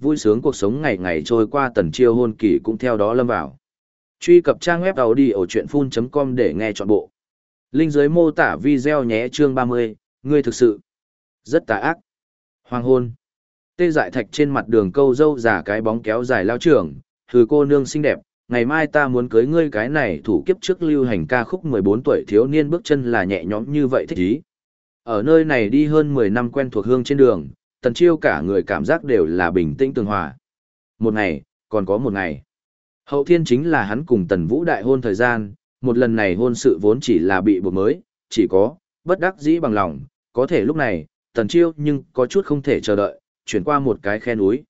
vui sướng cuộc sống ngày ngày trôi qua, Tần Chiêu hôn kỳ cũng theo đó lâm vào. Truy cập trang web audiochuyenphun.com để nghe trọn bộ. Link dưới mô tả video nhé. Chương 30, ngươi thực sự rất tà ác. Hoàng hôn. Tê Dại Thạch trên mặt đường câu dâu giả cái bóng kéo dài lao trưởng, hừ cô nương xinh đẹp, ngày mai ta muốn cưới ngươi. Cái này thủ kiếp trước lưu hành ca khúc 14 tuổi thiếu niên bước chân là nhẹ nhõm như vậy thích ý. Ở nơi này đi hơn 10 năm quen thuộc hương trên đường, Tần Chiêu cả người cảm giác đều là bình tĩnh tường hòa. Một ngày, còn có một ngày. Hậu thiên chính là hắn cùng Tần Vũ đại hôn thời gian, một lần này hôn sự vốn chỉ là bị buộc mới, chỉ có, bất đắc dĩ bằng lòng, có thể lúc này, Tần Chiêu nhưng có chút không thể chờ đợi, chuyển qua một cái khe núi,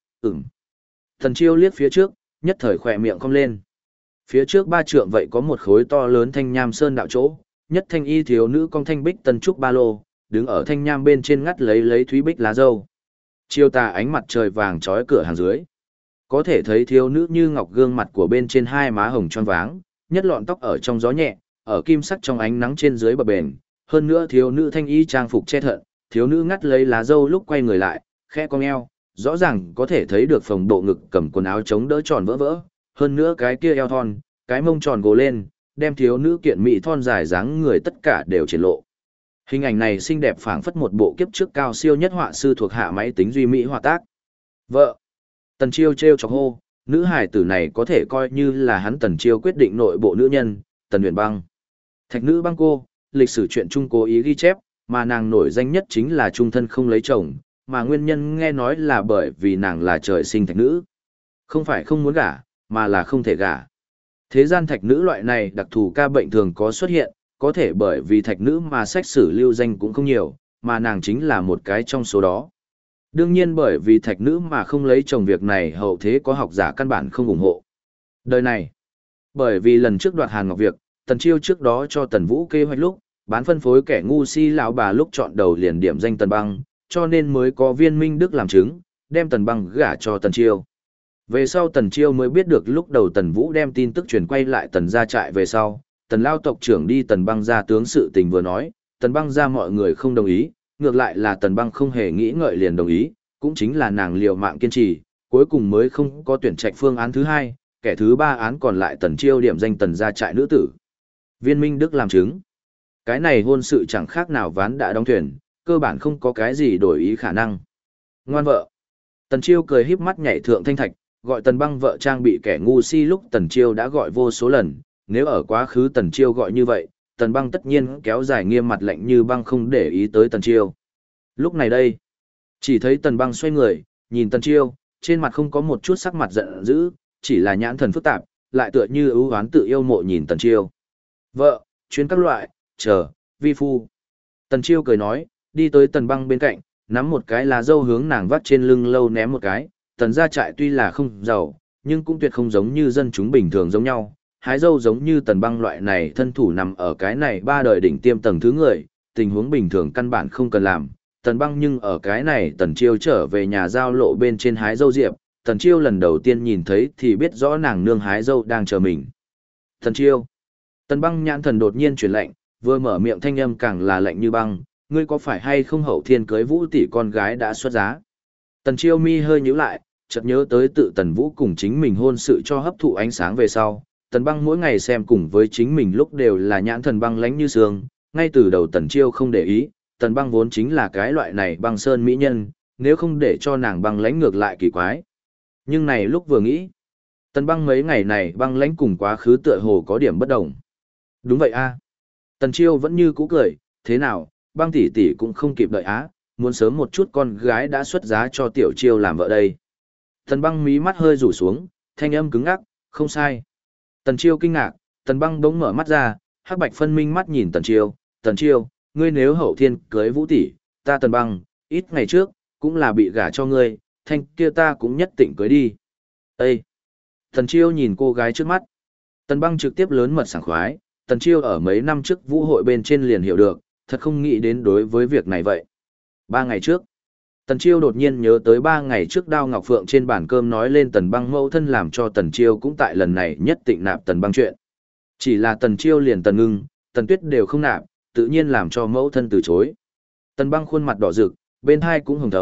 Tần Chiêu liếc phía trước, nhất thời khỏe miệng cong lên. Phía trước 3 trượng vậy có một khối to lớn thanh nham sơn đạo chỗ, nhất thanh y thiếu nữ cong thanh bích tân trúc ba lô, đứng ở thanh nham bên trên ngắt lấy thúy bích lá dâu. Chiêu tà ánh mặt trời vàng trói cửa hàng dưới. Có thể thấy thiếu nữ như ngọc gương mặt của bên trên hai má hồng tròn váng, nhất lọn tóc ở trong gió nhẹ, ở kim sắc trong ánh nắng trên dưới bờ bền. Hơn nữa thiếu nữ thanh y trang phục che thận, thiếu nữ ngắt lấy lá dâu lúc quay người lại, khẽ cong eo, rõ ràng có thể thấy được phồng bộ ngực cầm quần áo chống đỡ tròn vỡ vỡ. Hơn nữa cái kia eo thon, cái mông tròn gồ lên, đem thiếu nữ kiện mỹ thon dài dáng người tất cả đều triển lộ. Hình ảnh này xinh đẹp phảng phất một bộ kiếp trước cao siêu nhất họa sư thuộc hạ máy tính duy mỹ họa tác. Vợ. Tần Chiêu trêu chọc hô, nữ hài tử này có thể coi như là hắn Tần Chiêu quyết định nội bộ nữ nhân, Tần Huyền Băng. Thạch nữ băng cô, lịch sử truyện Trung cố ý ghi chép, mà nàng nổi danh nhất chính là trung thân không lấy chồng, mà nguyên nhân nghe nói là bởi vì nàng là trời sinh thạch nữ. Không phải không muốn gả, mà là không thể gả. Thế gian thạch nữ loại này đặc thù ca bệnh thường có xuất hiện, có thể bởi vì thạch nữ mà sách sử lưu danh cũng không nhiều, mà nàng chính là một cái trong số đó. Đương nhiên bởi vì thạch nữ mà không lấy chồng việc này hậu thế có học giả căn bản không ủng hộ. Đời này, bởi vì lần trước đoạt Hàn Ngọc việc, Tần Chiêu trước đó cho Tần Vũ kế hoạch lúc, bán phân phối kẻ ngu si lão bà lúc chọn đầu liền điểm danh Tần Băng, cho nên mới có Viên Minh Đức làm chứng, đem Tần Băng gả cho Tần Chiêu. Về sau Tần Chiêu mới biết được lúc đầu Tần Vũ đem tin tức truyền quay lại Tần gia trại về sau, Tần lao tộc trưởng đi Tần Băng gia tướng sự tình vừa nói, Tần Băng gia mọi người không đồng ý, ngược lại là Tần Băng không hề nghĩ ngợi liền đồng ý, cũng chính là nàng liều mạng kiên trì, cuối cùng mới không có tuyển trạch phương án thứ hai, kẻ thứ ba án còn lại Tần Chiêu điểm danh Tần gia trại nữ tử. Viên Minh Đức làm chứng. Cái này hôn sự chẳng khác nào ván đã đóng thuyền, cơ bản không có cái gì đổi ý khả năng. Ngoan vợ. Tần Chiêu cười híp mắt nhảy thượng thanh thạch, gọi Tần Băng vợ trang bị kẻ ngu si lúc Tần Chiêu đã gọi vô số lần, nếu ở quá khứ Tần Chiêu gọi như vậy, Tần Băng tất nhiên kéo dài nghiêm mặt lạnh như băng không để ý tới Tần Chiêu. Lúc này đây, chỉ thấy Tần Băng xoay người, nhìn Tần Chiêu, trên mặt không có một chút sắc mặt giận dữ, chỉ là nhãn thần phức tạp, lại tựa như ưu oán tự yêu mộ nhìn Tần Chiêu. Vợ, chuyến các loại, chờ, vi phu. Tần Chiêu cười nói, đi tới Tần Băng bên cạnh, nắm một cái lá dâu hướng nàng vắt trên lưng lâu ném một cái. Tần gia trại tuy là không giàu, nhưng cũng tuyệt không giống như dân chúng bình thường giống nhau. Hái dâu giống như Tần Băng loại này thân thủ nằm ở cái này ba đời đỉnh tiêm tầng thứ người, tình huống bình thường căn bản không cần làm. Tần Băng nhưng ở cái này Tần Chiêu trở về nhà giao lộ bên trên hái dâu diệp, Tần Chiêu lần đầu tiên nhìn thấy thì biết rõ nàng nương hái dâu đang chờ mình. Tần Chiêu. Tần Băng nhãn thần đột nhiên chuyển lạnh, vừa mở miệng thanh âm càng là lạnh như băng, ngươi có phải hay không hậu thiên cưới Vũ tỷ con gái đã xuất giá? Tần Chiêu mi hơi nhíu lại, chợt nhớ tới tự Tần Vũ cùng chính mình hôn sự cho hấp thụ ánh sáng về sau, Tần Băng mỗi ngày xem cùng với chính mình lúc đều là nhãn thần băng lãnh như sương, ngay từ đầu Tần Chiêu không để ý, Tần Băng vốn chính là cái loại này băng sơn mỹ nhân, nếu không để cho nàng băng lãnh ngược lại kỳ quái. Nhưng này lúc vừa nghĩ, Tần Băng mấy ngày này băng lãnh cùng quá khứ tựa hồ có điểm bất đồng. Đúng vậy a. Tần Chiêu vẫn như cũ cười, thế nào, Băng tỷ tỷ cũng không kịp đợi á, muốn sớm một chút con gái đã xuất giá cho Tiểu Chiêu làm vợ đây. Tần Băng mí mắt hơi rủ xuống, thanh âm cứng ngắc, không sai. Tần Chiêu kinh ngạc, Tần Băng bỗng mở mắt ra, hắc bạch phân minh mắt nhìn Tần Chiêu, ngươi nếu hậu thiên cưới Vũ tỷ, ta Tần Băng, ít ngày trước, cũng là bị gả cho ngươi, thanh kia ta cũng nhất định cưới đi. Ê! Tần Chiêu nhìn cô gái trước mắt. Tần Băng trực tiếp lớn mật sảng khoái, Tần Chiêu ở mấy năm trước vũ hội bên trên liền hiểu được, thật không nghĩ đến đối với việc này vậy. 3 ngày trước, Tần Chiêu đột nhiên nhớ tới 3 ngày trước Đao Ngọc Phượng trên bàn cơm nói lên Tần Băng mẫu thân làm cho Tần Chiêu cũng tại lần này nhất định nạp Tần Băng chuyện. Chỉ là Tần Chiêu liền Tần Ngưng, Tần Tuyết đều không nạp, tự nhiên làm cho mẫu thân từ chối. Tần Băng khuôn mặt đỏ rực, bên hai cũng hồng thấu,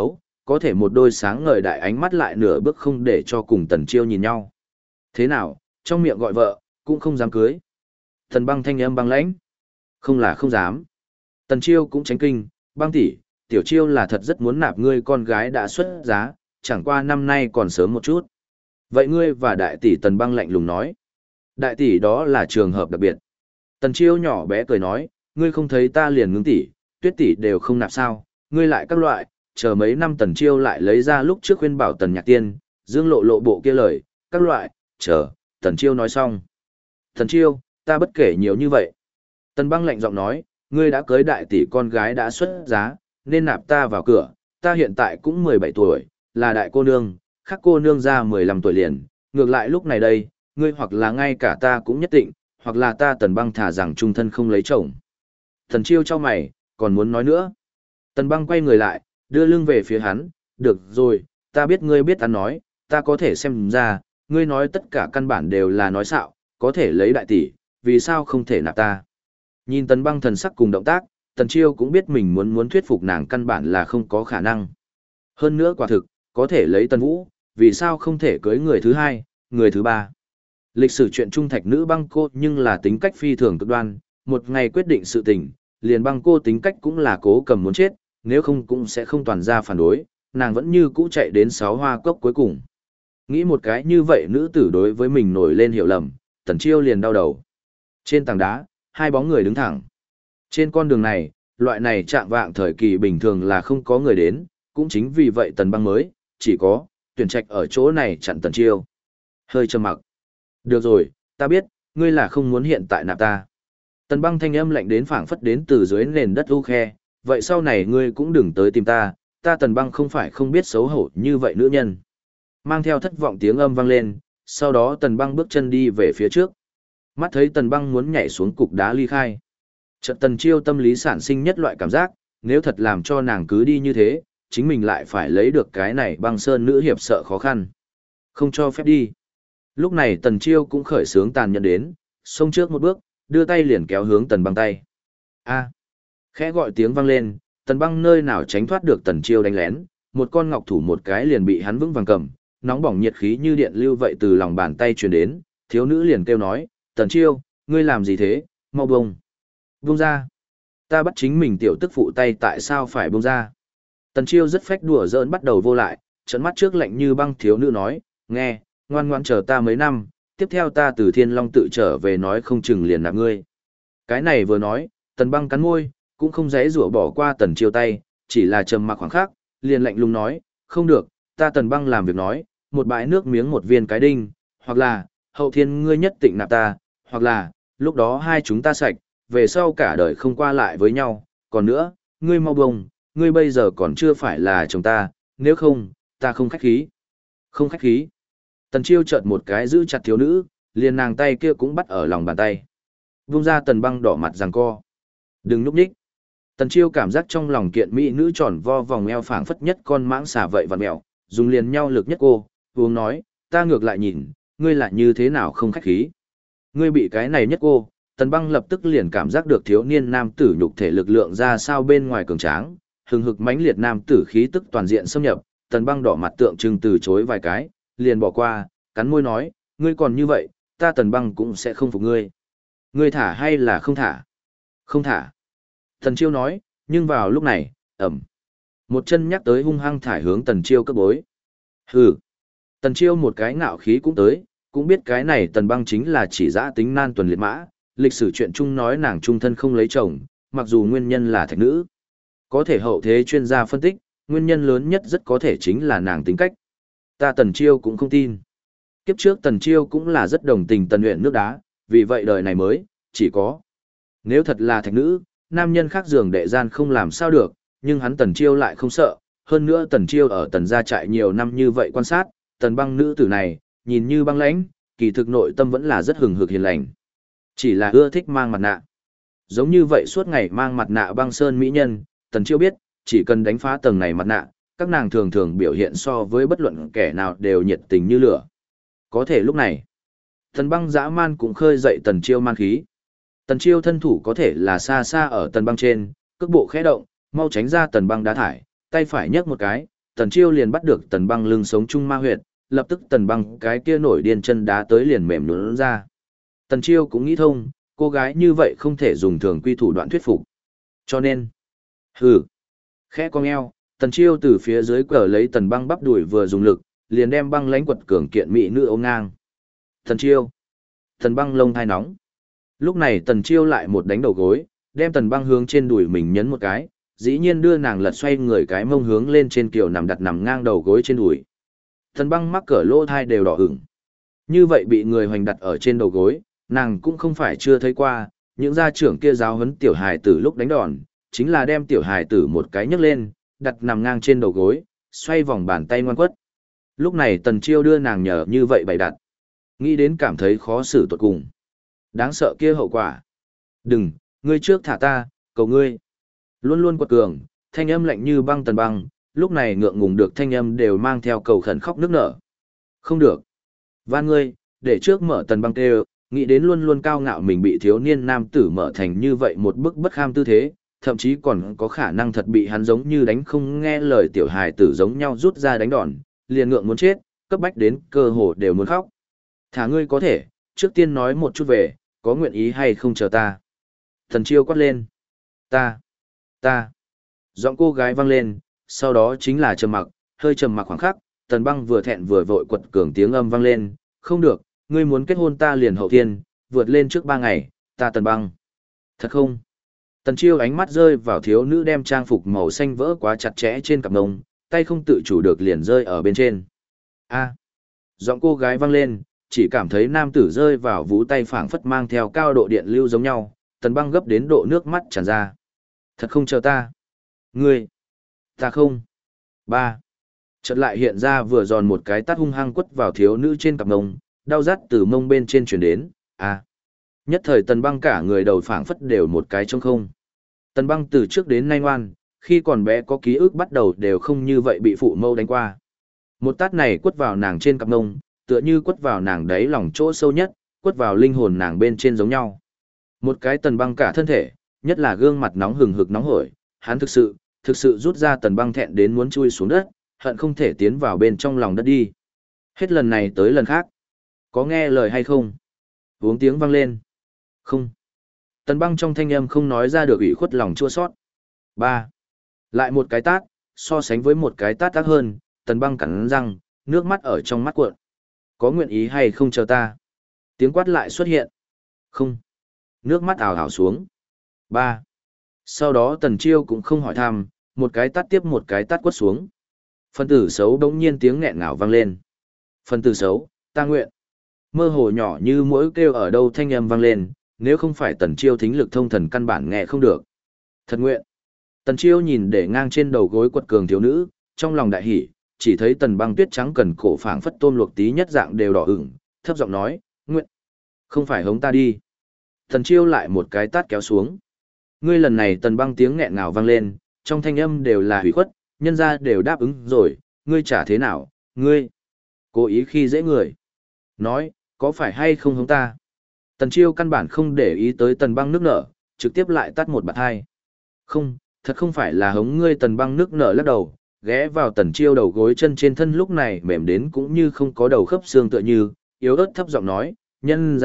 có thể một đôi sáng ngời đại ánh mắt lại nửa bước không để cho cùng Tần Chiêu nhìn nhau. Thế nào, trong miệng gọi vợ, cũng không dám cưới. Tần Băng thanh âm băng lãnh. Không là không dám. Tần Chiêu cũng tránh kinh, Băng tỷ, tiểu Chiêu là thật rất muốn nạp ngươi con gái đã xuất giá, chẳng qua năm nay còn sớm một chút. Vậy ngươi và đại tỷ Tần Băng lạnh lùng nói. Đại tỷ đó là trường hợp đặc biệt. Tần Chiêu nhỏ bé cười nói, ngươi không thấy ta liền ngưng tỷ, Tuyết tỷ đều không nạp sao, ngươi lại các loại, chờ mấy năm Tần Chiêu lại lấy ra lúc trước khuyên bảo Tần Nhạc Tiên, Dương Lộ lộ bộ kia lời, các loại, chờ, Tần Chiêu nói xong. Tần Chiêu, ta bất kể nhiều như vậy. Tần Băng lạnh giọng nói, ngươi đã cưới đại tỷ con gái đã xuất giá, nên nạp ta vào cửa, ta hiện tại cũng 17 tuổi, là đại cô nương, khác cô nương ra 15 tuổi liền, ngược lại lúc này đây, ngươi hoặc là ngay cả ta cũng nhất định, hoặc là ta Tần Băng thả rằng trung thân không lấy chồng. Tần Chiêu cho mày, còn muốn nói nữa. Tần Băng quay người lại, đưa lưng về phía hắn, được rồi, ta biết ngươi biết ăn nói, ta có thể xem ra, ngươi nói tất cả căn bản đều là nói xạo, có thể lấy đại tỷ, vì sao không thể nạp ta. Nhìn Tần Băng thần sắc cùng động tác, Tần Chiêu cũng biết mình muốn thuyết phục nàng căn bản là không có khả năng. Hơn nữa quả thực, có thể lấy Tần Vũ, vì sao không thể cưới người thứ hai, người thứ ba. Lịch sử chuyện trung thạch nữ Băng cô nhưng là tính cách phi thường cực đoan, một ngày quyết định sự tình, liền Băng cô tính cách cũng là cố cầm muốn chết, nếu không cũng sẽ không toàn ra phản đối, nàng vẫn như cũ chạy đến 6 hoa cốc cuối cùng. Nghĩ một cái như vậy nữ tử đối với mình nổi lên hiểu lầm, Tần Chiêu liền đau đầu. Trên tảng đá, hai bóng người đứng thẳng. Trên con đường này, loại này trạng vạng thời kỳ bình thường là không có người đến, cũng chính vì vậy Tần Băng mới, chỉ có, tuyển trạch ở chỗ này chặn Tần Chiêu. Hơi trầm mặc. Được rồi, ta biết, ngươi là không muốn hiện tại nạp ta. Tần Băng thanh âm lạnh đến phảng phất đến từ dưới nền đất u khe, vậy sau này ngươi cũng đừng tới tìm ta, ta Tần Băng không phải không biết xấu hổ như vậy nữ nhân. Mang theo thất vọng tiếng âm vang lên, sau đó Tần Băng bước chân đi về phía trước. Mắt thấy Tần Băng muốn nhảy xuống cục đá ly khai. Chợt Tần Chiêu tâm lý sản sinh nhất loại cảm giác, nếu thật làm cho nàng cứ đi như thế, chính mình lại phải lấy được cái này Băng Sơn nữ hiệp sợ khó khăn. Không cho phép đi. Lúc này Tần Chiêu cũng khởi sướng tàn nhẫn đến, xông trước một bước, đưa tay liền kéo hướng Tần Băng tay. A. Khẽ gọi tiếng vang lên, Tần Băng nơi nào tránh thoát được Tần Chiêu đánh lén, một con ngọc thủ một cái liền bị hắn vững vàng cầm, nóng bỏng nhiệt khí như điện lưu vậy từ lòng bàn tay truyền đến, thiếu nữ liền kêu nói, Tần Chiêu, ngươi làm gì thế, mau buông. Buông ra. Ta bắt chính mình tiểu tức phụ tay tại sao phải buông ra. Tần Chiêu rất phách đùa giỡn bắt đầu vô lại, trợn mắt trước lạnh như băng thiếu nữ nói, nghe, ngoan ngoan chờ ta mấy năm, tiếp theo ta từ Thiên Long tự trở về nói không chừng liền nạp ngươi. Cái này vừa nói, Tần Băng cắn môi, cũng không dễ rủa bỏ qua Tần Chiêu tay, chỉ là trầm mặc khoảng khắc, liền lạnh lùng nói, không được, ta Tần Băng làm việc nói, một bãi nước miếng một viên cái đinh, hoặc là, hậu thiên ngươi nhất định nạp ta, hoặc là, lúc đó hai chúng ta sạch, về sau cả đời không qua lại với nhau, còn nữa, ngươi mau bông, ngươi bây giờ còn chưa phải là chồng ta, nếu không, ta không khách khí. Không khách khí. Tần Chiêu chợt một cái giữ chặt thiếu nữ, liền nàng tay kia cũng bắt ở lòng bàn tay. Vung ra Tần Băng đỏ mặt giằng co. Đừng núp nhích. Tần Chiêu cảm giác trong lòng kiện mỹ nữ tròn vo vòng eo phảng phất nhất con mãng xà vậy vặn mèo, dùng liền nhau lực nhất cô, uống nói, ta ngược lại nhìn, ngươi lại như thế nào không khách khí. Ngươi bị cái này nhất cô, Tần Băng lập tức liền cảm giác được thiếu niên nam tử nhục thể lực lượng ra sao bên ngoài cường tráng, hừng hực mãnh liệt nam tử khí tức toàn diện xâm nhập, Tần Băng đỏ mặt tượng trưng từ chối vài cái, liền bỏ qua, cắn môi nói, ngươi còn như vậy, ta Tần Băng cũng sẽ không phục ngươi. Ngươi thả hay là không thả? Không thả. Tần Chiêu nói, nhưng vào lúc này, ầm, một chân nhắc tới hung hăng thải hướng Tần Chiêu cấp bối. Hừ. Tần Chiêu một cái ngạo khí cũng tới, cũng biết cái này Tần Băng chính là chỉ dã tính nan tuần liệt mã, lịch sử chuyện chung nói nàng trung thân không lấy chồng, mặc dù nguyên nhân là thạch nữ. Có thể hậu thế chuyên gia phân tích, nguyên nhân lớn nhất rất có thể chính là nàng tính cách. Ta Tần Chiêu cũng không tin. Kiếp trước Tần Chiêu cũng là rất đồng tình Tần Uyển nước đá, vì vậy đời này mới, chỉ có. Nếu thật là thạch nữ, nam nhân khác giường đệ gian không làm sao được, nhưng hắn Tần Chiêu lại không sợ. Hơn nữa Tần Chiêu ở Tần gia trại nhiều năm như vậy quan sát, Tần Băng nữ tử này, nhìn như băng lãnh, kỳ thực nội tâm vẫn là rất hừng hực hiền lành. Chỉ là ưa thích mang mặt nạ. Giống như vậy suốt ngày mang mặt nạ băng sơn mỹ nhân, Tần Chiêu biết, chỉ cần đánh phá tầng này mặt nạ, các nàng thường thường biểu hiện so với bất luận kẻ nào đều nhiệt tình như lửa. Có thể lúc này, Tần Băng dã man cũng khơi dậy Tần Chiêu man khí. Tần Chiêu thân thủ có thể là xa xa ở Tần Băng trên, cước bộ khẽ động, mau tránh ra Tần Băng đá thải, tay phải nhấc một cái, Tần Chiêu liền bắt được Tần Băng lưng sống chung ma huyệt, lập tức Tần Băng cái kia nổi điên chân đá tới liền mềm nhũn ra. Tần Chiêu cũng nghĩ thông, cô gái như vậy không thể dùng thường quy thủ đoạn thuyết phục. Cho nên, hừ, khẽ cong eo, Tần Chiêu từ phía dưới cờ lấy Tần Băng bắp đùi vừa dùng lực, liền đem Băng Lãnh quật cường kiện mỹ nữ ôm ngang. Tần Chiêu, Tần Băng lông thai nóng. Lúc này Tần Chiêu lại một đánh đầu gối, đem Tần Băng hướng trên đùi mình nhấn một cái, dĩ nhiên đưa nàng lật xoay người cái mông hướng lên trên kiểu nằm đặt nằm ngang đầu gối trên đùi. Tần Băng mắc cỡ lỗ thai đều đỏ ửng. Như vậy bị người hoành đặt ở trên đầu gối, nàng cũng không phải chưa thấy qua, những gia trưởng kia giáo huấn tiểu hài tử lúc đánh đòn, chính là đem tiểu hài tử một cái nhấc lên, đặt nằm ngang trên đầu gối, xoay vòng bàn tay ngoan quất. Lúc này Tần Chiêu đưa nàng nhờ như vậy bày đặt. Nghĩ đến cảm thấy khó xử tột cùng. Đáng sợ kia hậu quả. Đừng, ngươi trước thả ta, cầu ngươi. Luôn luôn quật cường, thanh âm lạnh như băng Tần Băng, lúc này ngượng ngùng được thanh âm đều mang theo cầu khẩn khóc nức nở. Không được. Van ngươi, để trước mở Tần Băng kêu, nghĩ đến luôn luôn cao ngạo mình bị thiếu niên nam tử mở thành như vậy một bức bất kham tư thế, thậm chí còn có khả năng thật bị hắn giống như đánh không nghe lời tiểu hài tử giống nhau rút ra đánh đòn, liền ngượng muốn chết, cấp bách đến cơ hồ đều muốn khóc. Thả ngươi có thể, trước tiên nói một chút về, có nguyện ý hay không chờ ta. Thần Chiêu quát lên. Ta. Giọng cô gái vang lên, sau đó chính là trầm mặc, hơi trầm mặc khoảng khắc, Tần Băng vừa thẹn vừa vội quật cường tiếng âm vang lên, không được, ngươi muốn kết hôn ta liền hậu thiên, vượt lên trước 3 ngày, ta Tần Băng. Thật không? Tần Chiêu ánh mắt rơi vào thiếu nữ đem trang phục màu xanh vỡ quá chặt chẽ trên cặp ngông, tay không tự chủ được liền rơi ở bên trên. A. Giọng cô gái vang lên, chỉ cảm thấy nam tử rơi vào vú tay phảng phất mang theo cao độ điện lưu giống nhau, Tần Băng gấp đến độ nước mắt tràn ra. Thật không chờ ta. Ngươi. Ta không. 3. Chợt lại hiện ra vừa giòn một cái tát hung hăng quất vào thiếu nữ trên cặp ngông, đau rát từ mông bên trên chuyển đến. A. Nhất thời Tần Băng cả người đầu phảng phất đều một cái trống không. Tần Băng từ trước đến nay ngoan, khi còn bé có ký ức bắt đầu đều không như vậy bị phụ mâu đánh qua. Một tát này quất vào nàng trên cặp ngông, tựa như quất vào nàng đáy lòng chỗ sâu nhất, quất vào linh hồn nàng bên trên giống nhau. Một cái Tần Băng cả thân thể, nhất là gương mặt nóng hừng hực nóng hổi, hắn thực sự rút ra Tần Băng thẹn đến muốn chui xuống đất, hận không thể tiến vào bên trong lòng đất đi. Hết lần này tới lần khác. Có nghe lời hay không? Uống tiếng vang lên. Không. Tần Băng trong thanh âm không nói ra được ủy khuất lòng chua xót. 3. Lại một cái tát, so sánh với một cái tát tác hơn, Tần Băng cắn răng, nước mắt ở trong mắt cuộn. Có nguyện ý hay không chờ ta? Tiếng quát lại xuất hiện. Không. Nước mắt ào ào xuống. 3. Sau đó Tần Chiêu cũng không hỏi thăm, một cái tát tiếp một cái tát quất xuống. Phần tử xấu đống nhiên tiếng nghẹn ngào vang lên. Phần tử xấu, ta nguyện. Mơ hồ nhỏ như mỗi kêu ở đâu thanh âm vang lên, nếu không phải Tần Chiêu thính lực thông thần căn bản nghe không được. Thật nguyện. Tần Chiêu nhìn để ngang trên đầu gối quật cường thiếu nữ, trong lòng đại hỉ, chỉ thấy Tần Băng tuyết trắng cần cổ phảng phất tôm luộc tí nhất dạng đều đỏ ửng, thấp giọng nói, nguyện. Không phải hống ta đi. Tần Chiêu lại một cái tát kéo xuống. Ngươi lần này Tần Băng tiếng nghẹn ngào vang lên, trong thanh âm đều là hủy khuất, nhân ra đều đáp ứng rồi, ngươi trả thế nào, ngươi. Cố ý khi dễ người. Nói, có phải hay không hống ta? Tần Chiêu căn bản không để ý tới Tần Băng nước nở, trực tiếp lại tát một bạt hai. Không, thật không phải là hống ngươi. Tần Băng nước nở lắc đầu, ghé vào Tần Chiêu đầu gối chân trên thân lúc này mềm đến cũng như không có đầu khớp xương tựa như, yếu ớt thấp giọng nói, nhân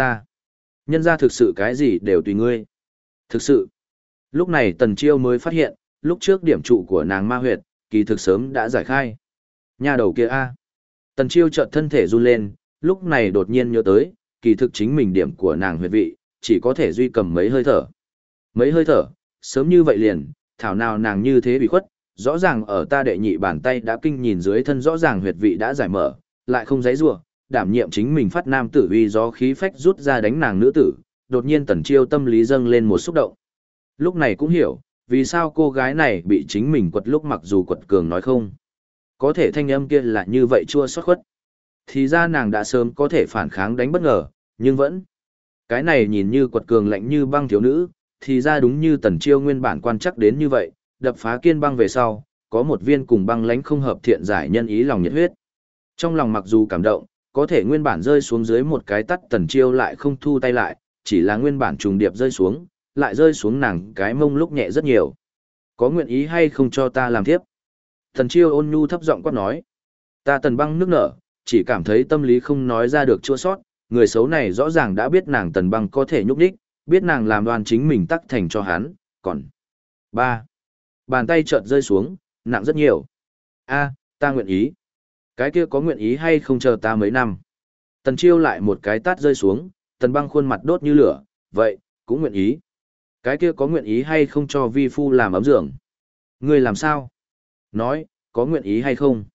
ra thực sự cái gì đều tùy ngươi. Thực sự. Lúc này Tần Chiêu mới phát hiện, lúc trước điểm trụ của nàng ma huyệt, kỳ thực sớm đã giải khai. Nhà đầu kia a. Tần Chiêu chợt thân thể run lên, lúc này đột nhiên nhớ tới, kỳ thực chính mình điểm của nàng huyệt vị, chỉ có thể duy cầm mấy hơi thở. Mấy hơi thở, sớm như vậy liền, thảo nào nàng như thế bị khuất, rõ ràng ở ta đệ nhị bàn tay đã kinh nhìn dưới thân rõ ràng huyệt vị đã giải mở, lại không giãy giụa, đảm nhiệm chính mình phát nam tử uy gió khí phách rút ra đánh nàng nữ tử, đột nhiên Tần Chiêu tâm lý dâng lên một xúc động. Lúc này cũng hiểu, vì sao cô gái này bị chính mình quật lúc mặc dù quật cường nói không. Có thể thanh âm kia là như vậy chua xót khuất. Thì ra nàng đã sớm có thể phản kháng đánh bất ngờ, nhưng vẫn. Cái này nhìn như quật cường lạnh như băng thiếu nữ, thì ra đúng như Tần Chiêu nguyên bản quan chắc đến như vậy, đập phá kiên băng về sau, có một viên cùng băng lãnh không hợp thiện giải nhân ý lòng nhiệt huyết. Trong lòng mặc dù cảm động, có thể nguyên bản rơi xuống dưới một cái tắt Tần Chiêu lại không thu tay lại, chỉ là nguyên bản trùng điệp rơi xuống, lại rơi xuống nàng cái mông lúc nhẹ rất nhiều. Có nguyện ý hay không cho ta làm tiếp? Tần Chiêu ôn nhu thấp giọng quát nói. Ta Tần Băng nước nở, chỉ cảm thấy tâm lý không nói ra được chua sót, người xấu này rõ ràng đã biết nàng Tần Băng có thể nhúc nhích, biết nàng làm đoan chính mình tắc thành cho hắn, còn... Ba. Bàn tay chợt rơi xuống, nặng rất nhiều. A, ta nguyện ý. Cái kia có nguyện ý hay không chờ ta mấy năm? Tần Chiêu lại một cái tát rơi xuống, Tần Băng khuôn mặt đốt như lửa, vậy, cũng nguyện ý. Cái kia có nguyện ý hay không cho vi phu làm ấm giường? Ngươi làm sao? Nói, có nguyện ý hay không?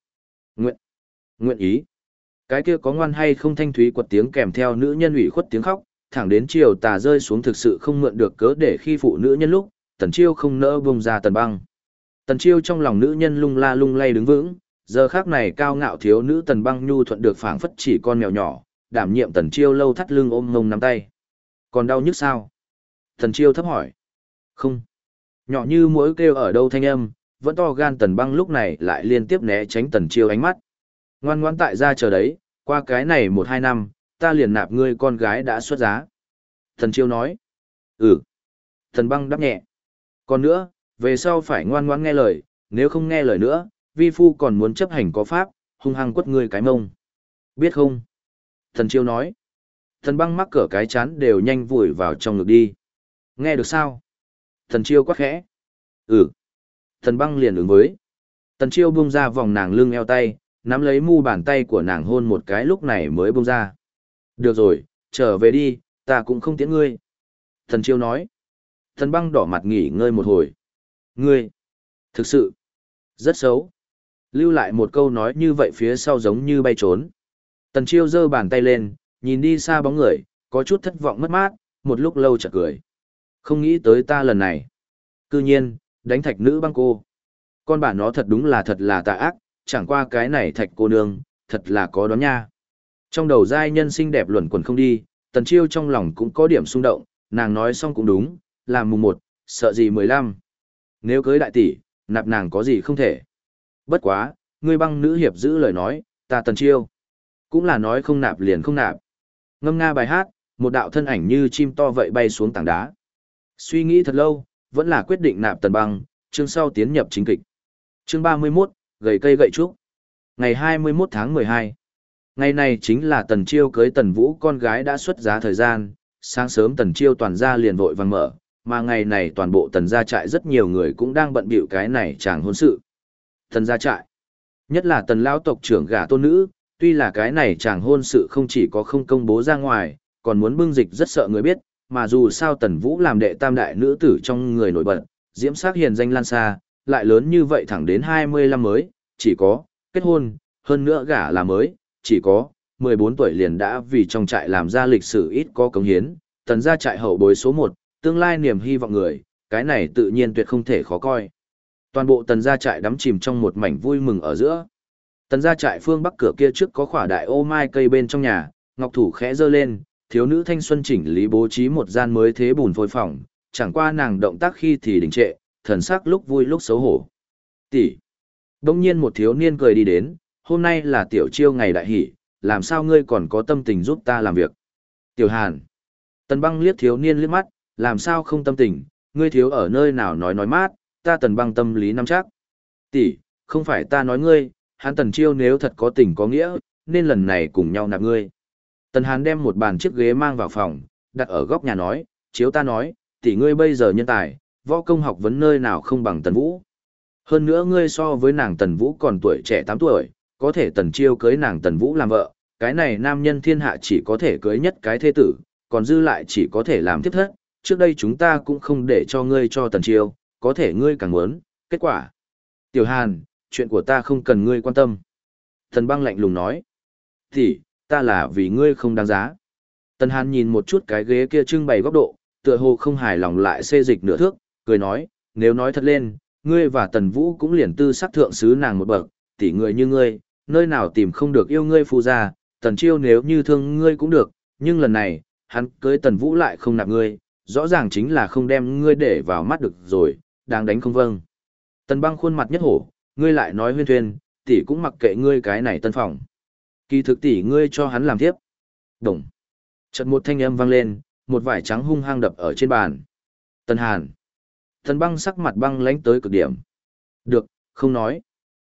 Nguyện ý. Cái kia có ngoan hay không? Thanh thúy quật tiếng kèm theo nữ nhân ủy khuất tiếng khóc, thẳng đến chiều tà rơi xuống thực sự không mượn được cớ để khi phụ nữ nhân lúc, Tần Chiêu không nỡ buông ra Tần Băng. Tần Chiêu trong lòng nữ nhân lung la lung lay đứng vững, giờ khắc này cao ngạo thiếu nữ Tần Băng nhu thuận được phảng phất chỉ con mèo nhỏ, đảm nhiệm Tần Chiêu lâu thắt lưng ôm ngông nắm tay. Còn đau nhức sao? Tần Chiêu thấp hỏi. Không. Nhỏ như muỗi kêu ở đâu thanh âm, vẫn to gan Tần Băng lúc này lại liên tiếp né tránh Tần Chiêu ánh mắt. Ngoan ngoãn tại gia chờ đấy, qua cái này 1-2 năm, ta liền nạp ngươi con gái đã xuất giá. Tần Chiêu nói. Ừ. Tần Băng đáp nhẹ. Còn nữa, về sau phải ngoan ngoãn nghe lời, nếu không nghe lời nữa, vi phu còn muốn chấp hành có pháp, hung hăng quất ngươi cái mông. Biết không? Tần Chiêu nói. Tần Băng mắc cỡ cái chán đều nhanh vùi vào trong ngực đi. Nghe được sao? Tần Chiêu quát khẽ. Ừ. Tần Băng liền ứng với. Tần Chiêu buông ra vòng nàng lưng eo tay, nắm lấy mu bàn tay của nàng hôn một cái lúc này mới buông ra. Được rồi, trở về đi, ta cũng không tiễn ngươi. Tần Chiêu nói. Tần Băng đỏ mặt nghỉ ngơi một hồi. Ngươi, thực sự, rất xấu. Lưu lại một câu nói như vậy phía sau giống như bay trốn. Tần Chiêu giơ bàn tay lên, nhìn đi xa bóng người, có chút thất vọng mất mát, một lúc lâu chợt cười. Không nghĩ tới ta lần này. Cư nhiên, đánh thạch nữ băng cô. Con bà nó thật đúng là thật là tà ác, chẳng qua cái này thạch cô nương, thật là có đoán nha. Trong đầu giai nhân xinh đẹp luẩn quẩn không đi, Tần Chiêu trong lòng cũng có điểm xung động, nàng nói xong cũng đúng, làm mùng 1, sợ gì 15. Nếu cưới đại tỷ, nạp nàng có gì không thể. Bất quá, ngươi băng nữ hiệp giữ lời nói, ta Tần Chiêu. Cũng là nói không nạp liền không nạp. Ngâm nga bài hát, một đạo thân ảnh như chim to vậy bay xuống tảng đá. Suy nghĩ thật lâu, vẫn là quyết định nạp Tần Băng, chương sau tiến nhập chính kịch. Chương 31, gầy cây gậy trúc. Ngày 21 tháng 12. Ngày này chính là Tần Chiêu cưới Tần Vũ con gái đã xuất giá thời gian, sáng sớm Tần Chiêu toàn gia liền vội vàng mở, mà ngày này toàn bộ Tần gia trại rất nhiều người cũng đang bận bịu cái này chàng hôn sự. Tần gia trại, nhất là Tần lão tộc trưởng gả tôn nữ, tuy là cái này chàng hôn sự không chỉ có không công bố ra ngoài, còn muốn bưng dịch rất sợ người biết, mà dù sao Tần Vũ làm đệ tam đại nữ tử trong người nổi bật, diễm sắc hiền danh lan xa, lại lớn như vậy thẳng đến 25 mới, chỉ có kết hôn, hơn nữa gả là mới, chỉ có 14 tuổi liền đã vì trong trại làm ra lịch sử ít có cống hiến, Tần gia trại hậu bối số 1, tương lai niềm hy vọng người, cái này tự nhiên tuyệt không thể khó coi. Toàn bộ Tần gia trại đắm chìm trong một mảnh vui mừng ở giữa. Tần gia trại phương bắc cửa kia trước có khỏa đại ô mai cây bên trong nhà, ngọc thủ khẽ giơ lên, thiếu nữ thanh xuân chỉnh lý bố trí một gian mới thế bùn phôi phòng, chẳng qua nàng động tác khi thì đình trệ, thần sắc lúc vui lúc xấu hổ. Tỷ. Đông nhiên một thiếu niên cười đi đến, hôm nay là tiểu Chiêu ngày đại hỷ, làm sao ngươi còn có tâm tình giúp ta làm việc? Tiểu Hàn. Tần Băng liếc thiếu niên liếc mắt, làm sao không tâm tình, ngươi thiếu ở nơi nào nói mát, ta Tần Băng tâm lý nắm chắc. Tỷ, không phải ta nói ngươi, hắn Tần Chiêu nếu thật có tình có nghĩa, nên lần này cùng nhau nạp ngươi. Tần Hàn đem một bàn chiếc ghế mang vào phòng, đặt ở góc nhà nói, chiếu ta nói, tỷ ngươi bây giờ nhân tài, võ công học vấn nơi nào không bằng Tần Vũ. Hơn nữa ngươi so với nàng Tần Vũ còn tuổi trẻ 8 tuổi, có thể Tần Chiêu cưới nàng Tần Vũ làm vợ, cái này nam nhân thiên hạ chỉ có thể cưới nhất cái thế tử, còn dư lại chỉ có thể làm tiếp thất, trước đây chúng ta cũng không để cho ngươi cho Tần Chiêu, có thể ngươi càng muốn, kết quả. Tiểu Hàn, chuyện của ta không cần ngươi quan tâm. Tần Băng lạnh lùng nói, thì, ta là vì ngươi không đáng giá. Tần Hàn nhìn một chút cái ghế kia trưng bày góc độ, tựa hồ không hài lòng lại xê dịch nửa thước, cười nói, nếu nói thật lên, ngươi và Tần Vũ cũng liền tư sắc thượng sứ nàng một bậc, tỷ người như ngươi, nơi nào tìm không được yêu ngươi phu gia, Tần Chiêu nếu như thương ngươi cũng được, nhưng lần này, hắn cưới Tần Vũ lại không nạp ngươi, rõ ràng chính là không đem ngươi để vào mắt được rồi, đáng đánh không vâng. Tần Băng khuôn mặt nhất hổ, ngươi lại nói huyên thuyên, tỷ cũng mặc kệ ngươi cái này tân phòng. Kỳ thực tỷ ngươi cho hắn làm tiếp. Đồng. Chợt một thanh âm vang lên, một vải trắng hung hăng đập ở trên bàn. Tần Hàn. Tần Băng sắc mặt băng lãnh tới cực điểm. Được, không nói.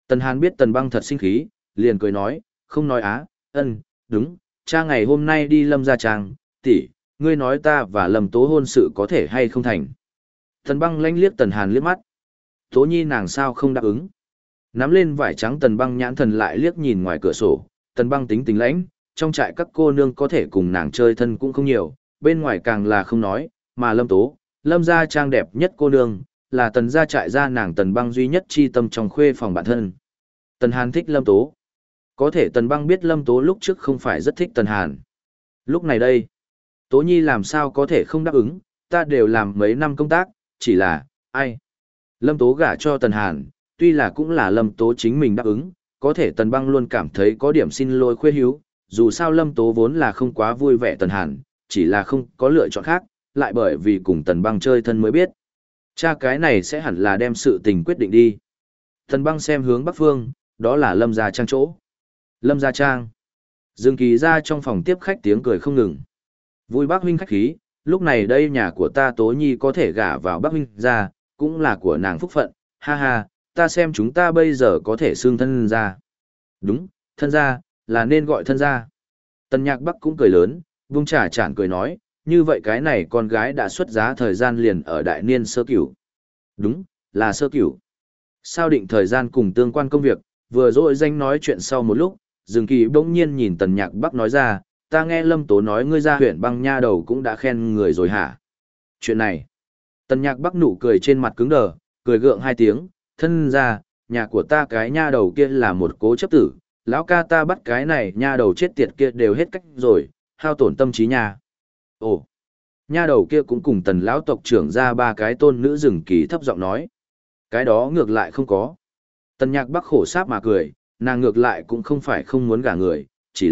Tần Hàn biết Tần Băng thật sinh khí, liền cười nói, không nói á, đúng, cha ngày hôm nay đi Lâm gia trang, tỷ, ngươi nói ta và Lâm Tố hôn sự có thể hay không thành. Tần Băng lanh liếc Tần Hàn liếc mắt. Tố Nhi nàng sao không đáp ứng. Nắm lên vải trắng Tần Băng nhãn thần lại liếc nhìn ngoài cửa sổ, Tần Băng tính tình lãnh, trong trại các cô nương có thể cùng nàng chơi thân cũng không nhiều, bên ngoài càng là không nói, mà Lâm Tố, Lâm gia trang đẹp nhất cô nương, là Tần gia trại gia nàng Tần Băng duy nhất chi tâm trong khuê phòng bản thân. Tần Hàn thích Lâm Tố. Có thể Tần Băng biết Lâm Tố lúc trước không phải rất thích Tần Hàn. Lúc này đây, Tố Nhi làm sao có thể không đáp ứng, ta đều làm mấy năm công tác, chỉ là, ai? Lâm Tố gả cho Tần Hàn, tuy là cũng là Lâm Tố chính mình đáp ứng, có thể Tần Băng luôn cảm thấy có điểm xin lỗi khuê hiếu, dù sao Lâm Tố vốn là không quá vui vẻ Tần Hàn, chỉ là không có lựa chọn khác, lại bởi vì cùng Tần Băng chơi thân mới biết. Cha cái này sẽ hẳn là đem sự tình quyết định đi. Tần Băng xem hướng Bắc Phương, đó là Lâm gia trang chỗ. Lâm gia trang. Dương Kỳ ra trong phòng tiếp khách tiếng cười không ngừng. Vui bác huynh khách khí, lúc này đây nhà của ta Tố Nhi có thể gả vào bác huynh ra, cũng là của nàng phúc phận, ha ha, ta xem chúng ta bây giờ có thể xương thân ra. Đúng, thân ra, là nên gọi thân ra. Tần Nhạc Bắc cũng cười lớn, vung trà chản cười nói, như vậy cái này con gái đã xuất giá thời gian liền ở đại niên sơ cửu. Đúng, là sơ cửu. Sao định thời gian cùng tương quan công việc, vừa rồi danh nói chuyện sau một lúc, Dương Kỳ bỗng nhiên nhìn Tần Nhạc Bắc nói ra, ta nghe Lâm Tố nói ngươi ra huyện băng nha đầu cũng đã khen người rồi hả? Chuyện này. Tần Nhạc Bắc nụ cười trên mặt cứng đờ, cười gượng hai tiếng, thân ra, nhà của ta cái nha đầu kia là một cố chấp tử, lão ca ta bắt cái này nha đầu chết tiệt kia đều hết cách rồi, hao tổn tâm trí nhà. Ồ, nha đầu kia cũng cùng Tần lão tộc trưởng ra ba cái tôn nữ Dương Kỳ thấp giọng nói. Cái đó ngược lại không có. Tần Nhạc Bắc khổ sáp mà cười, nàng ngược lại cũng không phải không muốn gả người,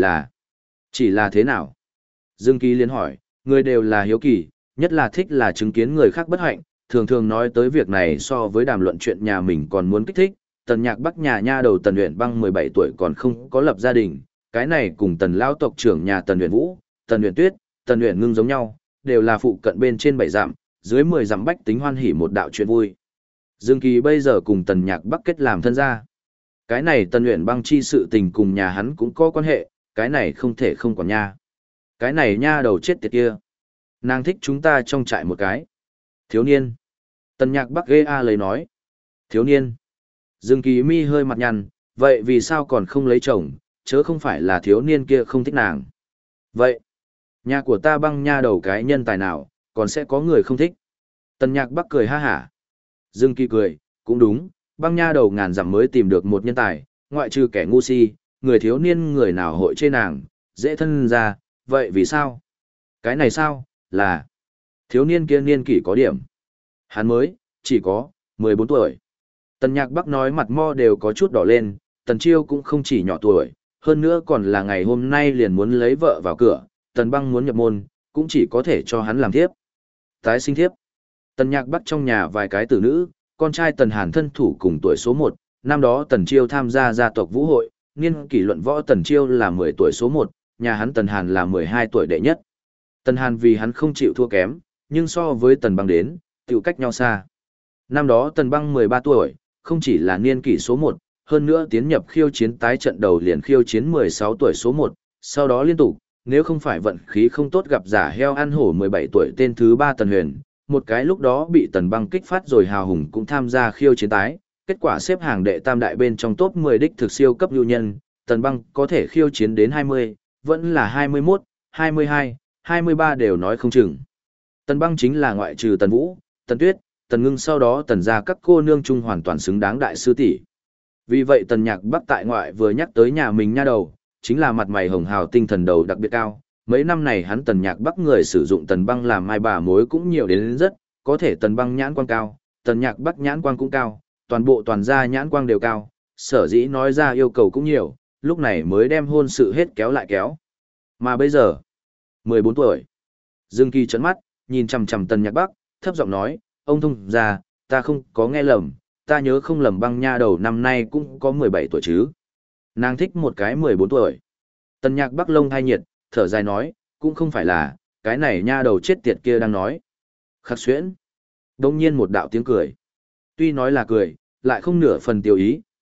chỉ là thế nào? Dương Kỳ liền hỏi, người đều là hiếu kỳ, nhất là thích là chứng kiến người khác bất hạnh, thường thường nói tới việc này so với đàm luận chuyện nhà mình còn muốn kích thích. Tần Nhạc Bắc nhà nha đầu Tần Uyển Băng 17 tuổi còn không có lập gia đình, cái này cùng Tần lão tộc trưởng nhà Tần Uyển Vũ, Tần Uyển Tuyết, Tần Uyển Ngưng giống nhau, đều là phụ cận bên trên 7 dặm, dưới 10 dặm bách tính hoan hỉ một đạo chuyện vui. Dương Kỳ bây giờ cùng Tần Nhạc Bắc kết làm thân gia. Cái này Tần Uyển Băng chi sự tình cùng nhà hắn cũng có quan hệ, cái này không thể không còn nha. Cái này nha đầu chết tiệt kia. Nàng thích chúng ta trong trại một cái. Thiếu niên. Tần Nhạc Bắc ghê a lấy nói. Thiếu niên. Dương Kỳ mi hơi mặt nhăn, vậy vì sao còn không lấy chồng, chớ không phải là thiếu niên kia không thích nàng. Vậy, nhà của ta Băng nha đầu cái nhân tài nào, còn sẽ có người không thích. Tần Nhạc Bắc cười ha hả. Dương Kỳ cười, cũng đúng, Băng nha đầu ngàn dặm mới tìm được một nhân tài, ngoại trừ kẻ ngu si, người thiếu niên người nào hội chê nàng, dễ thân ra, vậy vì sao? Cái này sao, là thiếu niên kia niên kỷ có điểm. Hắn mới, chỉ có, 14 tuổi. Tần Nhạc Bắc nói mặt mo đều có chút đỏ lên, Tần Chiêu cũng không chỉ nhỏ tuổi, hơn nữa còn là ngày hôm nay liền muốn lấy vợ vào cửa, Tần Băng muốn nhập môn, cũng chỉ có thể cho hắn làm thiếp. Tái sinh thiếp. Tần Nhạc Bắc trong nhà vài cái tử nữ, con trai Tần Hàn thân thủ cùng tuổi số 1, năm đó Tần Chiêu tham gia gia tộc vũ hội, niên kỷ luận võ Tần Chiêu là 10 tuổi số 1, nhà hắn Tần Hàn là 12 tuổi đệ nhất. Tần Hàn vì hắn không chịu thua kém, nhưng so với Tần Băng đến, tiểu cách nhau xa. Năm đó Tần Băng 13 tuổi, không chỉ là niên kỷ số 1, hơn nữa tiến nhập khiêu chiến tái trận đầu liền khiêu chiến 16 tuổi số 1, sau đó liên tục, nếu không phải vận khí không tốt gặp giả heo ăn hổ 17 tuổi tên thứ 3 Tần Huyền, một cái lúc đó bị Tần Băng kích phát rồi hào hùng cũng tham gia khiêu chiến tái, kết quả xếp hàng đệ tam đại bên trong top 10 đích thực siêu cấp lưu nhân, Tần Băng có thể khiêu chiến đến 20, vẫn là 21, 22, 23 đều nói không chừng. Tần Băng chính là ngoại trừ Tần Vũ, Tần Tuyết, Tần Ngưng sau đó Tần gia các cô nương chung hoàn toàn xứng đáng đại sư tỷ. Vì vậy Tần Nhạc Bắc tại ngoại vừa nhắc tới nhà mình nha đầu, chính là mặt mày hồng hào tinh thần đầu đặc biệt cao. Mấy năm này hắn Tần Nhạc Bắc người sử dụng Tần Băng làm mai bà mối cũng nhiều đến rất, có thể Tần Băng nhãn quang cao, Tần Nhạc Bắc nhãn quang cũng cao, toàn gia nhãn quang đều cao, sở dĩ nói ra yêu cầu cũng nhiều, lúc này mới đem hôn sự hết kéo lại kéo. Mà bây giờ, 14 tuổi. Dương Kỳ trấn mắt, nhìn chằm chằm Tần Nhạc Bắc, thấp giọng nói, ông thông gia, ta không có nghe lầm, ta nhớ không lầm Băng nha đầu năm nay cũng có 17 tuổi chứ. Nàng thích một cái 14 tuổi. Tần Nhạc Bắc lông thai nhiệt, thở dài nói, cũng không phải là, cái này nha đầu chết tiệt kia đang nói. Khắc xuyễn. Đông nhiên một đạo tiếng cười. Tuy nói là cười, lại không nửa phần tiêu ý,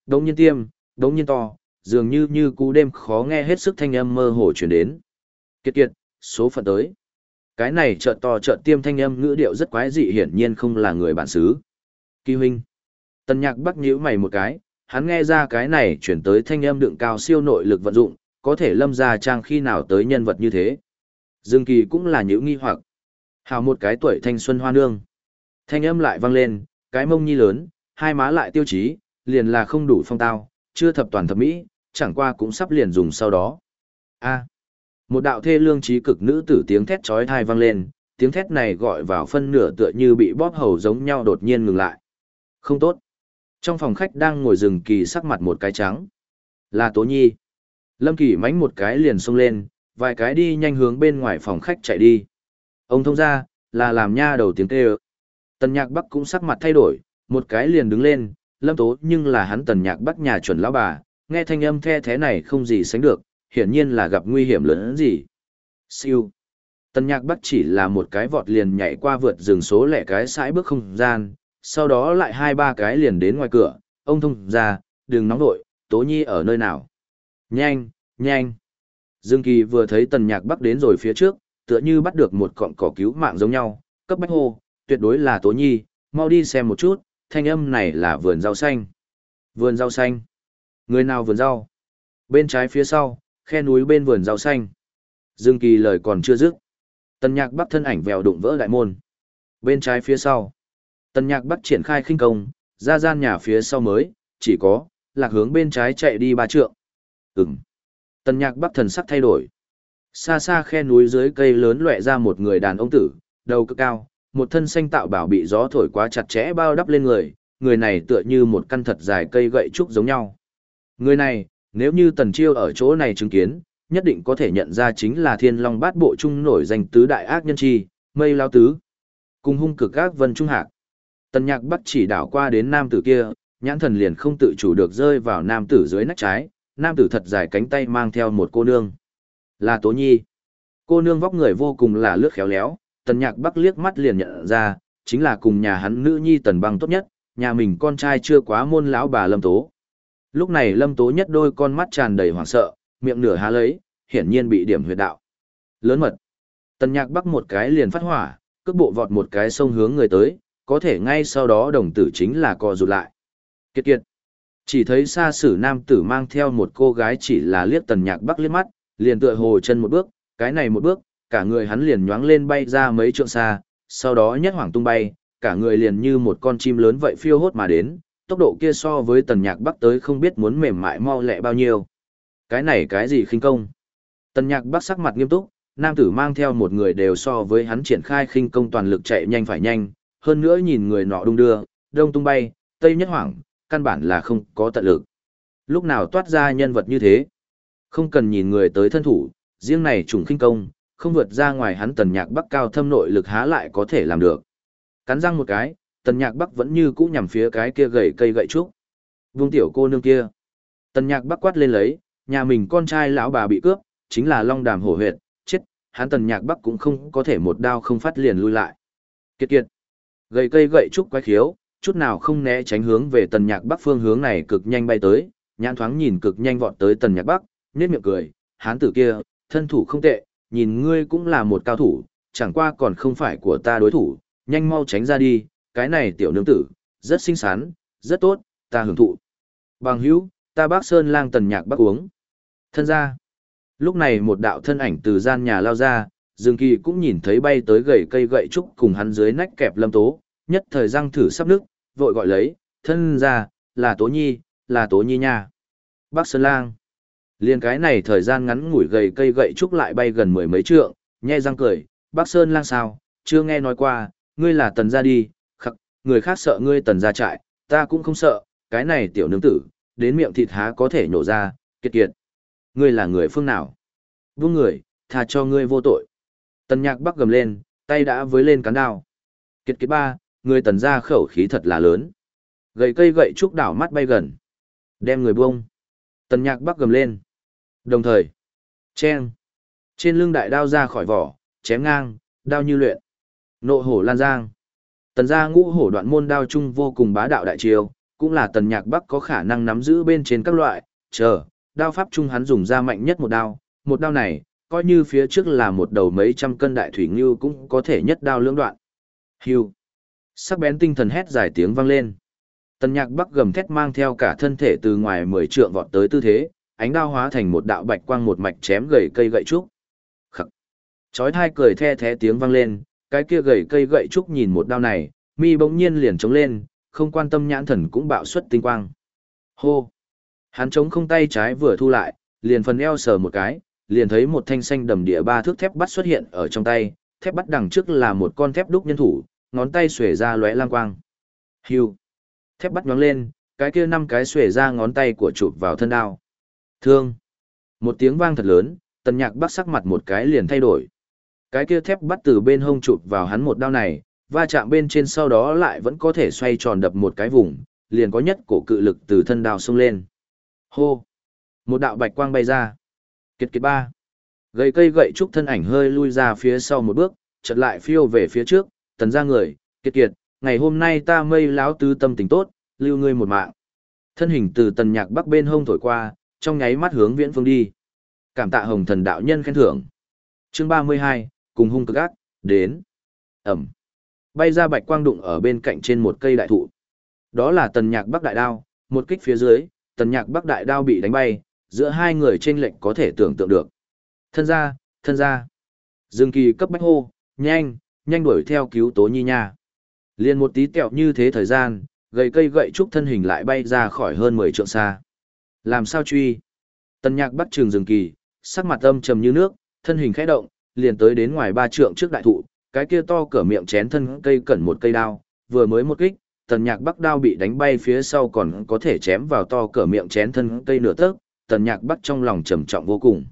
Đống nhiên tiêm, đống nhiên to, dường như cú đêm khó nghe hết sức thanh âm mơ hồ chuyển đến. Kiệt kiệt, số phận tới. Cái này chợt to chợt tiêm thanh âm ngữ điệu rất quái dị, hiển nhiên không là người bản xứ. Kỳ huynh. Tần Nhạc Bắc nhíu mày một cái, hắn nghe ra cái này chuyển tới thanh âm đựng cao siêu nội lực vận dụng, có thể Lâm Gia Trang khi nào tới nhân vật như thế. Dương Kỳ cũng là nhíu nghi hoặc. Hào một cái tuổi thanh xuân hoa nương. Thanh âm lại vang lên, cái mông nhi lớn, hai má lại tiêu chí, liền là không đủ phong tao, chưa thập toàn thập mỹ, chẳng qua cũng sắp liền dùng sau đó. A. Một đạo thê lương trí cực nữ tử tiếng thét chói tai vang lên, tiếng thét này gọi vào phân nửa tựa như bị bóp hầu giống nhau đột nhiên ngừng lại. Không tốt. Trong phòng khách đang ngồi Dương Kỳ sắc mặt một cái trắng. Là Tố Nhi. Lâm Kỳ mánh một cái liền xông lên, vài cái đi nhanh hướng bên ngoài phòng khách chạy đi. Ông thông ra, là làm nha đầu tiếng kêu. Tần Nhạc Bắc cũng sắc mặt thay đổi, một cái liền đứng lên, Lâm Tố nhưng là hắn Tần Nhạc Bắc nhà chuẩn lão bà, nghe thanh âm the thế này không gì sánh được, hiển nhiên là gặp nguy hiểm lớn hơn gì. Siêu. Tần Nhạc Bắc chỉ là một cái vọt liền nhảy qua vượt rừng số lẻ cái sải bước không gian, sau đó lại hai ba cái liền đến ngoài cửa, ông thông ra, đừng nóng nội, Tố Nhi ở nơi nào. Nhanh, nhanh. Dương Kỳ vừa thấy Tần Nhạc Bắc đến rồi phía trước, tựa như bắt được một cọng cỏ cứu mạng giống nhau, cấp bách hô, tuyệt đối là Tố Nhi, mau đi xem một chút, thanh âm này là vườn rau xanh. Vườn rau xanh. Người nào vườn rau? Bên trái phía sau, khe núi bên vườn rau xanh. Dương Kỳ lời còn chưa dứt. Tần Nhạc Bắc thân ảnh vèo đụng vỡ đại môn. Bên trái phía sau. Tần Nhạc Bắc triển khai khinh công, ra gian nhà phía sau mới, chỉ có, lạc hướng bên trái chạy đi 3 trượng. Ừm. Tần Nhạc Bắc thần sắc thay đổi. Xa xa khe núi dưới cây lớn lóe ra một người đàn ông tử, đầu cực cao, một thân xanh tạo bảo bị gió thổi quá chặt chẽ bao đắp lên người, người này tựa như một căn thật dài cây gậy trúc giống nhau. Người này, nếu như Tần Chiêu ở chỗ này chứng kiến, nhất định có thể nhận ra chính là Thiên Long Bát Bộ trung nổi danh tứ đại ác nhân chi, Mây Lao Tứ, cùng hung cực ác Vân Trung Hạc. Tần Nhạc Bắc chỉ đảo qua đến nam tử kia, nhãn thần liền không tự chủ được rơi vào nam tử dưới nách trái, nam tử thật dài cánh tay mang theo một cô nương. Là Tố Nhi. Cô nương vóc người vô cùng là lướt khéo léo, Tần Nhạc Bắc liếc mắt liền nhận ra, chính là cùng nhà hắn nữ nhi Tần Băng tốt nhất, nhà mình con trai chưa quá môn lão bà Lâm Tố. Lúc này Lâm Tố nhất đôi con mắt tràn đầy hoảng sợ, miệng nửa há lấy, hiển nhiên bị điểm huyệt đạo. Lớn mật. Tần Nhạc Bắc một cái liền phát hỏa, cước bộ vọt một cái xông hướng người tới, có thể ngay sau đó đồng tử chính là co rụt lại. Kiệt kiệt. Chỉ thấy xa sử nam tử mang theo một cô gái chỉ là liếc Tần Nhạc Bắc liếc mắt, liền tựa hồ chân một bước, cái này một bước, cả người hắn liền nhoáng lên bay ra mấy trượng xa, sau đó nhất hoảng tung bay, cả người liền như một con chim lớn vậy phiêu hốt mà đến, tốc độ kia so với Tần Nhạc Bắc tới không biết muốn mềm mại mau lẹ bao nhiêu. Cái này cái gì khinh công? Tần Nhạc Bắc sắc mặt nghiêm túc, nam tử mang theo một người đều so với hắn triển khai khinh công toàn lực chạy nhanh phải nhanh, hơn nữa nhìn người nọ đung đưa, đông tung bay, tây nhất hoảng, căn bản là không có tận lực. Lúc nào toát ra nhân vật như thế? Không cần nhìn người tới thân thủ, riêng này trùng khinh công, không vượt ra ngoài hắn Tần Nhạc Bắc cao thâm nội lực há lại có thể làm được. Cắn răng một cái, Tần Nhạc Bắc vẫn như cũ nhằm phía cái kia gậy cây gậy trúc. Vương tiểu cô nương kia. Tần Nhạc Bắc quát lên lấy, nhà mình con trai lão bà bị cướp, chính là Long Đàm hổ huyệt, chết, hắn Tần Nhạc Bắc cũng không có thể một đao không phát liền lui lại. Kiệt kiệt. Gậy cây gậy trúc quái khiếu, chút nào không né tránh hướng về Tần Nhạc Bắc phương hướng này cực nhanh bay tới, nhãn thoáng nhìn cực nhanh vọt tới Tần Nhạc Bắc, nhếch miệng cười, hán tử kia, thân thủ không tệ, nhìn ngươi cũng là một cao thủ, chẳng qua còn không phải của ta đối thủ, nhanh mau tránh ra đi, cái này tiểu nương tử, rất xinh xắn, rất tốt, ta hưởng thụ. Bằng hữu, ta bác Sơn Lang Tần Nhạc Bắc uống. Thân ra. Lúc này một đạo thân ảnh từ gian nhà lao ra, Dương Kỳ cũng nhìn thấy bay tới gậy cây gậy trúc cùng hắn dưới nách kẹp Lâm Tố, nhất thời răng thử sắp nước, vội gọi lấy, thân ra, là Tố Nhi nha. Bác Sơn Lang. Liên cái này thời gian ngắn ngủi gầy cây gậy trúc lại bay gần mười mấy trượng, nhe răng cười, Bác Sơn Lang sao, chưa nghe nói qua, ngươi là Tần gia đi, khắc, người khác sợ ngươi Tần gia trại, ta cũng không sợ, cái này tiểu nương tử, đến miệng thịt há có thể nhổ ra, kiệt kiệt. Ngươi là người phương nào? Buông người, tha cho ngươi vô tội. Tần Nhạc Bắc gầm lên, tay đã với lên cán đao. Kiệt kiệt ba, người Tần gia khẩu khí thật là lớn. Gậy cây gậy trúc đảo mắt bay gần. Đem người buông. Tần Nhạc Bắc gầm lên. Đồng thời, chen, trên lưng đại đao ra khỏi vỏ, chém ngang, đao như luyện. Nộ hổ lan giang. Tần gia ngũ hổ đoạn môn đao chung vô cùng bá đạo đại chiêu, cũng là Tần Nhạc Bắc có khả năng nắm giữ bên trên các loại, đao pháp chung hắn dùng ra mạnh nhất một đao này, coi như phía trước là một đầu mấy trăm cân đại thủy ngưu cũng có thể nhất đao lưỡng đoạn. Hưu. Sắc bén tinh thần hét dài tiếng vang lên. Tần Nhạc Bắc gầm thét mang theo cả thân thể từ ngoài 10 trượng vọt tới tư thế, ánh đao hóa thành một đạo bạch quang một mạch chém gậy cây gậy trúc. Khắc. Chói tai cười the thé tiếng vang lên, cái kia gậy cây gậy trúc nhìn một đao này, mi bỗng nhiên liền trống lên, không quan tâm nhãn thần cũng bạo xuất tinh quang. Hô. Hắn chống không tay trái vừa thu lại, liền phần eo sờ một cái, liền thấy một thanh xanh đầm địa 3 thước thép bắt xuất hiện ở trong tay, thép bắt đằng trước là một con thép đúc nhân thủ, ngón tay xuề ra lóe lang quang. Hưu. Thép bắt nhoáng lên, cái kia 5 cái xuề ra ngón tay của chụp vào thân đao. Thương. Một tiếng vang thật lớn, Tần Nhạc Bắc sắc mặt một cái liền thay đổi. Cái kia thép bắt từ bên hông chụp vào hắn một đao này, va chạm bên trên sau đó lại vẫn có thể xoay tròn đập một cái vùng, liền có nhất cổ cự lực từ thân đao xông lên. Hô. Một đạo bạch quang bay ra. Kiệt kiệt ba. Gậy cây gậy trúc thân ảnh hơi lui ra phía sau một bước, chợt lại phiêu về phía trước, Tần ra người, kiệt kiệt, ngày hôm nay ta mây láo tứ tâm tình tốt, lưu ngươi một mạng. Thân hình từ Tần Nhạc Bắc bên hông thổi qua, trong nháy mắt hướng viễn phương đi. Cảm tạ Hồng Thần đạo nhân khen thưởng. Chương 32, cùng hung cực ác, đến. Ẩm. Bay ra bạch quang đụng ở bên cạnh trên một cây đại thụ. Đó là Tần Nhạc Bắc đại đao, một kích phía dưới, Tần Nhạc Bắc đại đao bị đánh bay, giữa hai người chênh lệch có thể tưởng tượng được. Thân ra, thân ra. Dương Kỳ cấp bách hô, nhanh, nhanh đuổi theo cứu Tố Nhi nha. Liền một tí tẹo như thế thời gian, gậy cây gậy trúc thân hình lại bay ra khỏi hơn 10 trượng xa. Làm sao truy? Tần Nhạc Bắc trường Dương Kỳ, sắc mặt âm trầm như nước, thân hình khẽ động, liền tới đến ngoài 3 trượng trước đại thụ, cái kia to cỡ miệng chén thân cây cẩn một cây đao, vừa mới một kích, Tần Nhạc Bắc đao bị đánh bay phía sau còn có thể chém vào to cỡ miệng chén thân cây nửa tấc, Tần Nhạc Bắc trong lòng trầm trọng vô cùng.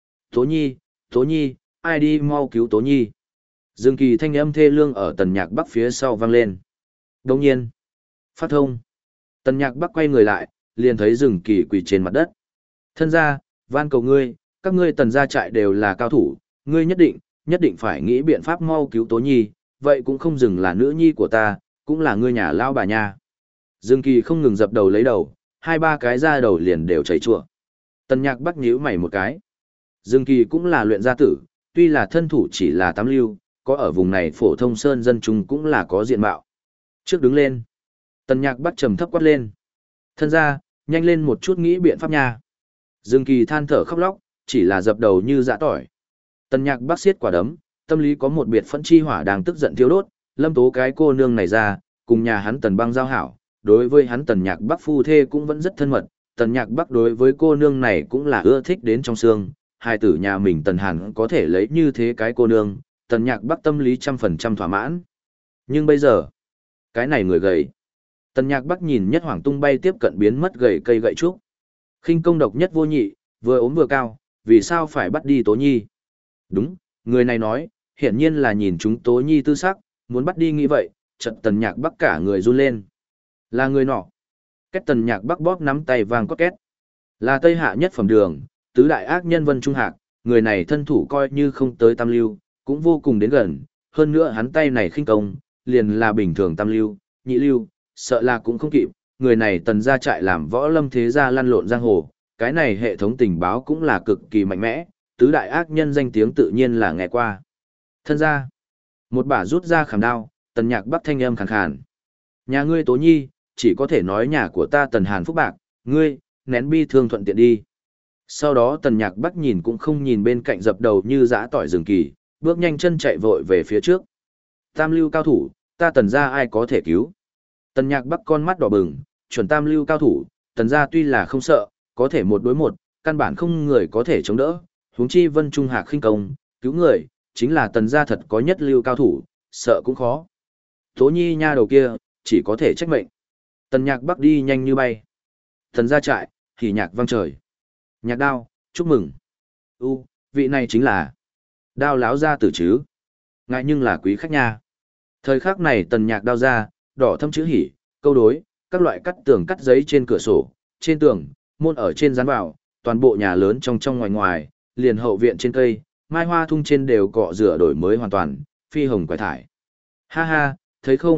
Tố Nhi, ai đi mau cứu Tố Nhi. Dương Kỳ thanh âm thê lương ở Tần Nhạc Bắc phía sau vang lên. Đồng nhiên, phát thông. Tần Nhạc Bắc quay người lại, liền thấy Dương Kỳ quỳ trên mặt đất. Thân ra, van cầu ngươi, các ngươi Tần gia trại đều là cao thủ, ngươi nhất định phải nghĩ biện pháp mau cứu Tố Nhi, vậy cũng không dừng là nữ nhi của ta, cũng là ngươi nhà lao bà nha. Dương Kỳ không ngừng dập đầu lấy đầu, 2-3 cái da đầu liền đều chảy chua. Tần Nhạc Bắc nhíu mày một cái. Dương Kỳ cũng là luyện gia tử, tuy là thân thủ chỉ là 8 lưu, có ở vùng này phổ thông sơn dân chúng cũng là có diện mạo. Trước đứng lên. Tần Nhạc Bắc trầm thấp quát lên. Thân ra, nhanh lên một chút nghĩ biện pháp nha. Dương Kỳ than thở khóc lóc, chỉ là dập đầu như dã tỏi. Tần Nhạc Bắc siết quả đấm, tâm lý có một biệt phẫn chi hỏa đang tức giận thiêu đốt, lâm tố cái cô nương này ra, cùng nhà hắn Tần Băng giao hảo, đối với hắn Tần Nhạc Bắc phu thê cũng vẫn rất thân mật, Tần Nhạc Bắc đối với cô nương này cũng là ưa thích đến trong xương, hai tử nhà mình Tần Hàn có thể lấy như thế cái cô nương, Tần Nhạc Bắc tâm lý 100% thỏa mãn. Nhưng bây giờ, cái này người gầy. Tần Nhạc Bắc nhìn Nhất Hoàng tung bay tiếp cận biến mất gầy cây gậy trúc. Khinh công độc nhất vô nhị, vừa ốm vừa cao, vì sao phải bắt đi Tố Nhi? Đúng, người này nói, hiển nhiên là nhìn chúng Tố Nhi tư sắc, muốn bắt đi nghĩ vậy, chợt Tần Nhạc Bắc cả người run lên. Là người nọ. Kết Tần Nhạc Bắc bóp nắm tay vàng có két. Là Tây Hạ nhất phẩm đường, tứ đại ác nhân Vân Trung Hạc, người này thân thủ coi như không tới tam lưu, cũng vô cùng đến gần, hơn nữa hắn tay này khinh công, liền là bình thường tam lưu, nhị lưu, sợ là cũng không kịp, người này Tần gia trại làm võ lâm thế gia lăn lộn giang hồ, cái này hệ thống tình báo cũng là cực kỳ mạnh mẽ, tứ đại ác nhân danh tiếng tự nhiên là nghe qua. Thân ra, một bả rút ra khảm đao, Tần Nhạc Bắc thanh âm khàn khàn. Nhà ngươi Tố Nhi, chỉ có thể nói nhà của ta Tần Hàn phúc bạc, ngươi, nén bi thương thuận tiện đi. Sau đó Tần Nhạc Bắc nhìn cũng không nhìn bên cạnh dập đầu như dã tỏi rừng kỳ, bước nhanh chân chạy vội về phía trước. Tam lưu cao thủ, ta Tần gia ai có thể cứu. Tần Nhạc Bắc con mắt đỏ bừng, chuẩn tam lưu cao thủ, Tần gia tuy là không sợ, có thể một đối một, căn bản không người có thể chống đỡ, huống chi Vân Trung Hạc khinh công, cứu người, chính là Tần gia thật có nhất lưu cao thủ, sợ cũng khó. Tố Nhi nha đầu kia, chỉ có thể trách mệnh. Tần Nhạc Bắc đi nhanh như bay. Tần gia trại, thì nhạc vang trời. Nhạc đao, chúc mừng. Vị này chính là Đao láo gia tử chứ. Ngại nhưng là quý khách nha. Thời khắc này Tần Nhạc đao ra, đỏ thâm chữ hỉ, câu đối, các loại cắt tường cắt giấy trên cửa sổ, trên tường, môn ở trên dán vào, toàn bộ nhà lớn trong trong ngoài ngoài, liền hậu viện trên cây, mai hoa thung trên đều cọ rửa đổi mới hoàn toàn, phi hồng quải thải. Ha ha, thấy không,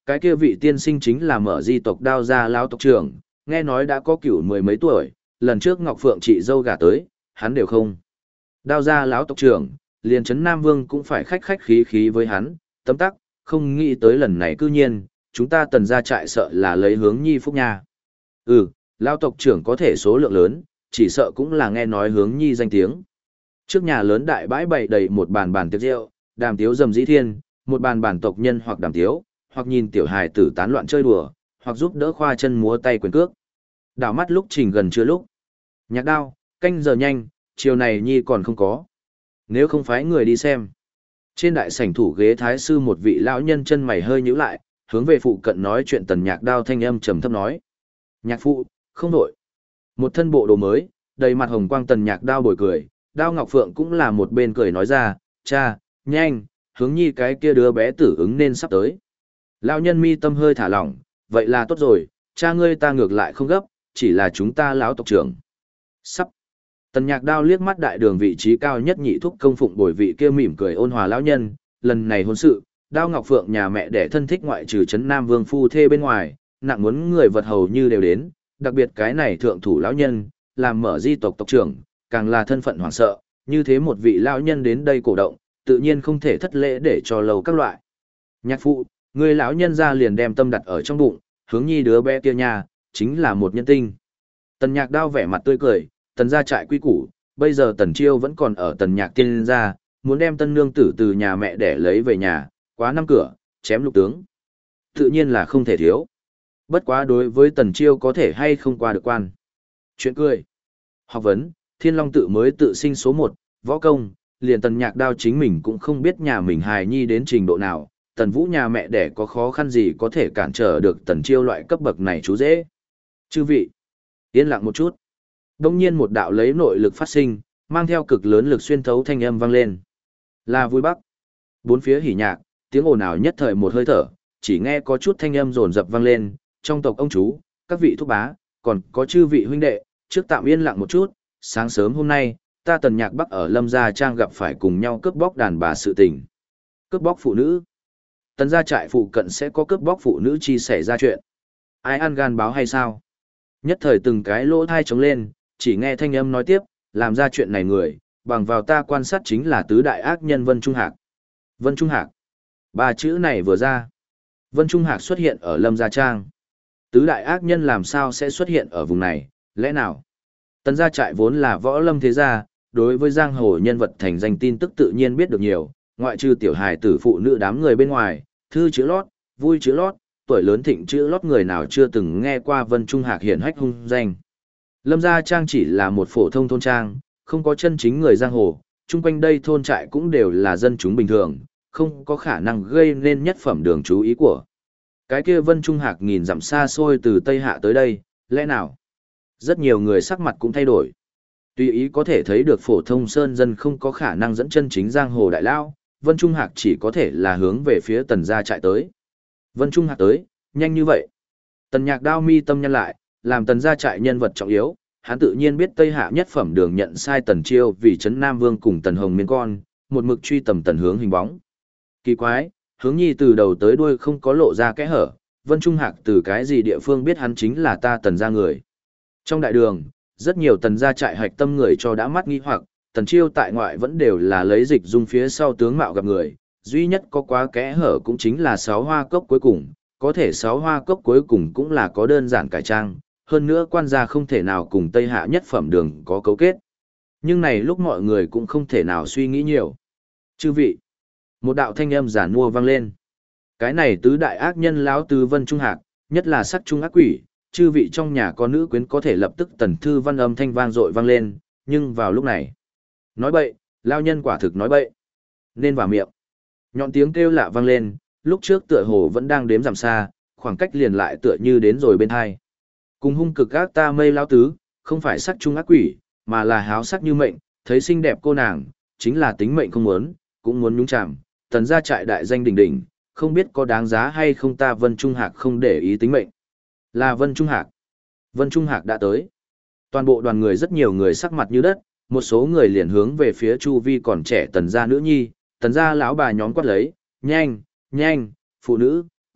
Cái kia vị tiên sinh chính là Mở Di tộc Đao gia lão tộc trưởng, nghe nói đã có cửu mười mấy tuổi, lần trước Ngọc Phượng chị dâu gả tới, hắn đều không. Đao gia lão tộc trưởng, liền trấn Nam Vương cũng phải khách khách khí khí với hắn, tấm tắc, không nghĩ tới lần này cư nhiên, chúng ta Tần gia trại sợ là lấy hướng nhi phúc nha. Ừ, lão tộc trưởng có thể số lượng lớn, chỉ sợ cũng là nghe nói hướng nhi danh tiếng. Trước nhà lớn đại bãi bày đầy một bàn bàn tiệc rượu, đàm tiếu rầm rĩ thiên, một bàn bàn tộc nhân hoặc đàm tiếu, hoặc nhìn tiểu hài tử tán loạn chơi đùa, hoặc giúp đỡ khoa chân múa tay quyền cước. Đảo mắt lúc trình gần chưa lúc. Nhạc Đao, canh giờ nhanh, chiều này nhi còn không có. Nếu không phái người đi xem. Trên đại sảnh thủ ghế thái sư một vị lão nhân chân mày hơi nhíu lại, hướng về phụ cận nói chuyện Tần Nhạc Đao thanh âm trầm thấp nói. Nhạc phụ, không đổi. Một thân bộ đồ mới, đầy mặt hồng quang Tần Nhạc Đao bồi cười, Đao Ngọc Phượng cũng là một bên cười nói ra, cha, nhanh, hướng nhi cái kia đứa bé tử ứng nên sắp tới. Lão nhân mi tâm hơi thả lỏng, vậy là tốt rồi, cha ngươi ta ngược lại không gấp, chỉ là chúng ta lão tộc trưởng. Sắp. Tần Nhạc Đao liếc mắt đại đường vị trí cao nhất nhị thúc công phụng bồi vị kia mỉm cười ôn hòa lão nhân, lần này hôn sự, Đao Ngọc Phượng nhà mẹ đẻ thân thích ngoại trừ trấn Nam Vương phu thê bên ngoài, nặng muốn người vật hầu như đều đến, đặc biệt cái này thượng thủ lão nhân, làm Mở Di tộc tộc trưởng, càng là thân phận hoảng sợ, như thế một vị lão nhân đến đây cổ động, tự nhiên không thể thất lễ để cho lầu các loại. Nhạc phụ, người lão nhân ra liền đem tâm đặt ở trong bụng, hướng nhi đứa bé kia nhà, chính là một nhân tinh. Tần Nhạc Đao vẻ mặt tươi cười, Tần gia trại quy củ, bây giờ Tần Chiêu vẫn còn ở Tần Nhạc tiên gia, muốn đem tân nương tử từ nhà mẹ để lấy về nhà, quá năm cửa, chém lục tướng. Tự nhiên là không thể thiếu. Bất quá đối với Tần Chiêu có thể hay không qua được quan. Chuyện cười. Học vấn, Thiên Long tự mới tự sinh số 1, võ công, liền Tần Nhạc Đao chính mình cũng không biết nhà mình hài nhi đến trình độ nào, Tần Vũ nhà mẹ đẻ có khó khăn gì có thể cản trở được Tần Chiêu loại cấp bậc này chú dễ. Chư vị, yên lặng một chút. Đông nhiên một đạo lấy nội lực phát sinh, mang theo cực lớn lực xuyên thấu thanh âm vang lên. Là vui bắc. Bốn phía hỉ nhạc, tiếng ồn ào nhất thời một hơi thở, chỉ nghe có chút thanh âm rồn rập vang lên, trong tộc ông chú, các vị thúc bá, còn có chư vị huynh đệ, trước tạm yên lặng một chút, sáng sớm hôm nay, ta Tần Nhạc Bắc ở Lâm Gia Trang gặp phải cùng nhau cướp bóc đàn bà sự tình. Cướp bóc phụ nữ. Tần gia trại phụ cận sẽ có cướp bóc phụ nữ chi xảy ra chuyện. Ai ăn gan báo hay sao? Nhất thời từng cái lỗ thai trống lên, chỉ nghe thanh âm nói tiếp, làm ra chuyện này người, bằng vào ta quan sát chính là tứ đại ác nhân Vân Trung Hạc. Vân Trung Hạc. Ba chữ này vừa ra. Vân Trung Hạc xuất hiện ở Lâm Gia Trang. Tứ đại ác nhân làm sao sẽ xuất hiện ở vùng này, lẽ nào? Tần gia trại vốn là võ lâm thế gia, đối với giang hồ nhân vật thành danh tin tức tự nhiên biết được nhiều, ngoại trừ tiểu hài tử phụ nữ đám người bên ngoài, thư chữ lót, vui chữ lót, tuổi lớn thịnh chữ lót người nào chưa từng nghe qua Vân Trung Hạc hiển hách hung danh. Lâm Gia Trang chỉ là một phổ thông thôn trang, không có chân chính người giang hồ, chung quanh đây thôn trại cũng đều là dân chúng bình thường, không có khả năng gây nên nhất phẩm đường chú ý của. Cái kia Vân Trung Hạc nghìn dặm xa xôi từ Tây Hạ tới đây, lẽ nào? Rất nhiều người sắc mặt cũng thay đổi. Tuy ý có thể thấy được phổ thông sơn dân không có khả năng dẫn chân chính giang hồ đại lao, Vân Trung Hạc chỉ có thể là hướng về phía Tần gia trại tới. Vân Trung Hạc tới, nhanh như vậy. Tần Nhạc Đao mi tâm nhân lại, làm Tần gia trại nhân vật trọng yếu, hắn tự nhiên biết Tây Hạ nhất phẩm đường nhận sai Tần Chiêu vì trấn Nam Vương cùng Tần Hồng miên con, một mực truy tầm Tần Hướng hình bóng. Kỳ quái, Hướng nhi từ đầu tới đuôi không có lộ ra kẽ hở, Vân Trung Hạc từ cái gì địa phương biết hắn chính là ta Tần gia người. Trong đại đường, rất nhiều Tần gia trại hạch tâm người cho đã mắt nghi hoặc, Tần Chiêu tại ngoại vẫn đều là lấy dịch dung phía sau tướng mạo gặp người, duy nhất có quá kẽ hở cũng chính là 6 hoa cốc cuối cùng, có thể 6 hoa cốc cuối cùng cũng là có đơn giản cải trang, hơn nữa quan gia không thể nào cùng Tây Hạ nhất phẩm đường có cấu kết. Nhưng này lúc mọi người cũng không thể nào suy nghĩ nhiều. Chư vị, một đạo thanh âm giản mua vang lên. Cái này tứ đại ác nhân lão tứ Vân Trung Hạc, nhất là sắc trung ác quỷ, chư vị trong nhà có nữ quyến có thể lập tức Tần thư văn âm thanh vang dội vang lên, nhưng vào lúc này, nói bậy, lao nhân quả thực nói bậy. Nên vào miệng. Nhọn tiếng kêu lạ vang lên, lúc trước tựa hồ vẫn đang đếm giảm xa, khoảng cách liền lại tựa như đến rồi bên hai. Cùng hung cực ác ta mây lao tứ, không phải sắc trung ác quỷ, mà là háo sắc như mệnh, thấy xinh đẹp cô nàng, chính là tính mệnh không muốn, cũng muốn nhúng chạm. Tần gia trại đại danh đỉnh đỉnh, không biết có đáng giá hay không ta Vân Trung Hạc không để ý tính mệnh. Là Vân Trung Hạc. Vân Trung Hạc đã tới. Toàn bộ đoàn người rất nhiều người sắc mặt như đất, một số người liền hướng về phía chu vi còn trẻ Tần gia nữ nhi, Tần gia lão bà nhóm quát lấy, nhanh, nhanh, phụ nữ,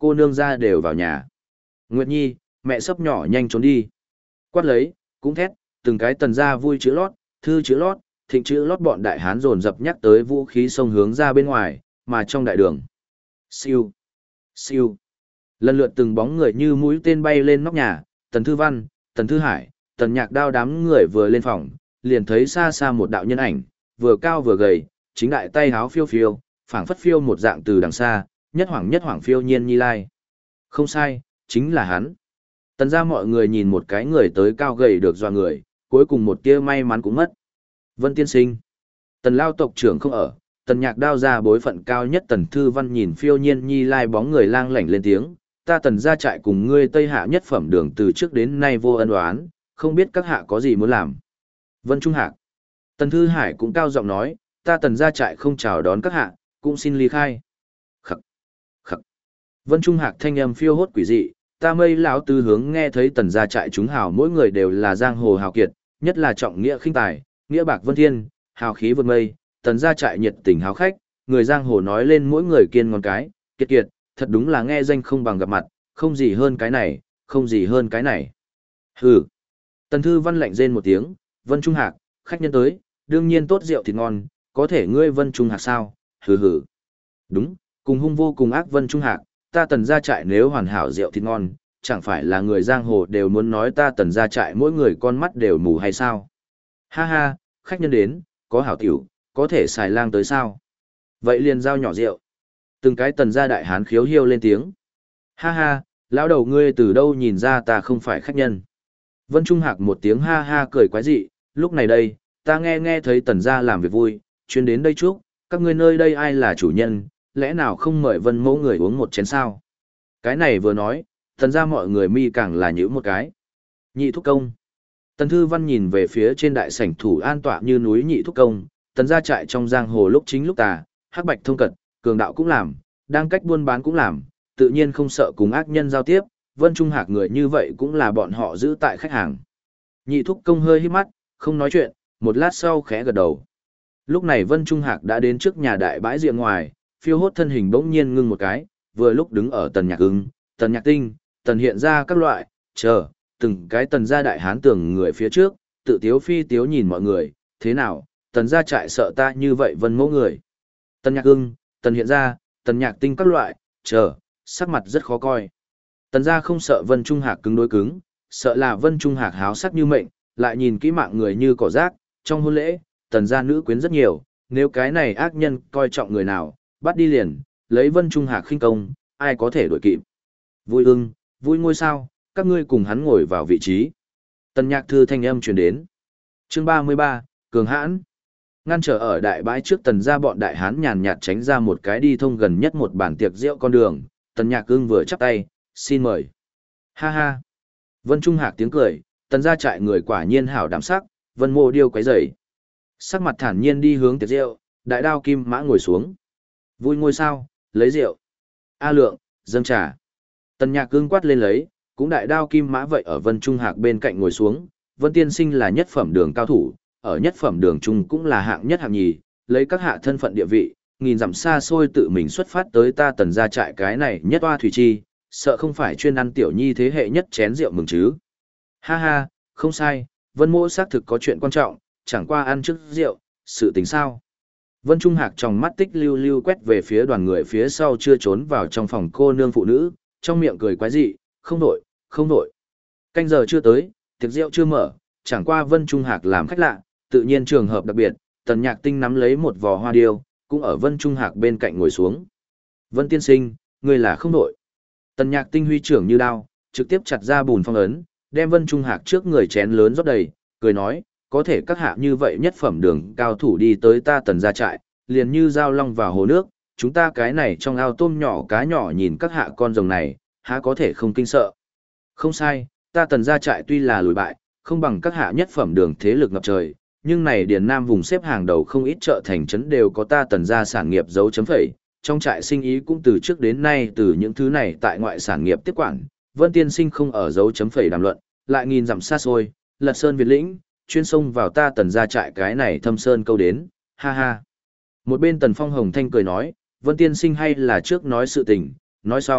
cô nương ra đều vào nhà. Nguyệt Nhi, mẹ sắp nhỏ nhanh trốn đi. Quát lấy, cũng thét, từng cái tần gia vui chữ lót, thư chữ lót, thịnh chữ lót bọn đại hán dồn dập nhắc tới vũ khí xông hướng ra bên ngoài, mà trong đại đường. Siêu, siêu. Lần lượt từng bóng người như mũi tên bay lên nóc nhà, Tần Thư Văn, Tần Thư Hải, Tần Nhạc Đao đám người vừa lên phòng, liền thấy xa xa một đạo nhân ảnh, vừa cao vừa gầy, chính đại tay háo phiêu phiêu, phảng phất phiêu một dạng từ đằng xa, nhất hoảng phiêu nhiên nhi lai. Không sai, chính là hắn. Tần ra mọi người nhìn một cái người tới cao gầy được dọa người, cuối cùng một tia may mắn cũng mất. Vân tiên sinh. Tần lao tộc trưởng không ở, Tần Nhạc Đao ra bối phận cao nhất Tần Thư Văn nhìn phiêu nhiên nhi lai bóng người lang lảnh lên tiếng, ta Tần ra trại cùng ngươi Tây Hạ nhất phẩm đường từ trước đến nay vô ân oán, không biết các hạ có gì muốn làm. Vân Trung Hạc. Tần Thư Hải cũng cao giọng nói, ta Tần ra trại không chào đón các hạ, cũng xin ly khai. Khắc, khắc. Vân Trung Hạc thanh âm phiêu hốt quỷ dị, ta mây lão tư hướng nghe thấy Tần ra trại chúng hào mỗi người đều là giang hồ hào kiệt, nhất là trọng nghĩa khinh tài, nghĩa bạc vân thiên, hào khí vượt mây, Tần ra trại nhiệt tình hào khách, người giang hồ nói lên mỗi người kiên ngon cái, kiệt kiệt, thật đúng là nghe danh không bằng gặp mặt, không gì hơn cái này, không gì hơn cái này. Hừ. Tần Thư Văn lạnh rên một tiếng, Vân Trung Hạc, khách nhân tới, đương nhiên tốt rượu thịt ngon, có thể ngươi Vân Trung Hạc sao? Hừ hừ. Đúng, cùng hung vô cùng ác Vân Trung Hạc, ta Tần gia trại nếu hoàn hảo rượu thịt ngon, chẳng phải là người giang hồ đều muốn nói ta Tần gia trại mỗi người con mắt đều mù hay sao? Ha ha, khách nhân đến, có hảo tiểu, có thể xài lang tới sao? Vậy liền giao nhỏ rượu. Từng cái Tần gia đại hán khiếu hiêu lên tiếng. Ha ha, lão đầu ngươi từ đâu nhìn ra ta không phải khách nhân? Vân Trung Hạc một tiếng ha ha cười quái dị, lúc này đây, ta nghe thấy Tần gia làm việc vui, chuyên đến đây chúc, các ngươi nơi đây ai là chủ nhân, lẽ nào không mời Vân mẫu người uống một chén sao? Cái này vừa nói, Tần gia mọi người mi càng là nhữ một cái. Nhị thúc công. Tần Thư Văn nhìn về phía trên đại sảnh thủ an tọa như núi nhị thúc công, Tần gia trại trong giang hồ lúc chính lúc tà, hắc bạch thông cật, cường đạo cũng làm, đang cách buôn bán cũng làm, tự nhiên không sợ cùng ác nhân giao tiếp, Vân Trung Hạc người như vậy cũng là bọn họ giữ tại khách hàng. Nhị thúc công hơi hít mắt, không nói chuyện, một lát sau khẽ gật đầu. Lúc này Vân Trung Hạc đã đến trước nhà đại bãi rìa ngoài, phiêu hốt thân hình bỗng nhiên ngưng một cái, vừa lúc đứng ở Tần Nhạc Ưng, Tần Nhạc Tinh, Tần Hiện ra các loại, chờ, từng cái Tần gia đại hán tưởng người phía trước, tự tiếu phi tiếu nhìn mọi người, thế nào, Tần gia trại sợ ta như vậy Vân mẫu người. Tần Nhạc Ưng, Tần Hiện ra, Tần Nhạc Tinh các loại, chờ, sắc mặt rất khó coi. Tần gia không sợ Vân Trung Hạc cứng đối cứng, sợ là Vân Trung Hạc háo sắc như mệnh, lại nhìn kỹ mạng người như cỏ rác, trong hôn lễ, Tần gia nữ quyến rất nhiều, nếu cái này ác nhân coi trọng người nào, bắt đi liền, lấy Vân Trung Hạc khinh công, ai có thể đuổi kịp. Vui ưng, vui ngôi sao, các ngươi cùng hắn ngồi vào vị trí. Tần Nhạc Thư thanh âm truyền đến. Chương 33, Cường Hãn. Ngăn trở ở đại bãi trước Tần gia bọn đại hán nhàn nhạt tránh ra một cái đi thông gần nhất một bàn tiệc rượu con đường, Tần Nhạc Ưng vừa chắp tay, xin mời. Ha ha. Vân Trung Hạc tiếng cười, Tần gia trại người quả nhiên hảo đảm sắc, Vân Mộ Điêu quấy rầy. Sắc mặt thản nhiên đi hướng tiệc rượu, đại đao kim mã ngồi xuống. Vui ngôi sao, lấy rượu. A Lượng, dâng trà. Tần Nhạc Ưng quát lên lấy, cũng đại đao kim mã vậy ở Vân Trung Hạc bên cạnh ngồi xuống. Vân tiên sinh là nhất phẩm đường cao thủ, ở nhất phẩm đường trung cũng là hạng nhất hạng nhì, lấy các hạ thân phận địa vị, nghìn dặm xa xôi tự mình xuất phát tới ta Tần gia trại cái này nhất oa thủy chi, sợ không phải chuyên ăn tiểu nhi thế hệ nhất chén rượu mừng chứ. Ha ha, không sai, Vân mỗ xác thực có chuyện quan trọng, chẳng qua ăn trước rượu, sự tình sao. Vân Trung Hạc trong mắt tích lưu lưu quét về phía đoàn người phía sau chưa trốn vào trong phòng cô nương phụ nữ, trong miệng cười quái dị, không đổi, không đổi. Canh giờ chưa tới, tiệc rượu chưa mở, chẳng qua Vân Trung Hạc làm khách lạ, tự nhiên trường hợp đặc biệt, Tần Nhạc Tinh nắm lấy một vò hoa điêu, cũng ở Vân Trung Hạc bên cạnh ngồi xuống. Vân tiên sinh, ngươi là không đổi. Tần Nhạc Tinh huy trưởng như đao, trực tiếp chặt ra bùn phong ấn, đem Vân Trung Hạc trước người chén lớn rót đầy, cười nói, có thể các hạ như vậy nhất phẩm đường cao thủ đi tới ta Tần gia trại, liền như dao long vào hồ nước, chúng ta cái này trong ao tôm nhỏ cá nhỏ nhìn các hạ con rồng này, há có thể không kinh sợ. Không sai, ta Tần gia trại tuy là lùi bại, không bằng các hạ nhất phẩm đường thế lực ngập trời, nhưng này Điền Nam vùng xếp hàng đầu không ít chợ thành trấn đều có ta Tần gia sản nghiệp dấu chấm phẩy, trong trại sinh ý cũng từ trước đến nay từ những thứ này tại ngoại sản nghiệp tiếp quản, Vân tiên sinh không ở dấu chấm phẩy đàm luận, lại nghìn dặm xa xôi, lật sơn việt lĩnh, chuyên xông vào ta Tần gia trại cái này thâm sơn câu đến, ha ha. Một bên Tần Phong Hồng Thanh cười nói, Vân tiên sinh hay là trước nói sự tình, nói xong,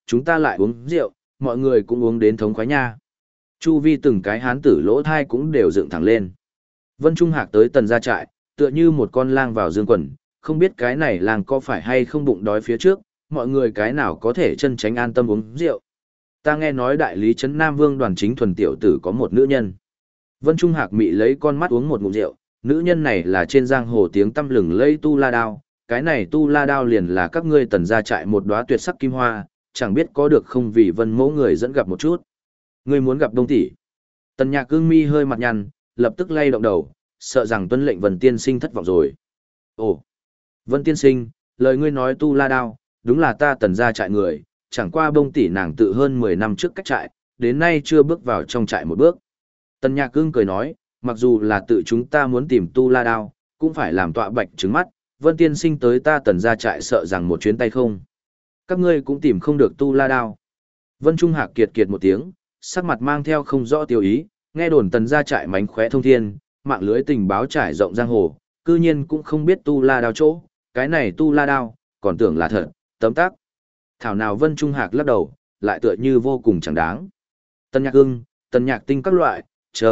chúng ta lại uống rượu, mọi người cũng uống đến thống khoái nha. Chu vi từng cái hán tử lỗ thai cũng đều dựng thẳng lên. Vân Trung Hạc tới tần gia trại, tựa như một con lang vào dương quần, không biết cái này lang có phải hay không bụng đói phía trước, mọi người cái nào có thể chân tránh an tâm uống rượu. Ta nghe nói đại lý trấn Nam Vương Đoàn Chính Thuần tiểu tử có một nữ nhân. Vân Trung Hạc mị lấy con mắt uống một ngụm rượu, nữ nhân này là trên giang hồ tiếng tăm lừng lẫy Tu La Đao, cái này Tu La Đao liền là các ngươi tần gia trại một đóa tuyệt sắc kim hoa, chẳng biết có được không vì Vân mẫu người dẫn gặp một chút. Ngươi muốn gặp Đông tỷ? Tần Nhạc Ưng mi hơi mặt nhăn, lập tức lay động đầu, sợ rằng tuân lệnh Vân tiên sinh thất vọng rồi. Ồ, Vân tiên sinh, lời ngươi nói Tu La Đao, đúng là ta tần gia trại người, chẳng qua Đông tỷ nàng tự hơn 10 năm trước cách trại, đến nay chưa bước vào trong trại một bước. Tần Nhạc Ưng cười nói, mặc dù là tự chúng ta muốn tìm Tu La Đao, cũng phải làm tọa bạch trứng mắt, Vân tiên sinh tới ta tần gia trại sợ rằng một chuyến tay không. Các ngươi cũng tìm không được Tu La Đao. Vân Trung Hạc kiệt kiệt một tiếng, sắc mặt mang theo không rõ tiêu ý, nghe đồn tần gia trại mánh khóe thông thiên, mạng lưới tình báo trải rộng giang hồ, cư nhiên cũng không biết Tu La Đao chỗ, cái này Tu La Đao, còn tưởng là thật, tấm tắc. Thảo nào Vân Trung Hạc lắc đầu, lại tựa như vô cùng chẳng đáng. Tần Nhạc Ưng, Tần Nhạc Tinh các loại,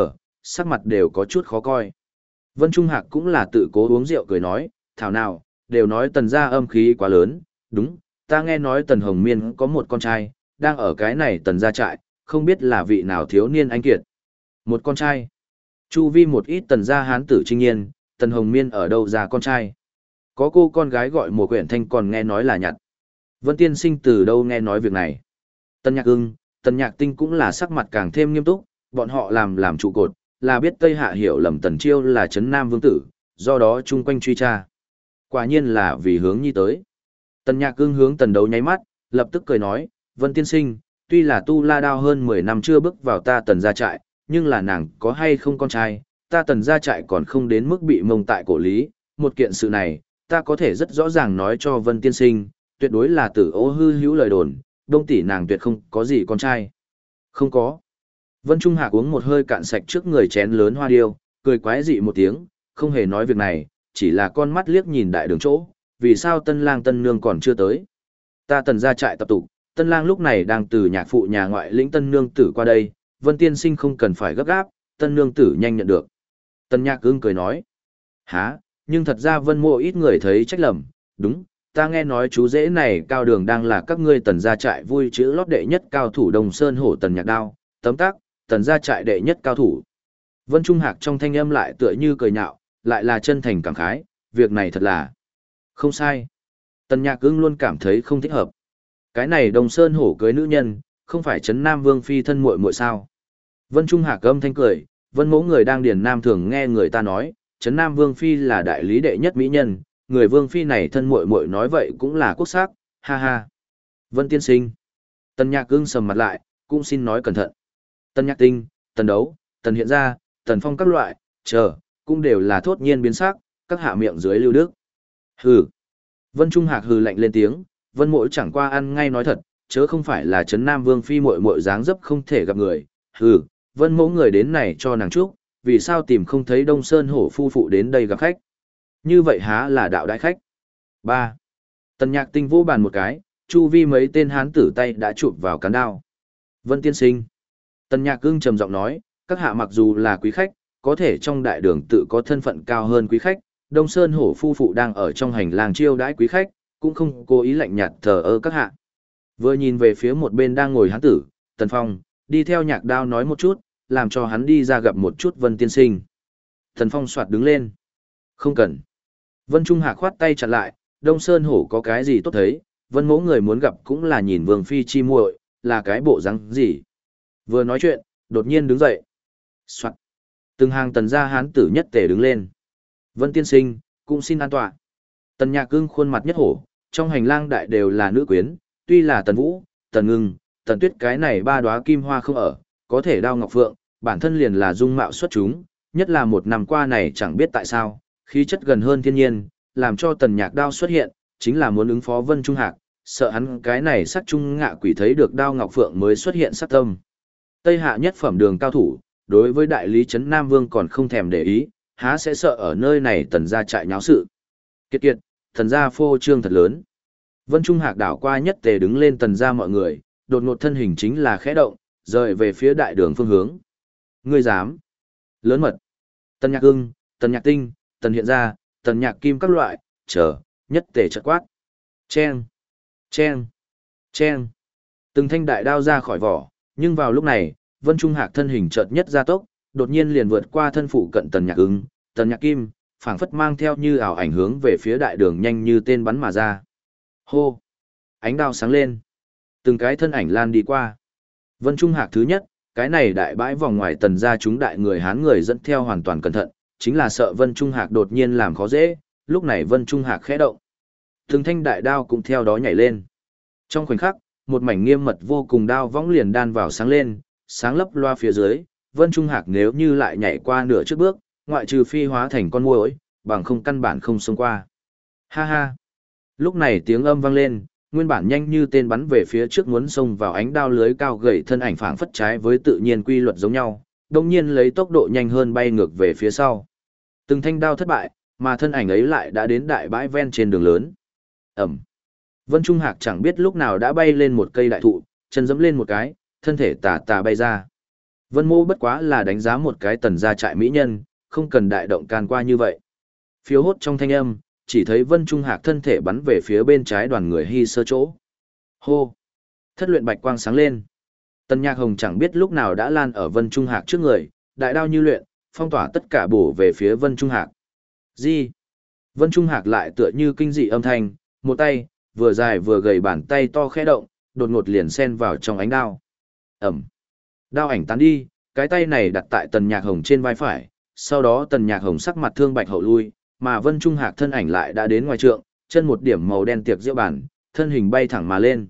sắc mặt đều có chút khó coi. Vân Trung Hạc cũng là tự cố uống rượu cười nói, thảo nào, đều nói tần gia âm khí quá lớn, đúng, ta nghe nói tần Hồng Miên có một con trai, đang ở cái này tần gia trại, không biết là vị nào thiếu niên anh kiệt. Một con trai. Chu vi một ít tần gia hán tử trinh nhiên, tần Hồng Miên ở đâu ra con trai. Có cô con gái gọi Mùa Quyển Thanh còn nghe nói là nhặt. Vân tiên sinh từ đâu nghe nói việc này. Tần Nhạc Ưng, Tần Nhạc Tinh cũng là sắc mặt càng thêm nghiêm túc, bọn họ làm trụ cột, là biết Tây Hạ hiểu lầm Tần Chiêu là Trấn Nam Vương tử, do đó chung quanh truy tra. Quả nhiên là vì hướng nhi tới. Tần Nhạc Ưng hướng Tần Đấu nháy mắt, lập tức cười nói, Vân tiên sinh, tuy là Tu La Đao hơn 10 năm chưa bước vào ta tần gia trại, nhưng là nàng có hay không con trai, ta tần gia trại còn không đến mức bị mông tại cổ lý, một kiện sự này, ta có thể rất rõ ràng nói cho Vân tiên sinh, tuyệt đối là tử ô hư hữu lời đồn, Đông tỷ nàng tuyệt không có gì con trai. Không có. Vân Trung Hạc uống một hơi cạn sạch trước người chén lớn hoa điêu, cười quái dị một tiếng, không hề nói việc này, chỉ là con mắt liếc nhìn đại đường chỗ, vì sao tân lang tân nương còn chưa tới. Ta tần gia trại tập tụ, tân lang lúc này đang từ nhạc phụ nhà ngoại lĩnh tân nương tử qua đây, Vân tiên sinh không cần phải gấp gáp, tân nương tử nhanh nhận được. Tần Nhạc Ưng cười nói, há, nhưng thật ra Vân mộ ít người thấy trách lầm, đúng, ta nghe nói chú rể này cao đường đang là các ngươi tần gia trại vui chữ lót đệ nhất cao thủ Đồng Sơn Hổ Tần Nhạc Đao, tấm tác, tần gia trại đệ nhất cao thủ. Vân Trung Hạc trong thanh âm lại tựa như cười nhạo, lại là chân thành cảm khái, việc này thật là không sai. Tần Nhạc Ưng luôn cảm thấy không thích hợp. Cái này Đồng Sơn Hổ cưới nữ nhân, không phải Trấn Nam Vương phi thân muội muội sao? Vân Trung Hạc âm thanh cười, Vân mẫu người đang điền nam thường nghe người ta nói, Trấn Nam Vương phi là đại lý đệ nhất mỹ nhân, người vương phi này thân muội muội nói vậy cũng là quốc sắc, ha ha. Vân tiên sinh. Tần Nhạc Ưng sầm mặt lại, cũng xin nói cẩn thận. Tần Nhạc Tinh, Tần Đấu, Tần Hiện Gia, Tần Phong các loại, cũng đều là thốt nhiên biến sắc, các hạ miệng dưới lưu đức. Hừ. Vân Trung Hạc hừ lạnh lên tiếng, Vân Mỗ chẳng qua ăn ngay nói thật, chớ không phải là Trấn Nam Vương phi muội muội dáng dấp không thể gặp người. Hừ, Vân Mỗ người đến này cho nàng chúc, vì sao tìm không thấy Đông Sơn Hổ phu phụ đến đây gặp khách? Như vậy há là đạo đại khách. 3. Tần Nhạc Tinh vô bàn một cái, chu vi mấy tên hán tử tay đã chụp vào cán đao. Vân tiên sinh. Tần Nhạc Ưng trầm giọng nói, các hạ mặc dù là quý khách, có thể trong đại đường tự có thân phận cao hơn quý khách, Đông Sơn Hổ phu phụ đang ở trong hành lang chiêu đãi quý khách, cũng không cố ý lạnh nhạt thờ ơ các hạ. Vừa nhìn về phía một bên đang ngồi hán tử, Tần Phong, đi theo Nhạc Đao nói một chút, làm cho hắn đi ra gặp một chút Vân tiên sinh. Tần Phong soạt đứng lên. Không cần. Vân Trung Hạc khoát tay chặn lại, Đông Sơn Hổ có cái gì tốt thấy, Vân mẫu người muốn gặp cũng là nhìn Vương phi chi muội, là cái bộ dáng gì. Vừa nói chuyện, đột nhiên đứng dậy. Soạt. Từng hàng tần gia hán tử nhất tề đứng lên. Vân tiên sinh, cũng xin an tọa. Tần Nhạc Ưng khuôn mặt nhất hổ, trong hành lang đại đều là nữ quyến, tuy là Tần Vũ, Tần Ngưng, Tần Tuyết cái này ba đóa kim hoa không ở, có thể đao ngọc phượng, bản thân liền là dung mạo xuất chúng, nhất là một năm qua này chẳng biết tại sao, khí chất gần hơn thiên nhiên, làm cho Tần Nhạc Đao xuất hiện, chính là muốn ứng phó Vân Trung Hạc, sợ hắn cái này sắc trung ngạ quỷ thấy được đao ngọc phượng mới xuất hiện sát tâm. Tây hạ nhất phẩm đường cao thủ, đối với đại lý trấn Nam Vương còn không thèm để ý, há sẽ sợ ở nơi này tần gia trại nháo sự. Kiệt kiệt, thần gia phô trương thật lớn. Vân Trung Hạc đảo qua nhất tề đứng lên tần ra mọi người, đột ngột thân hình chính là khẽ động, rời về phía đại đường phương hướng. Ngươi dám? Lớn mật. Tần Nhạc Ưng, Tần Nhạc Tinh, Tần Hiện Gia, Tần Nhạc Kim các loại, chờ, nhất tề chợt quát. Chen, chen, chen. Từng thanh đại đao ra khỏi vỏ, nhưng vào lúc này, Vân Trung Hạc thân hình chợt nhất gia tốc, đột nhiên liền vượt qua thân phụ cận Tần Nhạc Ưng, Tần Nhạc Kim, phảng phất mang theo như ảo ảnh hướng về phía đại đường nhanh như tên bắn mà ra. Hô! Ánh đao sáng lên. Từng cái thân ảnh lan đi qua. Vân Trung Hạc thứ nhất, cái này đại bãi vòng ngoài tần ra chúng đại người Hán người dẫn theo hoàn toàn cẩn thận, chính là sợ Vân Trung Hạc đột nhiên làm khó dễ, lúc này Vân Trung Hạc khẽ động. Từng thanh đại đao cũng theo đó nhảy lên. Trong khoảnh khắc, một mảnh nghiêm mật vô cùng đao võng liền đan vào sáng lên, sáng lấp loa phía dưới, Vân Trung Hạc nếu như lại nhảy qua nửa trước bước, ngoại trừ phi hóa thành con muỗi, bằng không căn bản không xông qua. Ha ha! Lúc này tiếng âm vang lên, nguyên bản nhanh như tên bắn về phía trước muốn xông vào ánh đao lưới cao gầy thân ảnh phảng phất trái với tự nhiên quy luật giống nhau, đồng nhiên lấy tốc độ nhanh hơn bay ngược về phía sau. Từng thanh đao thất bại, mà thân ảnh ấy lại đã đến đại bãi ven trên đường lớn. Ẩm. Vân Trung Hạc chẳng biết lúc nào đã bay lên một cây đại thụ, chân giẫm lên một cái, thân thể tà tà bay ra. Vân Mô bất quá là đánh giá một cái tần gia trại mỹ nhân, không cần đại động can qua như vậy. Phiếu hốt trong thanh âm, chỉ thấy Vân Trung Hạc thân thể bắn về phía bên trái đoàn người Hy Sơ chỗ. Hô! Thất luyện bạch quang sáng lên. Tần Nhạc Hồng chẳng biết lúc nào đã lan ở Vân Trung Hạc trước người, đại đao như luyện, phong tỏa tất cả bổ về phía Vân Trung Hạc. Gì? Vân Trung Hạc lại tựa như kinh dị âm thanh, một tay, vừa dài vừa gầy bàn tay to khẽ động, đột ngột liền xen vào trong ánh đao. Ẩm. Đao ảnh tán đi, cái tay này đặt tại Tần Nhạc Hồng trên vai phải, sau đó Tần Nhạc Hồng sắc mặt thương bạch hậu lui, mà Vân Trung Hạc thân ảnh lại đã đến ngoài trượng, chân một điểm màu đen tiệc diệu bản, thân hình bay thẳng mà lên.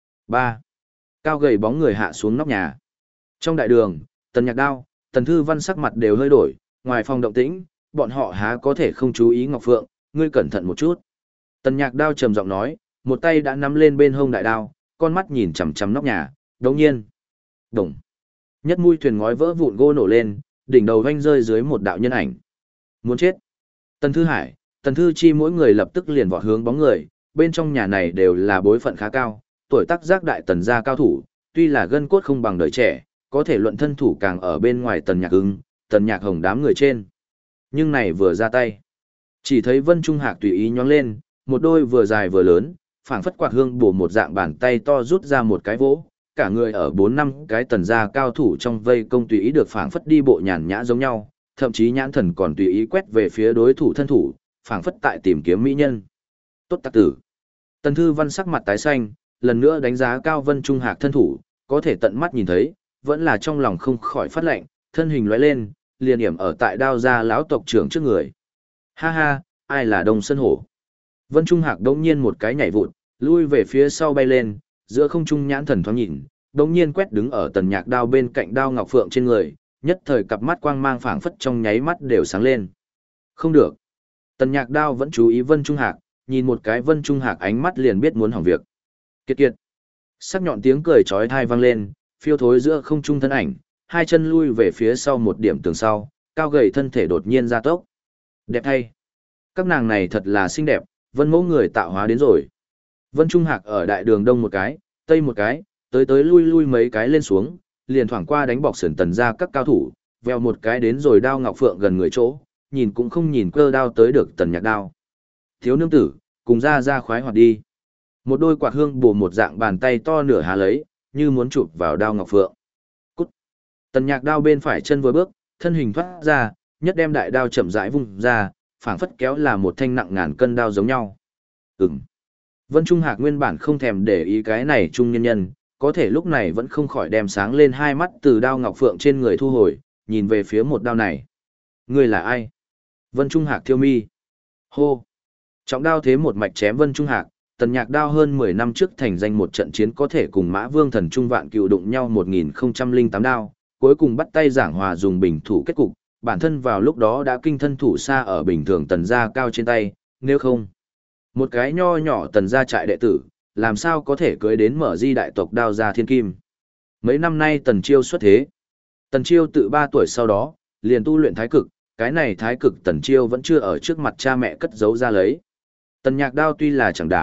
3. Cao gầy bóng người hạ xuống nóc nhà. Trong đại đường, Tần Nhạc Đao, Tần Thư Văn sắc mặt đều hơi đổi, ngoài phòng động tĩnh, bọn họ há có thể không chú ý Ngọc Phượng, ngươi cẩn thận một chút. Tần Nhạc Đao trầm giọng nói, một tay đã nắm lên bên hông đại đao, con mắt nhìn chằm chằm nóc nhà, đồng nhiên. Đồng. Nhất mũi thuyền ngói vỡ vụn gỗ nổ lên, đỉnh đầu vanh rơi dưới một đạo nhân ảnh. Muốn chết. Tần Thư Hải, Tần Thư Chi mỗi người lập tức liền vọt hướng bóng người, bên trong nhà này đều là bối phận khá cao, tuổi tác giác đại tần gia cao thủ, tuy là gân cốt không bằng đời trẻ, có thể luận thân thủ càng ở bên ngoài Tần Nhạc Hưng, Tần Nhạc Hồng đám người trên. Nhưng này vừa ra tay, chỉ thấy Vân Trung Hạc tùy ý nhoáng lên, một đôi vừa dài vừa lớn, phảng phất quạt hương bổ một dạng bàn tay to rút ra một cái vỗ, cả người ở 4-5 cái tần gia cao thủ trong vây công tùy ý được phảng phất đi bộ nhàn nhã giống nhau, thậm chí nhãn thần còn tùy ý quét về phía đối thủ thân thủ, phảng phất tại tìm kiếm mỹ nhân. Tốt tặc tử. Tần Thư Văn sắc mặt tái xanh, lần nữa đánh giá cao Vân Trung Hạc thân thủ, có thể tận mắt nhìn thấy, vẫn là trong lòng không khỏi phát lạnh, thân hình lóe lên, liền điểm ở tại đao gia lão tộc trưởng trước người. Ha ha, ai là Đông Sơn Hổ? Vân Trung Hạc đống nhiên một cái nhảy vụt, lui về phía sau bay lên, giữa không trung nhãn thần thoáng nhìn, đống nhiên quét đứng ở Tần Nhạc Đao bên cạnh đao ngọc phượng trên người, nhất thời cặp mắt quang mang phảng phất trong nháy mắt đều sáng lên. Không được. Tần Nhạc Đao vẫn chú ý Vân Trung Hạc, nhìn một cái Vân Trung Hạc ánh mắt liền biết muốn hỏng việc. Kiệt kiệt. Sắc nhọn tiếng cười chói tai vang lên, phiêu thối giữa không trung thân ảnh, hai chân lui về phía sau một điểm tường sau, cao gầy thân thể đột nhiên gia tốc. Đẹp thay. Các nàng này thật là xinh đẹp, Vân mẫu người tạo hóa đến rồi. Vân Trung Hạc ở đại đường đông một cái, tây một cái, tới lui lui mấy cái lên xuống, liền thoảng qua đánh bọc sườn tần ra các cao thủ, veo một cái đến rồi đao ngọc phượng gần người chỗ, nhìn cũng không nhìn cơ đao tới được Tần Nhạc Đao. Thiếu nương tử, cùng ra khoái hoạt đi. Một đôi quạt hương bổ một dạng bàn tay to nửa há lấy, như muốn chụp vào đao ngọc phượng. Cút. Tần Nhạc Đao bên phải chân vừa bước, thân hình thoát ra, nhất đem đại đao chậm rãi vung ra, phảng phất kéo là một thanh nặng ngàn cân đao giống nhau. Ừm. Vân Trung Hạc nguyên bản không thèm để ý cái này trung nhân nhân, có thể lúc này vẫn không khỏi đem sáng lên hai mắt từ đao ngọc phượng trên người thu hồi, nhìn về phía một đao này. Người là ai? Vân Trung Hạc thiêu mi. Hô. Trọng đao thế một mạch chém Vân Trung Hạc, Tần Nhạc Đao hơn 10 năm trước thành danh một trận chiến có thể cùng Mã Vương Thần Trung Vạn Cựu đụng nhau 1008 đao, cuối cùng bắt tay giảng hòa dùng bình thủ kết cục, bản thân vào lúc đó đã kinh thân thủ xa ở bình thường tần gia cao trên tay, nếu không, một cái nho nhỏ tần gia trại đệ tử, làm sao có thể cưới đến mở di đại tộc đao gia thiên kim. Mấy năm nay Tần Chiêu xuất thế. Tần Chiêu tự 3 tuổi sau đó, liền tu luyện thái cực, cái này thái cực Tần Chiêu vẫn chưa ở trước mặt cha mẹ cất giấu ra lấy. Tần Nhạc Đao tuy là chẳng đáng,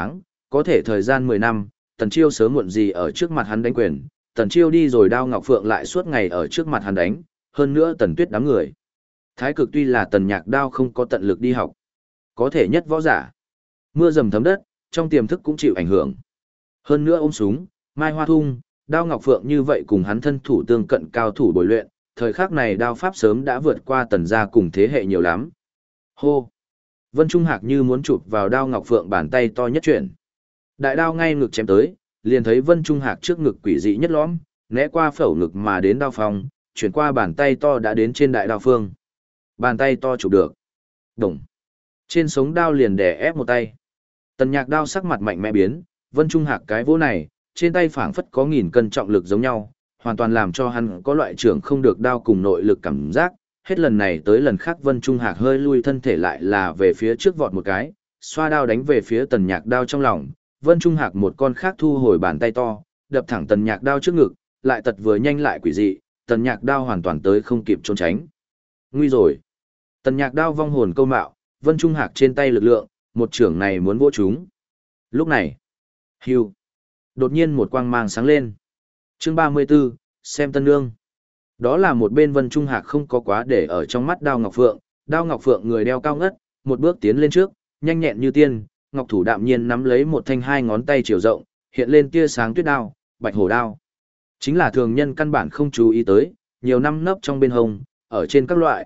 Có thể thời gian 10 năm, Tần Chiêu sớm muộn gì ở trước mặt hắn đánh quyền, Tần Chiêu đi rồi Đao Ngọc Phượng lại suốt ngày ở trước mặt hắn đánh, hơn nữa Tần Tuyết đám người. Thái cực tuy là Tần Nhạc Đao không có tận lực đi học, có thể nhất võ giả. Mưa dầm thấm đất, trong tiềm thức cũng chịu ảnh hưởng. Hơn nữa ôm súng, Mai Hoa Thung, Đao Ngọc Phượng như vậy cùng hắn thân thủ tương cận cao thủ bồi luyện, thời khắc này đao pháp sớm đã vượt qua Tần gia cùng thế hệ nhiều lắm. Hô! Vân Trung Hạc như muốn chụp vào Đao Ngọc Phượng bàn tay to nhất chuyển. Đại đao ngay ngực chém tới, liền thấy Vân Trung Hạc trước ngực quỷ dị nhất lõm, né qua phẩu ngực mà đến đao phong, chuyển qua bàn tay to đã đến trên đại đao phương. Bàn tay to chụp được. Đồng. Trên sống đao liền đè ép một tay. Tần Nhạc Đao sắc mặt mạnh mẽ biến, Vân Trung Hạc cái vỗ này, trên tay phảng phất có 1000 cân trọng lực giống nhau, hoàn toàn làm cho hắn có loại trưởng không được đao cùng nội lực cảm giác. Hết lần này tới lần khác Vân Trung Hạc hơi lui thân thể lại là về phía trước vọt một cái, xoa đao đánh về phía Tần Nhạc Đao trong lòng. Vân Trung Hạc một con khác thu hồi bàn tay to, đập thẳng Tần Nhạc Đao trước ngực, lại tật vừa nhanh lại quỷ dị, Tần Nhạc Đao hoàn toàn tới không kịp trốn tránh. Nguy rồi. Tần Nhạc Đao vong hồn câu mạo, Vân Trung Hạc trên tay lực lượng, một trưởng này muốn vỗ chúng. Lúc này, hưu, đột nhiên một quang mang sáng lên. Chương 34, xem tân nương. Đó là một bên Vân Trung Hạc không có quá để ở trong mắt Đao Ngọc Phượng, Đao Ngọc Phượng người đeo cao ngất, một bước tiến lên trước, nhanh nhẹn như tiên, ngọc thủ đạm nhiên nắm lấy một thanh 2 ngón tay chiều rộng, hiện lên tia sáng tuyết đao, bạch hổ đao. Chính là thường nhân căn bản không chú ý tới, nhiều năm nấp trong bên hông, ở trên các loại,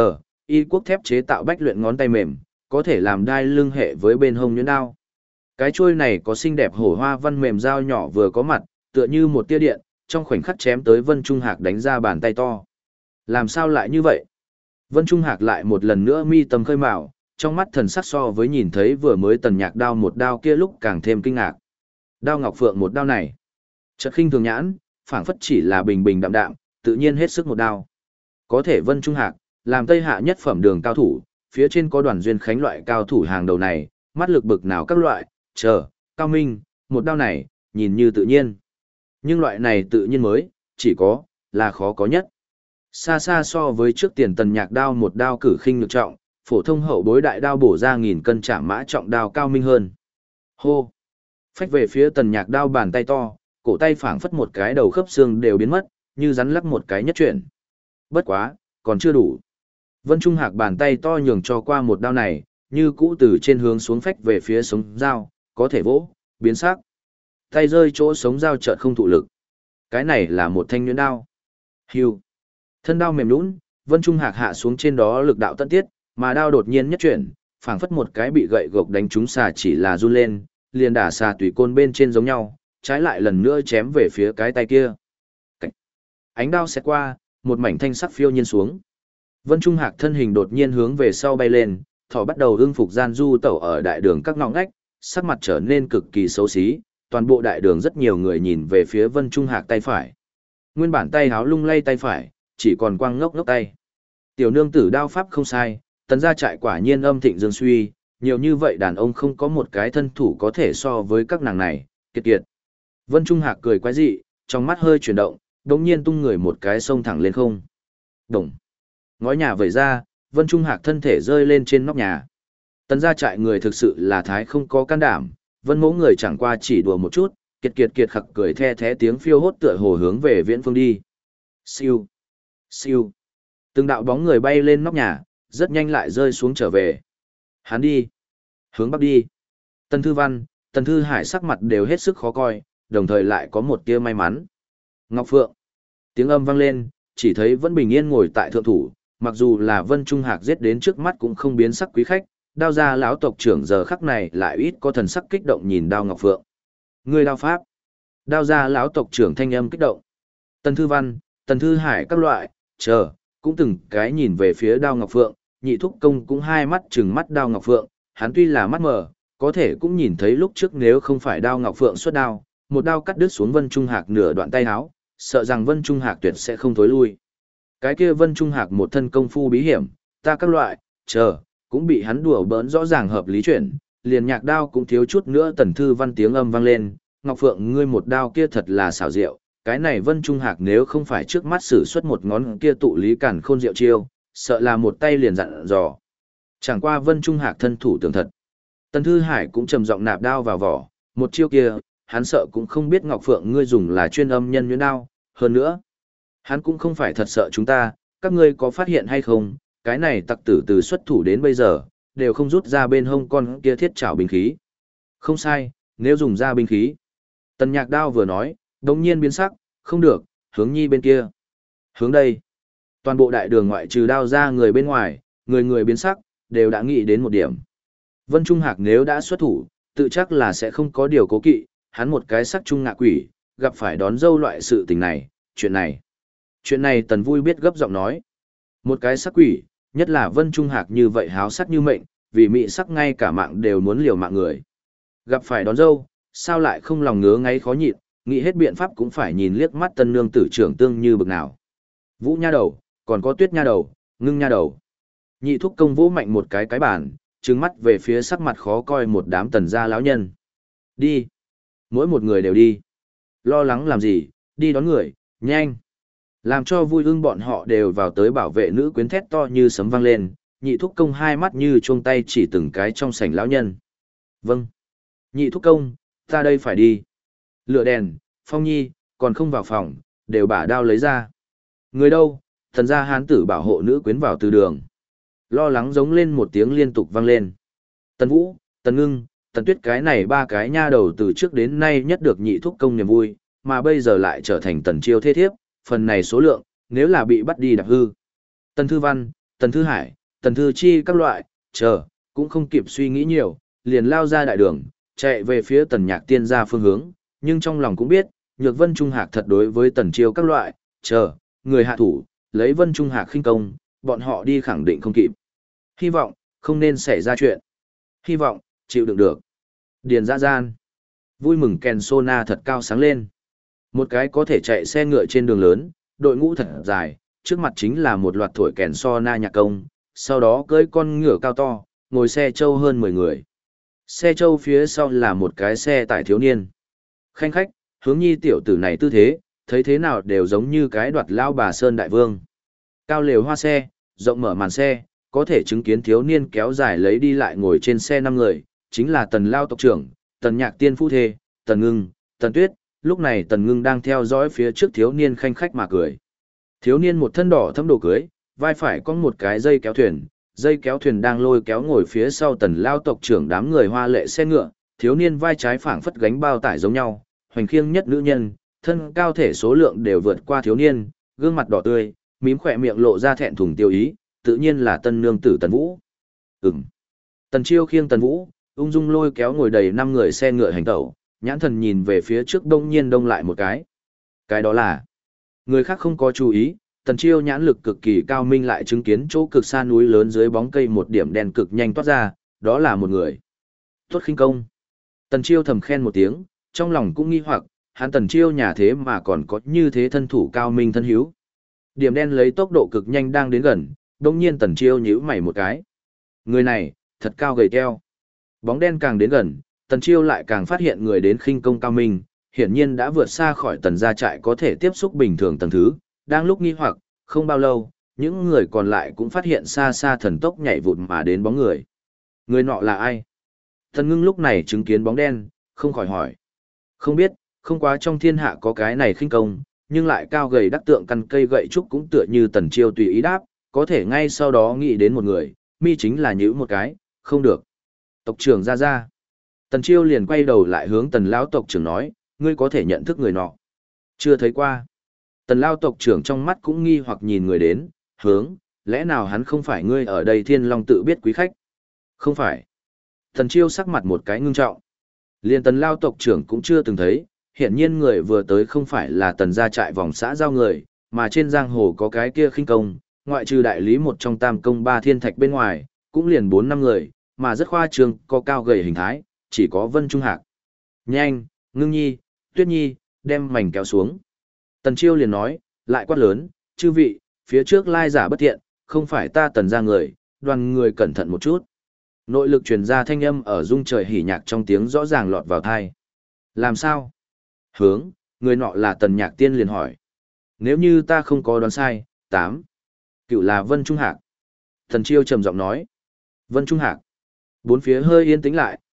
y quốc thép chế tạo bách luyện ngón tay mềm, có thể làm đai lưng hệ với bên hông nhuyễn đao. Cái chuôi này có xinh đẹp hổ hoa văn mềm dao nhỏ vừa có mặt, tựa như một tia điện, trong khoảnh khắc chém tới Vân Trung Hạc đánh ra bàn tay to. Làm sao lại như vậy? Vân Trung Hạc lại một lần nữa mi tâm khơi mào, trong mắt thần sắc so với nhìn thấy vừa mới Tần Nhạc Đao một đao kia lúc càng thêm kinh ngạc. Đao Ngọc Phượng một đao này, chợt khinh thường nhãn, phảng phất chỉ là bình bình đạm đạm, tự nhiên hết sức một đao. Có thể Vân Trung Hạc, làm Tây Hạ nhất phẩm đường cao thủ, phía trên có Đoàn Duyên Khánh loại cao thủ hàng đầu này, mắt lực bực nào các loại, cao minh, một đao này, nhìn như tự nhiên. Nhưng loại này tự nhiên mới, chỉ có, là khó có nhất. Xa xa so với trước tiền Tần Nhạc Đao một đao cử khinh nhược trọng, phổ thông hậu bối đại đao bổ ra 1000 cân chạm mã trọng đao cao minh hơn. Hô! Phách về phía Tần Nhạc Đao bàn tay to, cổ tay phảng phất một cái đầu khớp xương đều biến mất, như rắn lắc một cái nhất chuyển. Bất quá, còn chưa đủ. Vân Trung Hạc bàn tay to nhường cho qua một đao này, như cũ từ trên hướng xuống phách về phía sống dao, có thể vỗ, biến sắc. Tay rơi chỗ sống dao chợt không thụ lực. Cái này là một thanh nhuyễn đao. Hưu. Thân đao mềm nhũn, Vân Trung Hạc hạ xuống trên đó lực đạo tận tiết, mà đao đột nhiên nhất chuyển, phảng phất một cái bị gậy gộc đánh trúng xà chỉ là run lên, liền đả xà tùy côn bên trên giống nhau, trái lại lần nữa chém về phía cái tay kia. Cảnh. Ánh đao xẹt qua, một mảnh thanh sắc phiêu nhiên xuống. Vân Trung Hạc thân hình đột nhiên hướng về sau bay lên, thỏ bắt đầu ưng phục gian du tẩu ở đại đường các ngõ ngách, sắc mặt trở nên cực kỳ xấu xí, toàn bộ đại đường rất nhiều người nhìn về phía Vân Trung Hạc tay phải. Nguyên bản tay háo lung lay tay phải, chỉ còn quang ngốc ngốc tay. Tiểu nương tử đao pháp không sai, Tần gia trại quả nhiên âm thịnh dương suy, nhiều như vậy đàn ông không có một cái thân thủ có thể so với các nàng này, kiệt kiệt. Vân Trung Hạc cười quái dị, trong mắt hơi chuyển động, đống nhiên tung người một cái xông thẳng lên không. Đồng. Ngói nhà vẩy ra, Vân Trung Hạc thân thể rơi lên trên nóc nhà. Tần gia trại người thực sự là thái không có can đảm, Vân mẫu người chẳng qua chỉ đùa một chút, kiệt kiệt kiệt khặc cười the thé tiếng phiêu hốt tựa hồ hướng về viễn phương đi. Siêu. Siêu. Từng đạo bóng người bay lên nóc nhà, rất nhanh lại rơi xuống trở về. Hắn đi. Hướng bắc đi. Tần Thư Văn, Tần Thư Hải sắc mặt đều hết sức khó coi, đồng thời lại có một tia may mắn. Ngọc Phượng. Tiếng âm vang lên, chỉ thấy vẫn bình yên ngồi tại thượng thủ, mặc dù là Vân Trung Hạc giết đến trước mắt cũng không biến sắc quý khách, đao ra lão tộc trưởng giờ khắc này lại ít có thần sắc kích động nhìn đao Ngọc Phượng. Người đao pháp. Đao ra lão tộc trưởng thanh âm kích động. Tần Thư Văn, Tần Thư Hải các loại, cũng từng cái nhìn về phía đao Ngọc Phượng, nhị thúc công cũng hai mắt trừng mắt đao Ngọc Phượng, hắn tuy là mắt mờ, có thể cũng nhìn thấy lúc trước nếu không phải đao Ngọc Phượng xuất đao, một đao cắt đứt xuống Vân Trung Hạc nửa đoạn tay áo, sợ rằng Vân Trung Hạc tuyệt sẽ không thối lui. Cái kia Vân Trung Hạc một thân công phu bí hiểm, ta các loại, cũng bị hắn đùa bỡn rõ ràng hợp lý chuyển, liền nhạc đao cũng thiếu chút nữa. Tần Thư Văn tiếng âm vang lên, Ngọc Phượng ngươi một đao kia thật là xảo diệu, cái này Vân Trung Hạc nếu không phải trước mắt sử xuất một ngón kia tụ lý cản khôn diệu chiêu, sợ là một tay liền dặn dò. Chẳng qua Vân Trung Hạc thân thủ tưởng thật. Tần Thư Hải cũng trầm giọng nạp đao vào vỏ, Một chiêu kia, hắn sợ cũng không biết Ngọc Phượng ngươi dùng là chuyên âm nhân nhuyễn đao, hơn nữa. Hắn cũng không phải thật sợ chúng ta, các ngươi có phát hiện hay không, cái này tặc tử từ xuất thủ đến bây giờ, đều không rút ra bên hông con kia thiết trảo binh khí. Không sai, nếu dùng ra binh khí. Tần Nhạc Đao vừa nói, đồng nhiên biến sắc, không được, hướng nhi bên kia. Hướng đây. Toàn bộ đại đường ngoại trừ đao ra người bên ngoài, người người biến sắc, đều đã nghĩ đến một điểm. Vân Trung Hạc nếu đã xuất thủ, tự chắc là sẽ không có điều cố kỵ, hắn một cái sắc trung ngạ quỷ, gặp phải đón dâu loại sự tình này, chuyện này. Chuyện này Tần Vui biết gấp giọng nói. Một cái sắc quỷ, nhất là Vân Trung Hạc như vậy háo sắc như mệnh, vì mị sắc ngay cả mạng đều muốn liều mạng người. Gặp phải đón dâu, sao lại không lòng ngứa ngáy khó nhịn, nghĩ hết biện pháp cũng phải nhìn liếc mắt tân nương tử trưởng tương như bực nào. Vũ nha đầu, còn có Tuyết nha đầu, Ngưng nha đầu. Nhị thúc công vỗ mạnh một cái bàn, trừng mắt về phía sắc mặt khó coi một đám tần gia lão nhân. Đi. Mỗi một người đều đi. Lo lắng làm gì, đi đón người, nhanh. Làm cho vui ưng bọn họ đều vào tới bảo vệ nữ quyến thét to như sấm vang lên, nhị thúc công hai mắt như chuông tay chỉ từng cái trong sảnh lão nhân. Vâng. Nhị thúc công, ta đây phải đi. Lửa đèn, Phong Nhi, còn không vào phòng, đều bả đao lấy ra. Người đâu, thần gia hán tử bảo hộ nữ quyến vào từ đường. Lo lắng giống lên một tiếng liên tục vang lên. Tần Vũ, Tần Ngưng, Tần Tuyết cái này ba cái nha đầu từ trước đến nay nhất được nhị thúc công niềm vui, mà bây giờ lại trở thành Tần Chiêu thế thiếp, phần này số lượng, nếu là bị bắt đi đạp hư. Tần Thư Văn, Tần Thư Hải, Tần Thư Chi các loại, cũng không kịp suy nghĩ nhiều, liền lao ra đại đường, chạy về phía Tần Nhạc Tiên gia phương hướng, nhưng trong lòng cũng biết, Nhược Vân Trung Hạc thật đối với Tần Chiêu các loại, người hạ thủ, lấy Vân Trung Hạc khinh công, bọn họ đi khẳng định không kịp. Hy vọng, không nên xảy ra chuyện. Hy vọng, chịu đựng được. Điền Dã Gian. Vui mừng kèn Sona thật cao sáng lên. Một cái có thể chạy xe ngựa trên đường lớn, đội ngũ thật dài, trước mặt chính là một loạt thổi kèn Sona nhạc công, sau đó cưỡi con ngựa cao to, ngồi xe trâu hơn 10 người. Xe trâu phía sau là một cái xe tải thiếu niên. Khanh khách, hướng nhi tiểu tử này tư thế, thấy thế nào đều giống như cái đoạt lao bà Sơn Đại Vương. Cao lều hoa xe, rộng mở màn xe, có thể chứng kiến thiếu niên kéo dài lấy đi lại ngồi trên xe 5 người, chính là Tần Lao tộc trưởng, Tần Nhạc Tiên phu thê, Tần Ngưng, Tần Tuyết. Lúc này Tần Ngưng đang theo dõi phía trước thiếu niên khanh khách mà cười. Thiếu niên một thân đỏ thâm đồ cưới, vai phải có một cái dây kéo thuyền đang lôi kéo ngồi phía sau Tần Lao tộc trưởng đám người hoa lệ xe ngựa, thiếu niên vai trái phảng phất gánh bao tải giống nhau, hoành khiêng nhất nữ nhân, thân cao thể số lượng đều vượt qua thiếu niên, gương mặt đỏ tươi, mím khỏe miệng lộ ra thẹn thùng tiêu ý, tự nhiên là tân nương tử Tần Vũ. Tần Chiêu khiêng Tần Vũ, ung dung lôi kéo ngồi đầy 5 người xe ngựa hành tẩu, nhãn thần nhìn về phía trước đông nhiên đông lại một cái. Cái đó là, người khác không có chú ý, Tần Chiêu nhãn lực cực kỳ cao minh lại chứng kiến chỗ cực xa núi lớn dưới bóng cây một điểm đen cực nhanh toát ra, đó là một người. Tốt khinh công. Tần Chiêu thầm khen một tiếng, trong lòng cũng nghi hoặc, hắn Tần Chiêu nhà thế mà còn có như thế thân thủ cao minh thân hiếu. Điểm đen lấy tốc độ cực nhanh đang đến gần, đông nhiên Tần Chiêu nhíu mày một cái. Người này, thật cao gầy teo. Bóng đen càng đến gần, Tần Chiêu lại càng phát hiện người đến khinh công cao minh, hiển nhiên đã vượt xa khỏi Tần gia trại có thể tiếp xúc bình thường tầng thứ, đang lúc nghi hoặc, không bao lâu, những người còn lại cũng phát hiện xa xa thần tốc nhảy vụt mà đến bóng người. Người nọ là ai? Tần Ngưng lúc này chứng kiến bóng đen, không khỏi hỏi. Không biết, không quá trong thiên hạ có cái này khinh công, nhưng lại cao gầy đắc tượng căn cây gậy trúc cũng tựa như Tần Chiêu tùy ý đáp, có thể ngay sau đó nghĩ đến một người, mi chính là nhữ một cái, không được. Tộc trưởng ra. Tần Chiêu liền quay đầu lại hướng Tần lão tộc trưởng nói, ngươi có thể nhận thức người nọ. Chưa thấy qua. Tần lão tộc trưởng trong mắt cũng nghi hoặc nhìn người đến, lẽ nào hắn không phải ngươi ở đây Thiên Long tự biết quý khách? Không phải. Tần Chiêu sắc mặt một cái ngưng trọng. Liền Tần lão tộc trưởng cũng chưa từng thấy, hiện nhiên người vừa tới không phải là Tần gia trại vòng xã giao người, mà trên giang hồ có cái kia khinh công, ngoại trừ đại lý một trong tam công ba thiên thạch bên ngoài, cũng liền 4-5 người, mà rất khoa trương, có cao gầy hình thái, chỉ có Vân Trung Hạc. Nhanh, Ngưng nhi, Tuyết nhi, đem mảnh kéo xuống. Tần Chiêu liền nói, lại quát lớn, chư vị, phía trước lai giả bất thiện, không phải ta Tần gia người, đoàn người cẩn thận một chút. Nội lực truyền ra thanh âm ở rung trời hỉ nhạc trong tiếng rõ ràng lọt vào tai. Làm sao? Người nọ là Tần Nhạc Tiên liền hỏi. Nếu như ta không có đoán sai, 8. Cựu là Vân Trung Hạc. Tần Chiêu trầm giọng nói. Vân Trung Hạc. Bốn phía hơi yên tĩnh lại,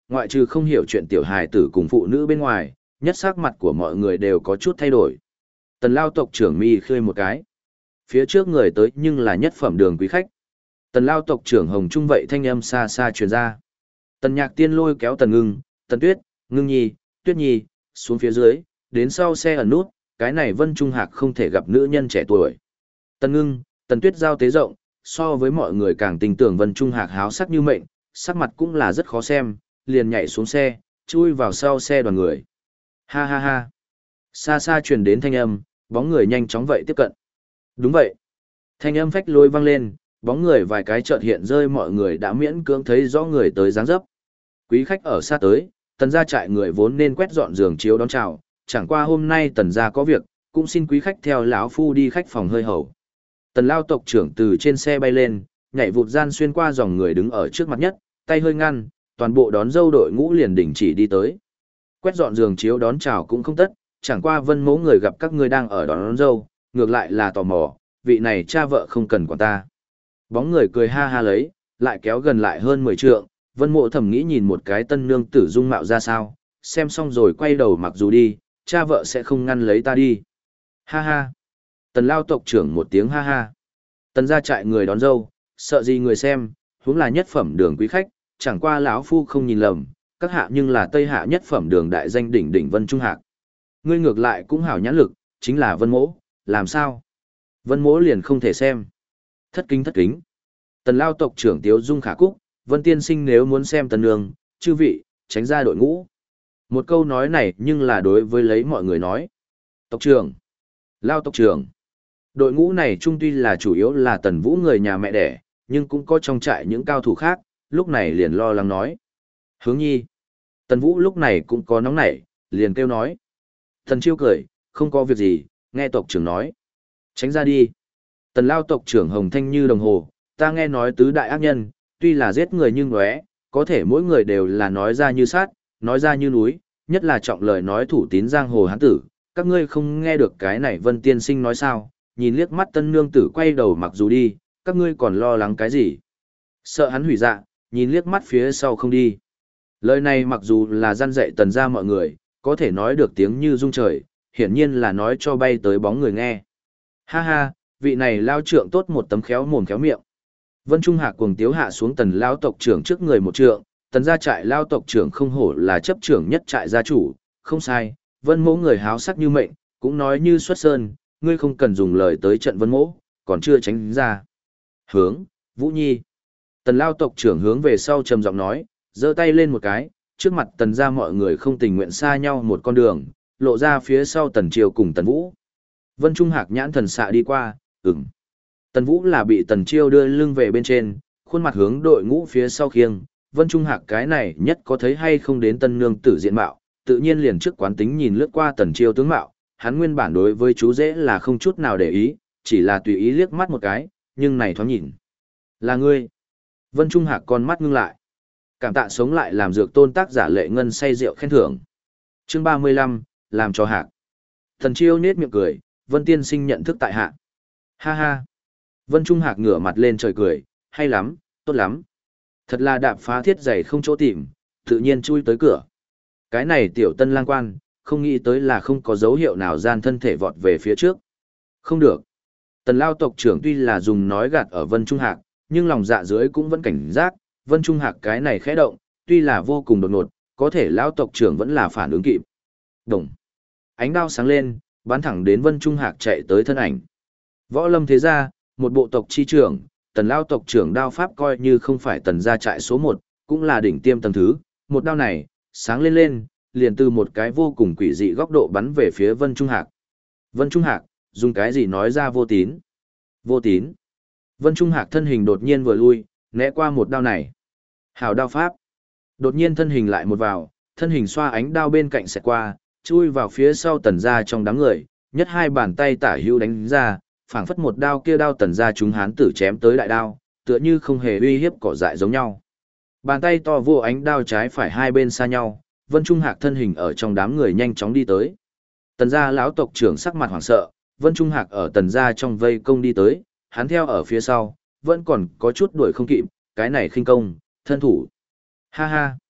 ngoại trừ không hiểu chuyện tiểu hài tử cùng phụ nữ bên ngoài, nhất sắc mặt của mọi người đều có chút thay đổi. Tần Lao tộc trưởng mi khơi một cái. Phía trước người tới nhưng là nhất phẩm đường quý khách. Tần Lao tộc trưởng Hồng Trung vậy thanh âm xa xa truyền ra. Tần Nhạc Tiên lôi kéo Tần Ngưng, Tần Tuyết, Ngưng Nhi, Tuyết Nhi, xuống phía dưới, đến sau xe ẩn nút, cái này Vân Trung Hạc không thể gặp nữ nhân trẻ tuổi. Tần Ngưng, Tần Tuyết giao tế rộng, so với mọi người càng tình tưởng Vân Trung Hạc háo sắc như mệnh, sắc mặt cũng là rất khó xem, liền nhảy xuống xe, chui vào sau xe đoàn người. Ha ha ha. Xa xa truyền đến thanh âm, bóng người nhanh chóng vậy tiếp cận. Đúng vậy. Thanh âm phách lôi vang lên, bóng người vài cái chợt hiện rơi, mọi người đã miễn cưỡng thấy rõ người tới dáng dấp. Quý khách ở xa tới, Tần gia trại người vốn nên quét dọn giường chiếu đón chào, chẳng qua hôm nay Tần gia có việc, cũng xin quý khách theo lão phu đi khách phòng hơi hầu. Tần Lao tộc trưởng từ trên xe bay lên, nhảy vụt gian xuyên qua dòng người đứng ở trước mặt nhất, tay hơi ngăn, toàn bộ đón dâu đội ngũ liền đình chỉ đi tới. Quét dọn giường chiếu đón chào cũng không tất, chẳng qua Vân mẫu người gặp các ngươi đang ở đón dâu, ngược lại là tò mò, vị này cha vợ không cần quản ta. Bóng người cười ha ha lấy, lại kéo gần lại hơn 10 trượng, Vân Mộ thầm nghĩ nhìn một cái tân nương tử dung mạo ra sao, xem xong rồi quay đầu mặc dù đi, cha vợ sẽ không ngăn lấy ta đi. Ha ha. Tần Lao tộc trưởng một tiếng ha ha. Tần gia trại người đón dâu, sợ gì người xem, huống là nhất phẩm đường quý khách, chẳng qua lão phu không nhìn lầm, các hạ nhưng là Tây Hạ nhất phẩm đường đại danh đỉnh đỉnh Vân Trung Hạc. Ngươi ngược lại cũng hảo nhãn lực, chính là Vân Mỗ, làm sao? Vân Mỗ liền không thể xem. Thất kính thất kính. Tần Lao tộc trưởng Tiếu Dung khả cúc, Vân tiên sinh nếu muốn xem tần nương, chư vị, tránh ra đội ngũ. Một câu nói này nhưng là đối với lấy mọi người nói. Tộc trưởng, Lao tộc trưởng. Đội ngũ này trung tuy là chủ yếu là Tần Vũ người nhà mẹ đẻ, nhưng cũng có trong trại những cao thủ khác, lúc này liền lo lắng nói. Hướng nhi. Tần Vũ lúc này cũng có nóng nảy, liền kêu nói. Thần Chiêu cười, không có việc gì, nghe tộc trưởng nói. Tránh ra đi. Tần Lao tộc trưởng Hồng Thanh như đồng hồ, ta nghe nói tứ đại ác nhân, tuy là giết người nhưng ngóe, có thể mỗi người đều là nói ra như sát, nói ra như núi, nhất là trọng lời nói thủ tín giang hồ hán tử. Các ngươi không nghe được cái này Vân tiên sinh nói sao, nhìn liếc mắt tân nương tử quay đầu mặc dù đi, các ngươi còn lo lắng cái gì? Sợ hắn hủy dạ, nhìn liếc mắt phía sau không đi. Lời này mặc dù là răn dạy Tần gia mọi người, có thể nói được tiếng như rung trời, hiển nhiên là nói cho bay tới bóng người nghe. Ha ha, vị này lao trượng tốt một tấm khéo mồm khéo miệng. Vân Trung Hạc cuồng tiếu hạ xuống Tần lao tộc trưởng trước người một trượng, Tần gia trại lao tộc trưởng không hổ là chấp trưởng nhất trại gia chủ, không sai, Vân mỗ người háo sắc như mệnh, cũng nói như xuất sơn, ngươi không cần dùng lời tới trận Vân mỗ, còn chưa tránh ra. Hướng, Vũ Nhi. Tần lao tộc trưởng hướng về sau trầm giọng nói, giơ tay lên một cái, trước mặt Tần gia mọi người không tình nguyện xa nhau một con đường, lộ ra phía sau Tần Triều cùng Tần Vũ. Vân Trung Hạc nhãn thần xạ đi qua, ừm. Tần Vũ là bị Tần Triều đưa lưng về bên trên, khuôn mặt hướng đội ngũ phía sau khiêng, Vân Trung Hạc cái này nhất có thấy hay không đến tân nương tử diện mạo, tự nhiên liền trước quán tính nhìn lướt qua Tần Triều tướng mạo, hắn nguyên bản đối với chú dễ là không chút nào để ý, chỉ là tùy ý liếc mắt một cái, nhưng này thoáng nhìn. Là ngươi. Vân Trung Hạc con mắt ngưng lại. Cảm tạ sống lại làm dược tôn tác giả Lệ Ngân say rượu khen thưởng. Chương 35, làm cho Hạc. Thần Chiêu nết miệng cười, Vân tiên sinh nhận thức tại hạ. Ha ha. Vân Trung Hạc ngửa mặt lên trời cười, hay lắm, tốt lắm. Thật là đạp phá thiết giày không chỗ tìm, tự nhiên chui tới cửa. Cái này tiểu tân lang quan, không nghĩ tới là không có dấu hiệu nào gian thân thể vọt về phía trước. Không được. Tần Lao tộc trưởng tuy là dùng nói gạt ở Vân Trung Hạc, nhưng lòng dạ dưới cũng vẫn cảnh giác, Vân Trung Hạc cái này khẽ động, tuy là vô cùng đột ngột, có thể lão tộc trưởng vẫn là phản ứng kịp. Đồng. Ánh đao sáng lên, bắn thẳng đến Vân Trung Hạc chạy tới thân ảnh. Võ Lâm thế gia, một bộ tộc chi trưởng, Tần lão tộc trưởng đao pháp coi như không phải Tần gia trại số 1, cũng là đỉnh tiêm tầng thứ, một đao này, sáng lên lên, liền từ một cái vô cùng quỷ dị góc độ bắn về phía Vân Trung Hạc. Vân Trung Hạc, dùng cái gì nói ra vô tín? Vô tín. Vân Trung Hạc thân hình đột nhiên vừa lui, né qua một đao này. Hào đao pháp. Đột nhiên thân hình lại một vào, thân hình xoa ánh đao bên cạnh xẹt qua, chui vào phía sau Tần gia trong đám người, nhất hai bàn tay tả hữu đánh ra, phảng phất một đao kia đao Tần gia chúng hán tử chém tới đại đao, tựa như không hề uy hiếp cỏ dại giống nhau. Bàn tay to vô ánh đao trái phải hai bên xa nhau, Vân Trung Hạc thân hình ở trong đám người nhanh chóng đi tới. Tần gia lão tộc trưởng sắc mặt hoảng sợ, Vân Trung Hạc ở Tần gia trong vây công đi tới, hắn theo ở phía sau, vẫn còn có chút đuổi không kịp, cái này khinh công, thân thủ. Ha ha.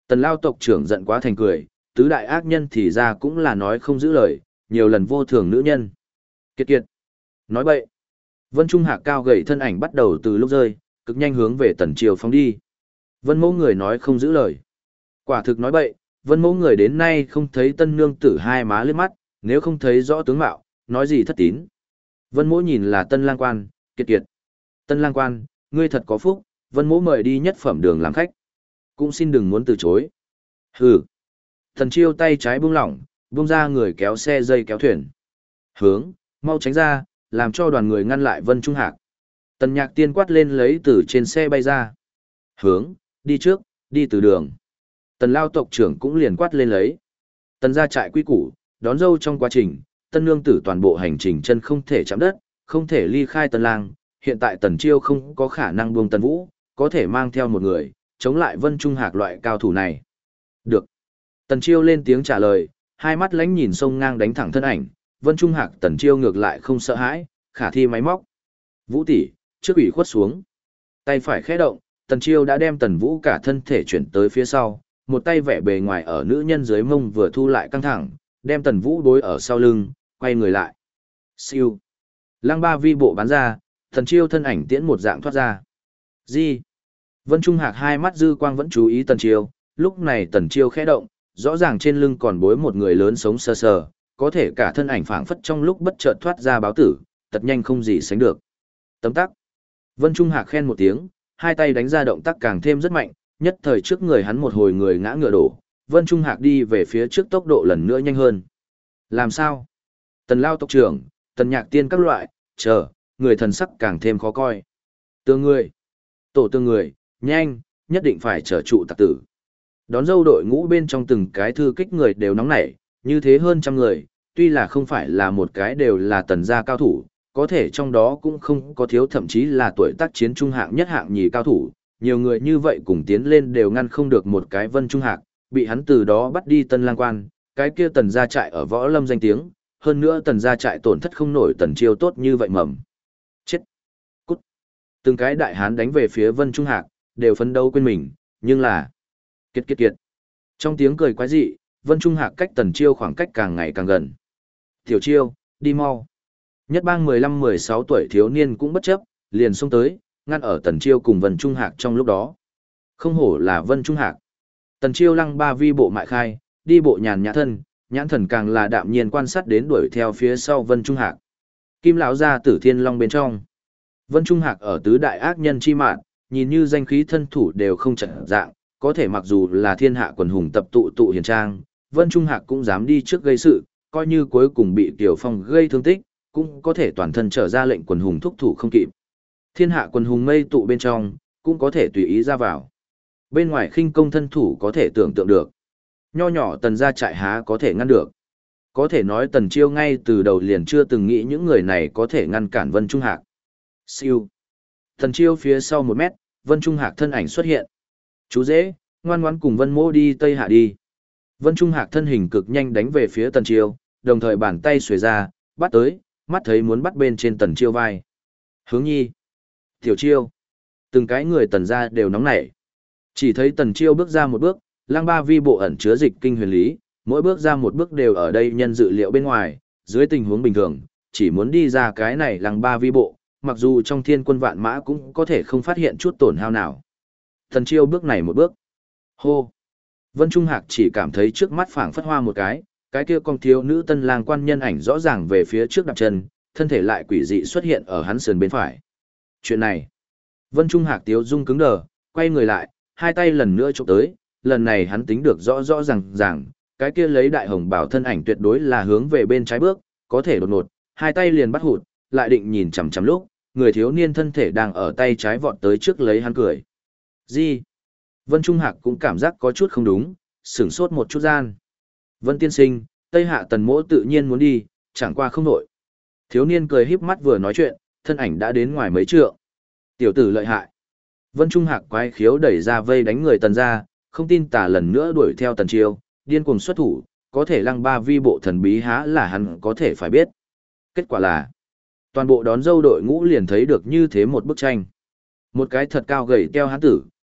Tần Lao tộc trưởng giận quá thành cười, tứ đại ác nhân thì ra cũng là nói không giữ lời, nhiều lần vô thường nữ nhân. Kiệt kiệt. Nói bậy. Vân Trung Hạc cao gầy thân ảnh bắt đầu từ lúc rơi, cực nhanh hướng về Tần Chiêu phóng đi. Vân Mẫu người nói không giữ lời. Quả thực nói bậy, Vân Mẫu người đến nay không thấy tân nương tử hai má liếc mắt, nếu không thấy rõ tướng mạo, nói gì thất tín. Vân Mẫu nhìn là Tân Lang Quan, kiệt kiệt. Tân Lang Quan, ngươi thật có phúc, Vân Mẫu mời đi nhất phẩm đường làm khách. Cũng xin đừng muốn từ chối. Hừ. Tần Chiêu tay trái buông lỏng, buông ra người kéo xe dây kéo thuyền. Hướng, mau tránh ra, làm cho đoàn người ngăn lại Vân Trung Hạc. Tần Nhạc Tiên quát lên lấy từ trên xe bay ra. Hướng, đi trước, đi từ đường. Tần Lao tộc trưởng cũng liền quát lên lấy. Tần ra trại quy củ, đón dâu trong quá trình, tân nương tử toàn bộ hành trình chân không thể chạm đất, không thể ly khai Tần Lang. Hiện tại Tần Chiêu không có khả năng buông Tần Vũ, có thể mang theo một người, chống lại Vân Trung Hạc loại cao thủ này. Được. Tần Chiêu lên tiếng trả lời, hai mắt lánh nhìn sông ngang đánh thẳng thân ảnh, Vân Trung Hạc Tần Chiêu ngược lại không sợ hãi, khả thi máy móc. Vũ tỷ, trước ủy khuất xuống. Tay phải khẽ động, Tần Chiêu đã đem Tần Vũ cả thân thể chuyển tới phía sau, một tay vẽ bề ngoài ở nữ nhân dưới mông vừa thu lại căng thẳng, đem Tần Vũ đối ở sau lưng, quay người lại. Siêu. Lăng ba vi bộ bắn ra, Tần Chiêu thân ảnh tiễn một dạng thoát ra. Gì? Vân Trung Hạc hai mắt dư quang vẫn chú ý Tần Chiêu, lúc này Tần Chiêu khẽ động, rõ ràng trên lưng còn bối một người lớn sống sờ sờ, có thể cả thân ảnh phảng phất trong lúc bất chợt thoát ra báo tử, tật nhanh không gì sánh được. Tấm tắc. Vân Trung Hạc khen một tiếng, hai tay đánh ra động tác càng thêm rất mạnh, nhất thời trước người hắn một hồi người ngã ngựa đổ, Vân Trung Hạc đi về phía trước tốc độ lần nữa nhanh hơn. Làm sao? Tần Lao tộc trưởng, Tần Nhạc Tiên các loại, chờ, người thần sắc càng thêm khó coi. Tương người, tổ tương người, nhanh, nhất định phải trở trụ tặc tử. Đón dâu đội ngũ bên trong từng cái thư kích người đều nóng nảy, như thế hơn trăm người, tuy là không phải là một cái đều là tần gia cao thủ, có thể trong đó cũng không có thiếu thậm chí là tuổi tác chiến trung hạng nhất hạng nhì cao thủ, nhiều người như vậy cùng tiến lên đều ngăn không được một cái Vân Trung Hạc, bị hắn từ đó bắt đi Tân Lang Quan, cái kia tần gia trại ở võ lâm danh tiếng, hơn nữa tần gia trại tổn thất không nổi Tần Chiêu tốt như vậy mầm. Chết! Cút! Từng cái đại hán đánh về phía Vân Trung Hạc, đều phấn đấu quên mình, nhưng là... Kiệt kiệt kiệt! Trong tiếng cười quái dị, Vân Trung Hạc cách Tần Chiêu khoảng cách càng ngày càng gần. Tiểu Chiêu, đi mau! Nhất bang 15-16 tuổi thiếu niên cũng bất chấp, liền xông tới, ngăn ở Tần Chiêu cùng Vân Trung Hạc trong lúc đó. Không hổ là Vân Trung Hạc. Tần Chiêu lăng ba vi bộ mại khai, đi bộ nhàn nhã thân, nhãn thần càng là đạm nhiên quan sát đến đuổi theo phía sau Vân Trung Hạc. Kim lão gia Tử Thiên Long bên trong. Vân Trung Hạc ở tứ đại ác nhân chi mạn, nhìn như danh khí thân thủ đều không trận dạng, có thể mặc dù là thiên hạ quần hùng tập tụ hiền trang, Vân Trung Hạc cũng dám đi trước gây sự, coi như cuối cùng bị Kiều Phong gây thương tích, cũng có thể toàn thân trở ra lệnh quần hùng thúc thủ không kịp. Thiên hạ quần hùng mây tụ bên trong, cũng có thể tùy ý ra vào. Bên ngoài khinh công thân thủ có thể tưởng tượng được. Nho nhỏ Tần gia trại há có thể ngăn được. Có thể nói Tần Chiêu ngay từ đầu liền chưa từng nghĩ những người này có thể ngăn cản Vân Trung Hạc. Siêu. Tần Chiêu phía sau 1 mét, Vân Trung Hạc thân ảnh xuất hiện. Chú dễ, ngoan ngoãn cùng Vân Mô đi Tây Hạ đi. Vân Trung Hạc thân hình cực nhanh đánh về phía Tần Chiêu, đồng thời bàn tay xuề ra, bắt tới, mắt thấy muốn bắt bên trên Tần Chiêu vai. Hướng nhi. Tiểu Chiêu. Từng cái người Tần gia đều nóng nảy. Chỉ thấy Tần Chiêu bước ra một bước, lang ba vi bộ ẩn chứa dịch kinh huyền lý, mỗi bước ra một bước đều ở đây nhân dự liệu bên ngoài, dưới tình huống bình thường, chỉ muốn đi ra cái này lang ba vi bộ, mặc dù trong thiên quân vạn mã cũng có thể không phát hiện chút tổn hao nào. Tần Chiêu bước này một bước. Hô. Vân Trung Hạc chỉ cảm thấy trước mắt phảng phất hoa một cái kia con thiếu nữ Tân Lang Quan nhân ảnh rõ ràng về phía trước đạp chân, thân thể lại quỷ dị xuất hiện ở hắn sườn bên phải. Chuyện này, Vân Trung Hạc tiếu dung cứng đờ, quay người lại, hai tay lần nữa chụp tới, lần này hắn tính được rõ ràng, cái kia lấy đại hồng bảo thân ảnh tuyệt đối là hướng về bên trái bước, có thể đột ngột, hai tay liền bắt hụt, lại định nhìn chằm chằm lúc, người thiếu niên thân thể đang ở tay trái vọt tới trước lấy hắn cười. Gì? Vân Trung Hạc cũng cảm giác có chút không đúng, sửng sốt một chút gian. Vân tiên sinh, Tây Hạ Tần mỗ tự nhiên muốn đi, chẳng qua không nổi. Thiếu niên cười híp mắt vừa nói chuyện, thân ảnh đã đến ngoài mấy trượng. Tiểu tử lợi hại. Vân Trung Hạc quái khiếu đẩy ra vây đánh người Tần ra, không tin tả lần nữa đuổi theo Tần Chiêu, điên cuồng xuất thủ, có thể lăng ba vi bộ thần bí há là hắn có thể phải biết. Kết quả là, toàn bộ đón dâu đội ngũ liền thấy được như thế một bức tranh. Một cái thật cao gầy teo hán tử,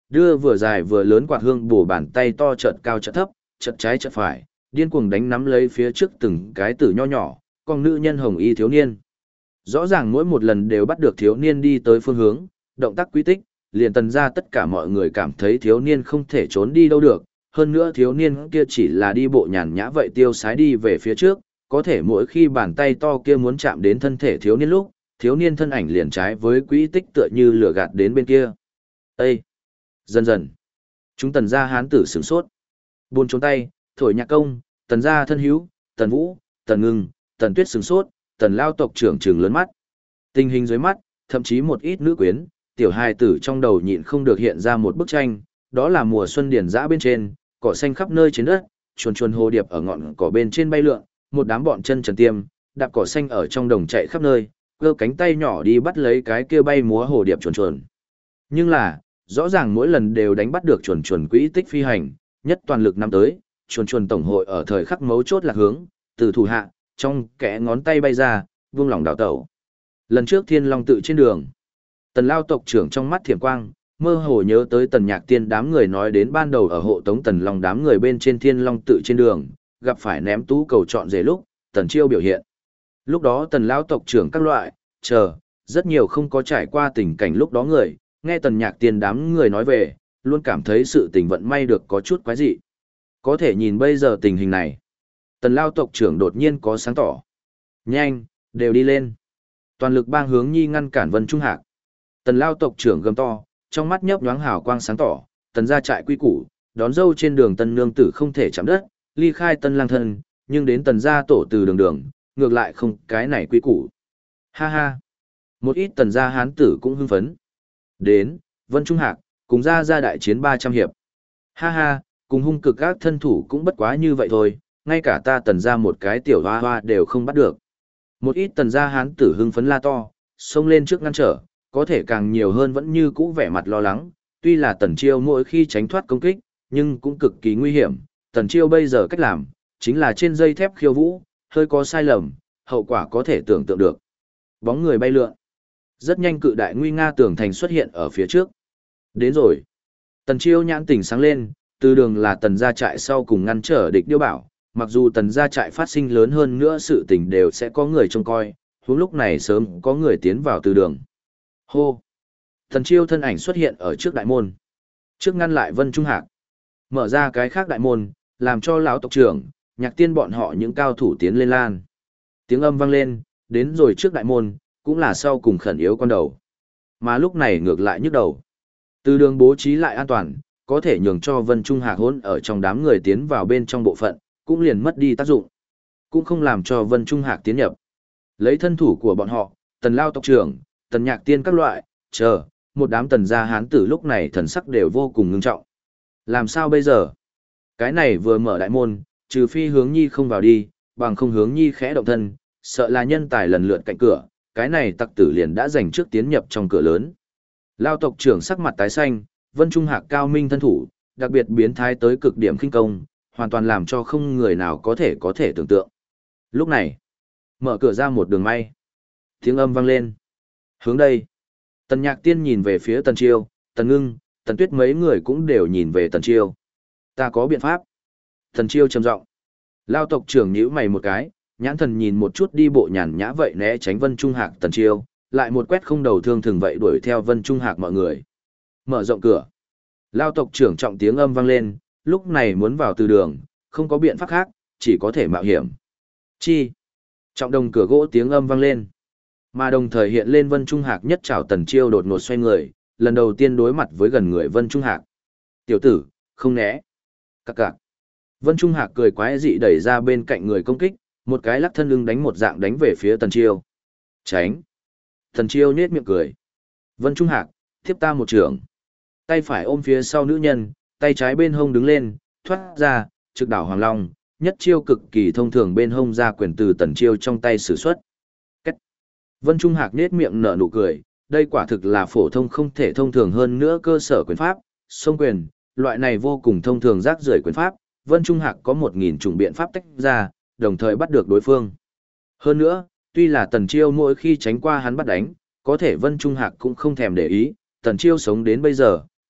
đưa vừa dài vừa lớn quạt hương bổ bàn tay to chợt cao chợt thấp, chợt trái chợt phải, điên cuồng đánh nắm lấy phía trước từng cái tử nho nhỏ, con nữ nhân hồng y thiếu niên. Rõ ràng mỗi một lần đều bắt được thiếu niên đi tới phương hướng, động tác quy tích, liền Tần gia tất cả mọi người cảm thấy thiếu niên không thể trốn đi đâu được, hơn nữa thiếu niên kia chỉ là đi bộ nhàn nhã vậy tiêu sái đi về phía trước, có thể mỗi khi bàn tay to kia muốn chạm đến thân thể thiếu niên lúc, thiếu niên thân ảnh liền trái với quỹ tích tựa như lửa gạt đến bên kia. Ê! Dần dần, chúng Tần gia hán tử sửng sốt. Buôn trốn tay, thổi nhạc công, Tần gia thân hữu, Tần Vũ, Tần Ngưng, Tần Tuyết sửng sốt, Tần lao tộc trưởng trừng lớn mắt. Tình hình dưới mắt, thậm chí một ít nữ quyến, tiểu hài tử trong đầu nhịn không được hiện ra một bức tranh, đó là mùa xuân điển dã bên trên, cỏ xanh khắp nơi trên đất, chuồn chuồn hồ điệp ở ngọn cỏ bên trên bay lượn, một đám bọn chân trần tiêm, đạp cỏ xanh ở trong đồng chạy khắp nơi, giơ cánh tay nhỏ đi bắt lấy cái kia bay múa hồ điệp chuồn chuồn. Nhưng là, rõ ràng mỗi lần đều đánh bắt được chuồn chuồn quỹ tích phi hành, nhất toàn lực năm tới, chuồn chuồn tổng hội ở thời khắc mấu chốt lạc hướng, từ thủ hạ, trong kẽ ngón tay bay ra, vuông lỏng đảo tẩu. Lần trước Thiên Long tự trên đường, Tần lao tộc trưởng trong mắt thiểm quang, mơ hồ nhớ tới Tần Nhạc Tiên đám người nói đến ban đầu ở hộ tống Tần Long đám người bên trên Thiên Long tự trên đường, gặp phải ném tú cầu chọn rể lúc, Tần Chiêu biểu hiện. Lúc đó Tần lao tộc trưởng các loại, rất nhiều không có trải qua tình cảnh lúc đó người, nghe Tần Nhạc Tiên đám người nói về, luôn cảm thấy sự tình vận may được có chút quái dị. Có thể nhìn bây giờ tình hình này, Tần lao tộc trưởng đột nhiên có sáng tỏ. Nhanh, đều đi lên. Toàn lực bang hướng nhi ngăn cản Vân Trung Hạc. Tần lao tộc trưởng gầm to, trong mắt nhấp nhoáng hào quang sáng tỏ, Tần gia trại quy củ, đón dâu trên đường Tần nương tử không thể chạm đất, ly khai Tần lang thân, nhưng đến Tần gia tổ từ đường đường, ngược lại không cái này quy củ. Ha ha. Một ít Tần gia hán tử cũng hưng phấn. Đến, Vân Trung Hạc, cùng ra đại chiến 300 hiệp. Ha ha, cùng hung cực các thân thủ cũng bất quá như vậy thôi, ngay cả ta Tần gia một cái tiểu hoa hoa đều không bắt được. Một ít Tần gia hán tử hưng phấn la to, xông lên trước ngăn trở, có thể càng nhiều hơn vẫn như cũ vẻ mặt lo lắng, tuy là Tần Chiêu mỗi khi tránh thoát công kích, nhưng cũng cực kỳ nguy hiểm, Tần Chiêu bây giờ cách làm, chính là trên dây thép khiêu vũ, hơi có sai lầm, hậu quả có thể tưởng tượng được. Bóng người bay lượn. Rất nhanh cự đại nguy nga tường thành xuất hiện ở phía trước. Đến rồi. Tần Chiêu nhãn tỉnh sáng lên, từ đường là Tần gia trại sau cùng ngăn trở địch điêu bảo, mặc dù Tần gia trại phát sinh lớn hơn nữa sự tình đều sẽ có người trông coi, huống lúc này sớm có người tiến vào từ đường. Hô! Tần Chiêu thân ảnh xuất hiện ở trước đại môn. Trước ngăn lại Vân Trung Hạc. Mở ra cái khác đại môn, làm cho lão tộc trưởng, Nhạc Tiên bọn họ những cao thủ tiến lên lan. Tiếng âm vang lên, đến rồi trước đại môn, cũng là sau cùng khẩn yếu con đầu. Mà lúc này ngược lại nhức đầu. Từ đường bố trí lại an toàn, có thể nhường cho Vân Trung Hạc hỗn ở trong đám người tiến vào bên trong bộ phận, cũng liền mất đi tác dụng. Cũng không làm cho Vân Trung Hạc tiến nhập. Lấy thân thủ của bọn họ, Tần lao tộc trưởng, Tần Nhạc Tiên các loại, một đám Tần gia hán tử lúc này thần sắc đều vô cùng ngưng trọng. Làm sao bây giờ? Cái này vừa mở đại môn, trừ phi hướng nhi không vào đi, bằng không hướng nhi khẽ động thân, sợ là nhân tài lần lượt cạnh cửa, cái này tặc tử liền đã giành trước tiến nhập trong cửa lớn. Lao tộc trưởng sắc mặt tái xanh, Vân Trung Hạc cao minh thân thủ, đặc biệt biến thái tới cực điểm khinh công, hoàn toàn làm cho không người nào có thể tưởng tượng. Lúc này, mở cửa ra một đường may. Tiếng âm vang lên. Hướng đây. Tần Nhạc Tiên nhìn về phía Tần Chiêu, Tần Ngưng, Tần Tuyết mấy người cũng đều nhìn về Tần Chiêu. Ta có biện pháp. Tần Chiêu trầm giọng. Lao tộc trưởng nhíu mày một cái, nhãn thần nhìn một chút đi bộ nhàn nhã vậy né tránh Vân Trung Hạc Tần Chiêu, lại một quét không đầu thương thường vậy đuổi theo Vân Trung Hạc mọi người. Mở rộng cửa. Lao tộc trưởng trọng tiếng âm vang lên, lúc này muốn vào từ đường, không có biện pháp khác, chỉ có thể mạo hiểm. Chi. Trọng đồng cửa gỗ tiếng âm vang lên. Mà đồng thời hiện lên Vân Trung Hạc nhất trảo Tần Chiêu đột ngột xoay người, lần đầu tiên đối mặt với gần người Vân Trung Hạc. Tiểu tử, không né. Cặc cặc. Vân Trung Hạc cười quái dị đẩy ra bên cạnh người công kích, một cái lắc thân lưng đánh một dạng đánh về phía Tần Chiêu. Tránh. Tần Chiêu nhếch miệng cười. Vân Trung Hạc, tiếp ta một trường. Tay phải ôm phía sau nữ nhân, tay trái bên hông đứng lên, thoát ra, trực đảo Hoàng Long, nhất chiêu cực kỳ thông thường bên hông ra quyền từ Tần Chiêu trong tay sử xuất. Cách. Vân Trung Hạc nhếch miệng nở nụ cười, đây quả thực là phổ thông không thể thông thường hơn nữa cơ sở quyền pháp, sông quyền, loại này vô cùng thông thường rác rưởi quyền pháp, Vân Trung Hạc có 1000 chủng biện pháp tách ra, đồng thời bắt được đối phương. Hơn nữa, tuy là Tần Chiêu mỗi khi tránh qua hắn bắt đánh, có thể Vân Trung Hạc cũng không thèm để ý, Tần Chiêu sống đến bây giờ,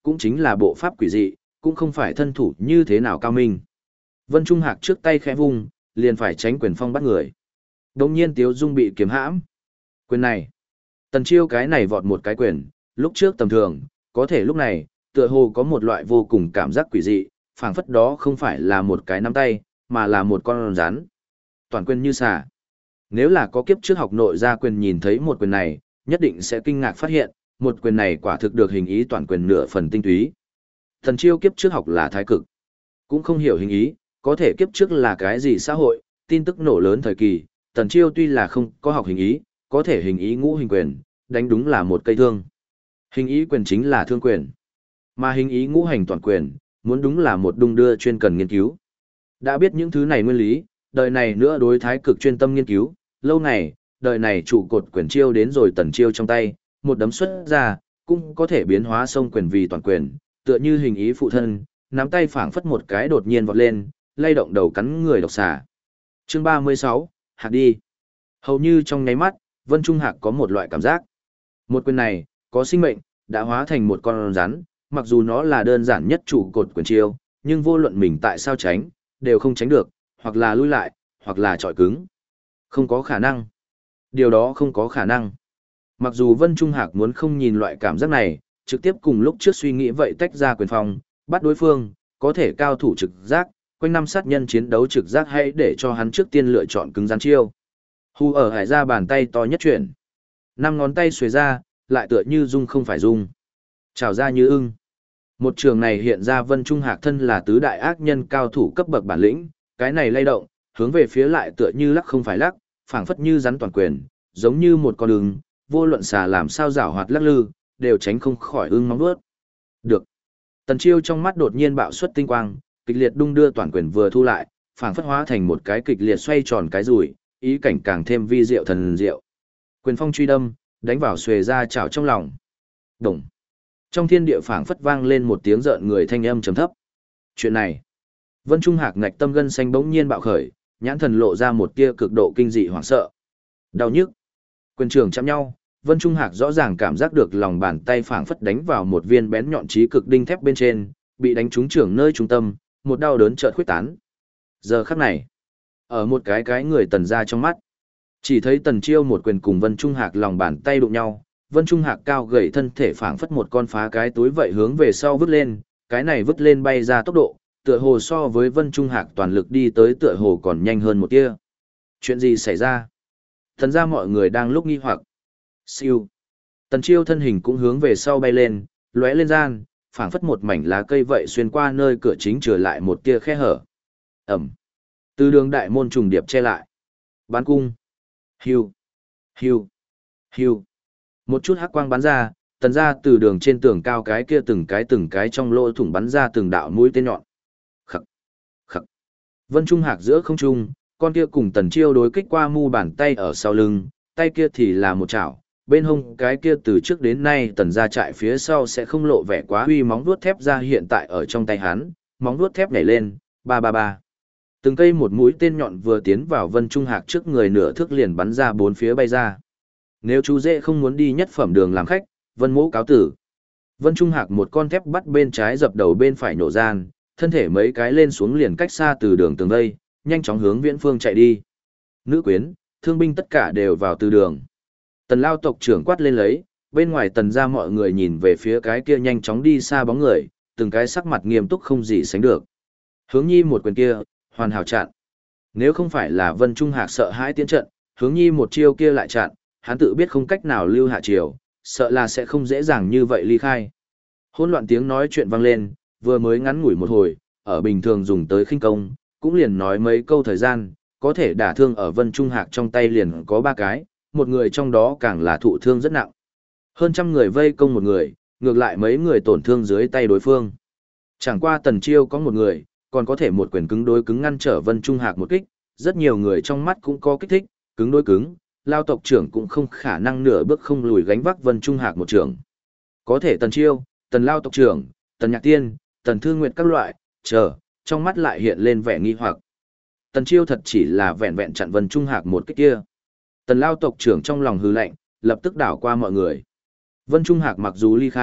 cũng chính là bộ pháp quỷ dị, cũng không phải thân thủ như thế nào cao minh. Vân Trung Hạc trước tay khẽ vung, liền phải tránh quyền phong bắt người. Đồng nhiên Tiếu Dung bị kiếm hãm. Quyền này. Tần Chiêu cái này vọt một cái quyền, lúc trước tầm thường, có thể lúc này, tựa hồ có một loại vô cùng cảm giác quỷ dị, phảng phất đó không phải là một cái nắm tay, mà là một con rắn. Toàn quyền như xà. Nếu là có kiếp trước học nội gia quyền nhìn thấy một quyền này, nhất định sẽ kinh ngạc phát hiện, một quyền này quả thực được hình ý toàn quyền nửa phần tinh túy. Tần Chiêu kiếp trước học là thái cực, cũng không hiểu hình ý, có thể kiếp trước là cái gì xã hội, tin tức nổ lớn thời kỳ, Tần Chiêu tuy là không có học hình ý, có thể hình ý ngũ hình quyền, đánh đúng là một cây thương. Hình ý quyền chính là thương quyền, mà hình ý ngũ hành toàn quyền, muốn đúng là một đung đưa chuyên cần nghiên cứu. Đã biết những thứ này nguyên lý, đời này nữa đối thái cực chuyên tâm nghiên cứu, lâu ngày, đời này trụ cột quyền chiêu đến rồi Tần Chiêu trong tay, một đấm xuất ra, cũng có thể biến hóa sông quyền vì toàn quyền, tựa như hình ý phụ thân, nắm tay phảng phất một cái đột nhiên vọt lên, lay động đầu cắn người độc xà. Chương 36, Hạc đi. Hầu như trong nháy mắt, Vân Trung Hạc có một loại cảm giác. Một quyền này, có sinh mệnh, đã hóa thành một con rắn, mặc dù nó là đơn giản nhất trụ cột quyền chiêu, nhưng vô luận mình tại sao tránh, đều không tránh được, hoặc là lui lại, hoặc là chọi cứng. Không có khả năng. Điều đó không có khả năng. Mặc dù Vân Trung Hạc muốn không nhìn loại cảm giác này, trực tiếp cùng lúc trước suy nghĩ vậy tách ra quyền phong, bắt đối phương, có thể cao thủ trực giác, quanh năm sát nhân chiến đấu trực giác hãy để cho hắn trước tiên lựa chọn cứng rắn chiêu. Hù ở hải ra bàn tay to nhất chuyển. Năm ngón tay xuề ra, lại tựa như dung không phải dung. Trào ra như ưng. Một trường này hiện ra Vân Trung Hạc thân là tứ đại ác nhân cao thủ cấp bậc bản lĩnh, cái này lay động, hướng về phía lại tựa như lắc không phải lắc, phảng phất như rắn toàn quyền, giống như một con ưng, vô luận xà làm sao giảo hoạt lắc lư, đều tránh không khỏi ưng móng vuốt. Được. Tần Chiêu trong mắt đột nhiên bạo xuất tinh quang, kịch liệt đung đưa toàn quyền vừa thu lại, phảng phất hóa thành một cái kịch liệt xoay tròn cái rùi, ý cảnh càng thêm vi diệu thần diệu. Quyền phong truy đâm, đánh vào xuề ra chảo trong lòng. Đồng. Trong thiên địa phảng phất vang lên một tiếng rợn người thanh âm trầm thấp. Chuyện này, Vân Trung Hạc ngạch tâm gân xanh bỗng nhiên bạo khởi, nhãn thần lộ ra một tia cực độ kinh dị hoảng sợ. Đau nhức. Quyền trường chạm nhau, Vân Trung Hạc rõ ràng cảm giác được lòng bàn tay phảng phất đánh vào một viên bén nhọn chí cực đinh thép bên trên, bị đánh trúng trưởng nơi trung tâm, một đau đớn chợt khuếch tán. Giờ khắc này, ở một cái người Tần ra trong mắt, chỉ thấy Tần Chiêu một quyền cùng Vân Trung Hạc lòng bàn tay đụng nhau, Vân Trung Hạc cao gầy thân thể phảng phất một con phá cái túi vậy hướng về sau vứt lên, cái này vứt lên bay ra tốc độ, tựa hồ so với Vân Trung Hạc toàn lực đi tới tựa hồ còn nhanh hơn một tia. Chuyện gì xảy ra? Thần ra mọi người đang lúc nghi hoặc. Siêu. Tần Chiêu thân hình cũng hướng về sau bay lên, lóe lên gian, phảng phất một mảnh lá cây vậy xuyên qua nơi cửa chính trở lại một tia khe hở. Ẩm. Từ đường đại môn trùng điệp che lại. Bán cung. Hiu. Hiu. Hiu. Một chút hắc quang bắn ra, tần ra từ đường trên tường cao cái kia từng cái trong lỗ thủng bắn ra từng đạo mũi tên nhọn. Khắc. Khắc. Vân Trung Hạc giữa không trung, con kia cùng Tần Chiêu đối kích qua mu bàn tay ở sau lưng, tay kia thì là một chảo, bên hông cái kia từ trước đến nay Tần ra trại phía sau sẽ không lộ vẻ quá uy móng vuốt thép ra hiện tại ở trong tay hắn, móng vuốt thép nhảy lên, ba ba ba. Từng cây một mũi tên nhọn vừa tiến vào Vân Trung Hạc trước người nửa thước liền bắn ra bốn phía bay ra. Nếu chú dễ không muốn đi nhất phẩm đường làm khách, Vân Mỗ cáo tử. Vân Trung Hạc một con thép bắt bên trái dập đầu bên phải nổ gian, thân thể mấy cái lên xuống liền cách xa từ đường tường vây, nhanh chóng hướng viễn phương chạy đi. Nữ quyến, thương binh tất cả đều vào từ đường. Tần Lao tộc trưởng quát lên lấy, bên ngoài Tần ra mọi người nhìn về phía cái kia nhanh chóng đi xa bóng người, từng cái sắc mặt nghiêm túc không gì sánh được. Hướng Nhi một quyền kia, hoàn hảo chặn. Nếu không phải là Vân Trung Hạc sợ hãi tiến trận, Hướng Nhi một chiêu kia lại chặn, hắn tự biết không cách nào lưu hạ chiều, sợ là sẽ không dễ dàng như vậy ly khai. Hỗn loạn tiếng nói chuyện vang lên, vừa mới ngắn ngủi một hồi, ở bình thường dùng tới khinh công, cũng liền nói mấy câu thời gian, có thể đả thương ở Vân Trung Hạc trong tay liền có 3 cái, một người trong đó càng là thụ thương rất nặng. Hơn trăm người vây công một người, ngược lại mấy người tổn thương dưới tay đối phương. Chẳng qua Tần Chiêu có một người, còn có thể một quyền cứng đối cứng ngăn trở Vân Trung Hạc một kích, rất nhiều người trong mắt cũng có kích thích, cứng đối cứng, Lao tộc trưởng cũng không khả năng nửa bước không lùi gánh vác Vân Trung Hạc một trường. Có thể Tần Chiêu, Tần Lao tộc trưởng, Tần Nhạc Tiên, Tần Thương Nguyệt các loại, trong mắt lại hiện lên vẻ nghi hoặc. Tần Chiêu thật chỉ là vẹn vẹn chặn Vân Trung Hạc một kích kia. Tần Lao tộc trưởng trong lòng hừ lạnh, lập tức đảo qua mọi người. Vân Trung Hạc mặc dù ly khai,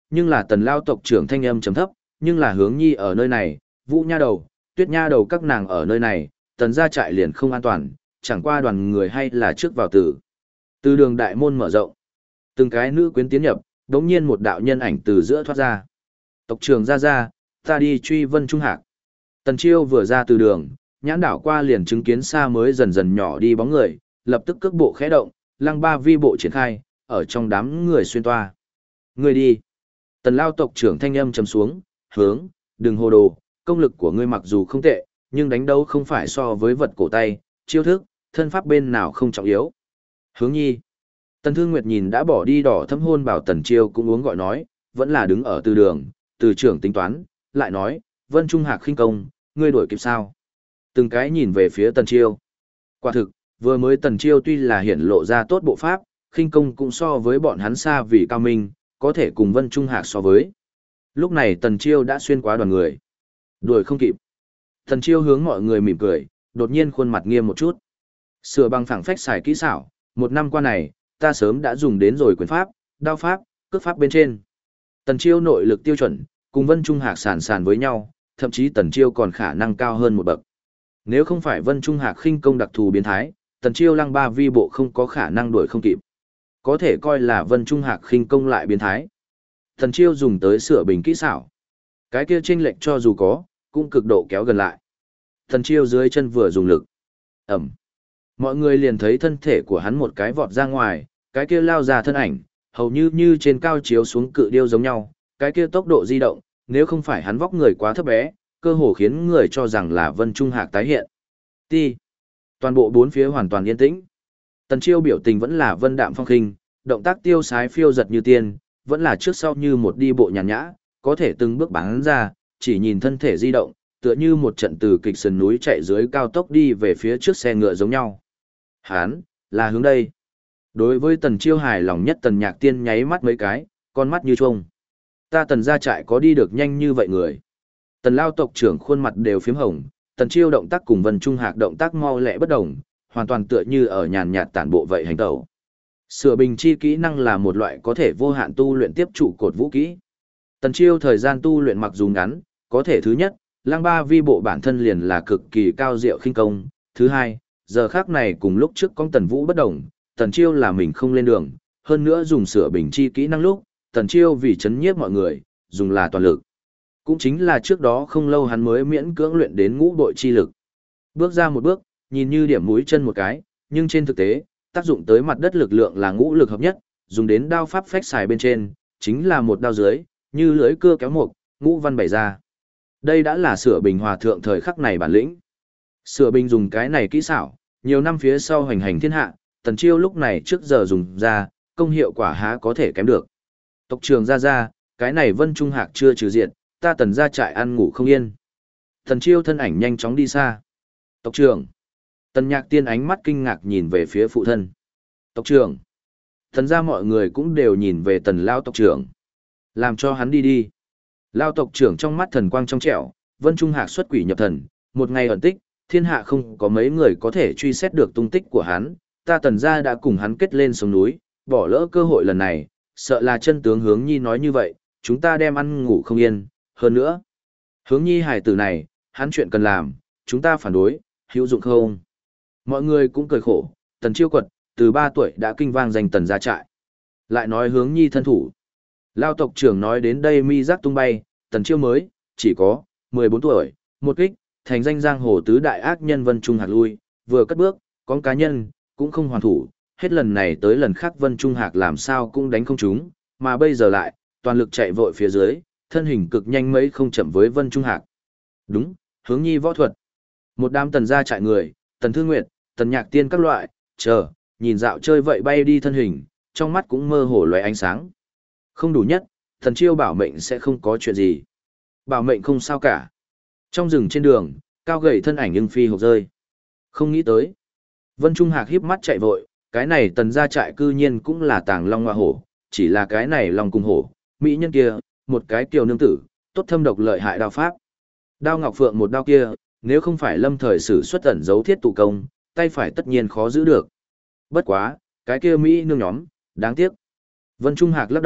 nhưng là tần lao tộc trưởng thanh âm trầm thấp, nhưng là hướng nhi ở nơi này, vũ nha đầu, tuyết nha đầu các nàng ở nơi này, tần gia trại liền không an toàn, chẳng qua đoàn người hay là trước vào tử. Từ đường đại môn mở rộng, từng cái nữ quyến tiến nhập, đống nhiên một đạo nhân ảnh từ giữa thoát ra. Tộc trưởng ra, ta đi truy Vân Trung Hạc. Tần Chiêu vừa ra từ đường, nhãn đảo qua liền chứng kiến xa mới dần dần nhỏ đi bóng người, lập tức cước bộ khẽ động, lăng ba vi bộ triển khai, ở trong đám người xuyên toa. Người đi. Tần lao tộc trưởng thanh âm trầm xuống, hướng, đừng hồ đồ, công lực của ngươi mặc dù không tệ, nhưng đánh đấu không phải so với vật cổ tay, chiêu thức, thân pháp bên nào không trọng yếu. Hướng nhi. Tần Thương Nguyệt nhìn đã bỏ đi đỏ thâm hôn bảo Tần Chiêu cũng uống gọi nói, vẫn là đứng ở từ đường, từ trưởng tính toán, lại nói, Vân Trung Hạc khinh công, ngươi đuổi kịp sao? Từng cái nhìn về phía Tần Chiêu. Quả thực, vừa mới Tần Chiêu tuy là hiển lộ ra tốt bộ pháp, khinh công cũng so với bọn hắn xa vì cao minh, có thể cùng Vân Trung Hạc so với. Lúc này Tần Chiêu đã xuyên qua đoàn người. Đuổi không kịp. Tần Chiêu hướng mọi người mỉm cười, đột nhiên khuôn mặt nghiêm một chút. Sửa bằng phẳng phách xài kỹ xảo, một năm qua này, ta sớm đã dùng đến rồi quyền pháp, đao pháp, cước pháp bên trên. Tần Chiêu nội lực tiêu chuẩn, cùng Vân Trung Hạc sàn sàn với nhau, thậm chí Tần Chiêu còn khả năng cao hơn một bậc. Nếu không phải Vân Trung Hạc khinh công đặc thù biến thái, Tần Chiêu lăng ba vi bộ không có khả năng đuổi không kịp. Có thể coi là Vân Trung Hạc khinh công lại biến thái. Tần Chiêu dùng tới sửa bình kỹ xảo. Cái kia chênh lệch cho dù có, cũng cực độ kéo gần lại. Tần Chiêu dưới chân vừa dùng lực. Ẩm. Mọi người liền thấy thân thể của hắn một cái vọt ra ngoài, cái kia lao ra thân ảnh, hầu như trên cao chiếu xuống cự điêu giống nhau, cái kia tốc độ di động, nếu không phải hắn vóc người quá thấp bé, cơ hồ khiến người cho rằng là Vân Trung Hạc tái hiện. Ti. Toàn bộ bốn phía hoàn toàn yên tĩnh. Tần Chiêu biểu tình vẫn là vân đạm phong khinh, động tác tiêu sái phiêu giật như tiên, vẫn là trước sau như một đi bộ nhàn nhã, có thể từng bước bắn ra, chỉ nhìn thân thể di động, tựa như một trận từ kịch sườn núi chạy dưới cao tốc đi về phía trước xe ngựa giống nhau. Hán, là hướng đây. Đối với Tần Chiêu hài lòng nhất Tần Nhạc Tiên nháy mắt mấy cái, con mắt như trông. Ta Tần gia trại có đi được nhanh như vậy người. Tần lao tộc trưởng khuôn mặt đều phím hồng, Tần Chiêu động tác cùng Vân Trung Hạc động tác mau lẹ bất đồng, hoàn toàn tựa như ở nhàn nhạt tản bộ vậy hành tẩu. Sửa bình chi kỹ năng là một loại có thể vô hạn tu luyện tiếp trụ cột vũ kỹ. Tần Chiêu thời gian tu luyện mặc dù ngắn, có thể thứ nhất, lăng ba vi bộ bản thân liền là cực kỳ cao diệu khinh công, thứ hai, giờ khác này cùng lúc trước con Tần Vũ bất đồng, Tần Chiêu là mình không lên đường, hơn nữa dùng sửa bình chi kỹ năng lúc, Tần Chiêu vì chấn nhiếp mọi người, dùng là toàn lực. Cũng chính là trước đó không lâu hắn mới miễn cưỡng luyện đến ngũ bội chi lực. Bước ra một bước, nhìn như điểm mũi chân một cái, nhưng trên thực tế, tác dụng tới mặt đất lực lượng là ngũ lực hợp nhất, dùng đến đao pháp phách xài bên trên, chính là một đao dưới, như lưỡi cưa kéo mục, ngũ văn bày ra. Đây đã là sửa bình hòa thượng thời khắc này bản lĩnh. Sửa bình dùng cái này kỹ xảo, nhiều năm phía sau hoành hành thiên hạ, Tần Chiêu lúc này trước giờ dùng ra, công hiệu quả há có thể kém được. Tộc trưởng ra, cái này Vân Trung Hạc chưa trừ diệt, ta Tần gia trại ăn ngủ không yên. Tần Chiêu thân ảnh nhanh chóng đi xa. Tộc trưởng. Tần Nhạc Tiên ánh mắt kinh ngạc nhìn về phía phụ thân. Tộc trưởng. Tần gia mọi người cũng đều nhìn về Tần lao tộc trưởng. Làm cho hắn đi đi. Lao tộc trưởng trong mắt thần quang trong trẻo, Vân Trung Hạc xuất quỷ nhập thần, một ngày ẩn tích, thiên hạ không có mấy người có thể truy xét được tung tích của hắn, ta Tần gia đã cùng hắn kết lên sông núi, bỏ lỡ cơ hội lần này, sợ là chân tướng Hướng Nhi nói như vậy, chúng ta đem ăn ngủ không yên, hơn nữa. Hướng Nhi hài tử này, hắn chuyện cần làm, chúng ta phản đối, hữu dụng không? Mọi người cũng cười khổ, Tần Chiêu quật, từ 3 tuổi đã kinh vang danh Tần gia trại. Lại nói Hướng Nhi thân thủ. Lao tộc trưởng nói đến đây mi giác tung bay, Tần Chiêu mới, chỉ có 14 tuổi, một kích, thành danh giang hồ tứ đại ác nhân Vân Trung Hạc lui, vừa cất bước, con cá nhân, cũng không hoàn thủ, hết lần này tới lần khác Vân Trung Hạc làm sao cũng đánh không trúng, mà bây giờ lại, toàn lực chạy vội phía dưới, thân hình cực nhanh mấy không chậm với Vân Trung Hạc. Đúng, Hướng Nhi võ thuật. Một đám Tần gia trại người, Tần Thương Nguyệt, Tần Nhạc Tiên các loại, chờ, nhìn dạo chơi vậy bay đi thân hình, trong mắt cũng mơ hồ lóe ánh sáng. Không đủ nhất, Tần Chiêu bảo mệnh sẽ không có chuyện gì. Bảo mệnh không sao cả. Trong rừng trên đường, cao gầy thân ảnh nhưng phi hộp rơi. Không nghĩ tới. Vân Trung Hạc híp mắt chạy vội, cái này Tần gia trại cư nhiên cũng là tàng long hoa hổ, chỉ là cái này long cùng hổ, mỹ nhân kia, một cái kiều nương tử, tốt thâm độc lợi hại đao pháp. Đao Ngọc Phượng một đao kia, nếu không phải lâm thời sử xuất ẩn dấu thiết tụ công, tay phải tất nhiên khó giữ được. Bất quá, cái kia mỹ nương nhóm, đáng tiếc. Vân Trung Hạc lắc đầu,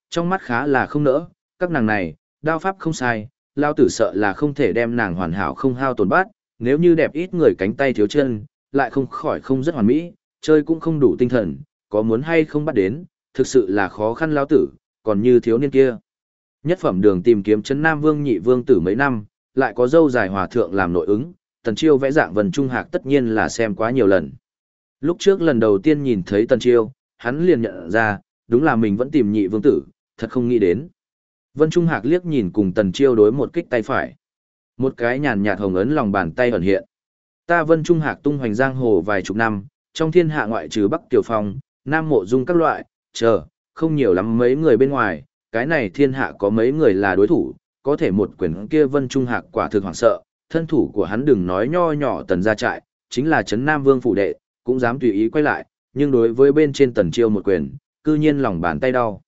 trong mắt khá là không nỡ, các nàng này, đao pháp không sai, lao tử sợ là không thể đem nàng hoàn hảo không hao tổn bát, nếu như đẹp ít người cánh tay thiếu chân, lại không khỏi không rất hoàn mỹ, chơi cũng không đủ tinh thần, có muốn hay không bắt đến, thực sự là khó khăn lao tử, còn như thiếu niên kia. Nhất phẩm đường tìm kiếm Trấn Nam Vương nhị vương tử mấy năm, lại có dâu dài hòa thượng làm nội ứng, Tần Chiêu vẽ dạng Vân Trung Hạc tất nhiên là xem quá nhiều lần. Lúc trước lần đầu tiên nhìn thấy Tần Chiêu, hắn liền nhận ra, đúng là mình vẫn tìm nhị vương tử, thật không nghĩ đến. Vân Trung Hạc liếc nhìn cùng Tần Chiêu đối một kích tay phải. Một cái nhàn nhạt hồng ấn lòng bàn tay ẩn hiện. Ta Vân Trung Hạc tung hoành giang hồ vài chục năm, trong thiên hạ ngoại trừ Bắc Kiều Phong, Nam Mộ Dung các loại, không nhiều lắm mấy người bên ngoài, cái này thiên hạ có mấy người là đối thủ, có thể một quyền kia Vân Trung Hạc quả thực hoảng sợ, thân thủ của hắn đừng nói nho nhỏ Tần gia trại, chính là Trấn Nam Vương phủ đệ, cũng dám tùy ý quay lại, nhưng đối với bên trên Tần Chiêu một quyền, cư nhiên lòng bàn tay đau.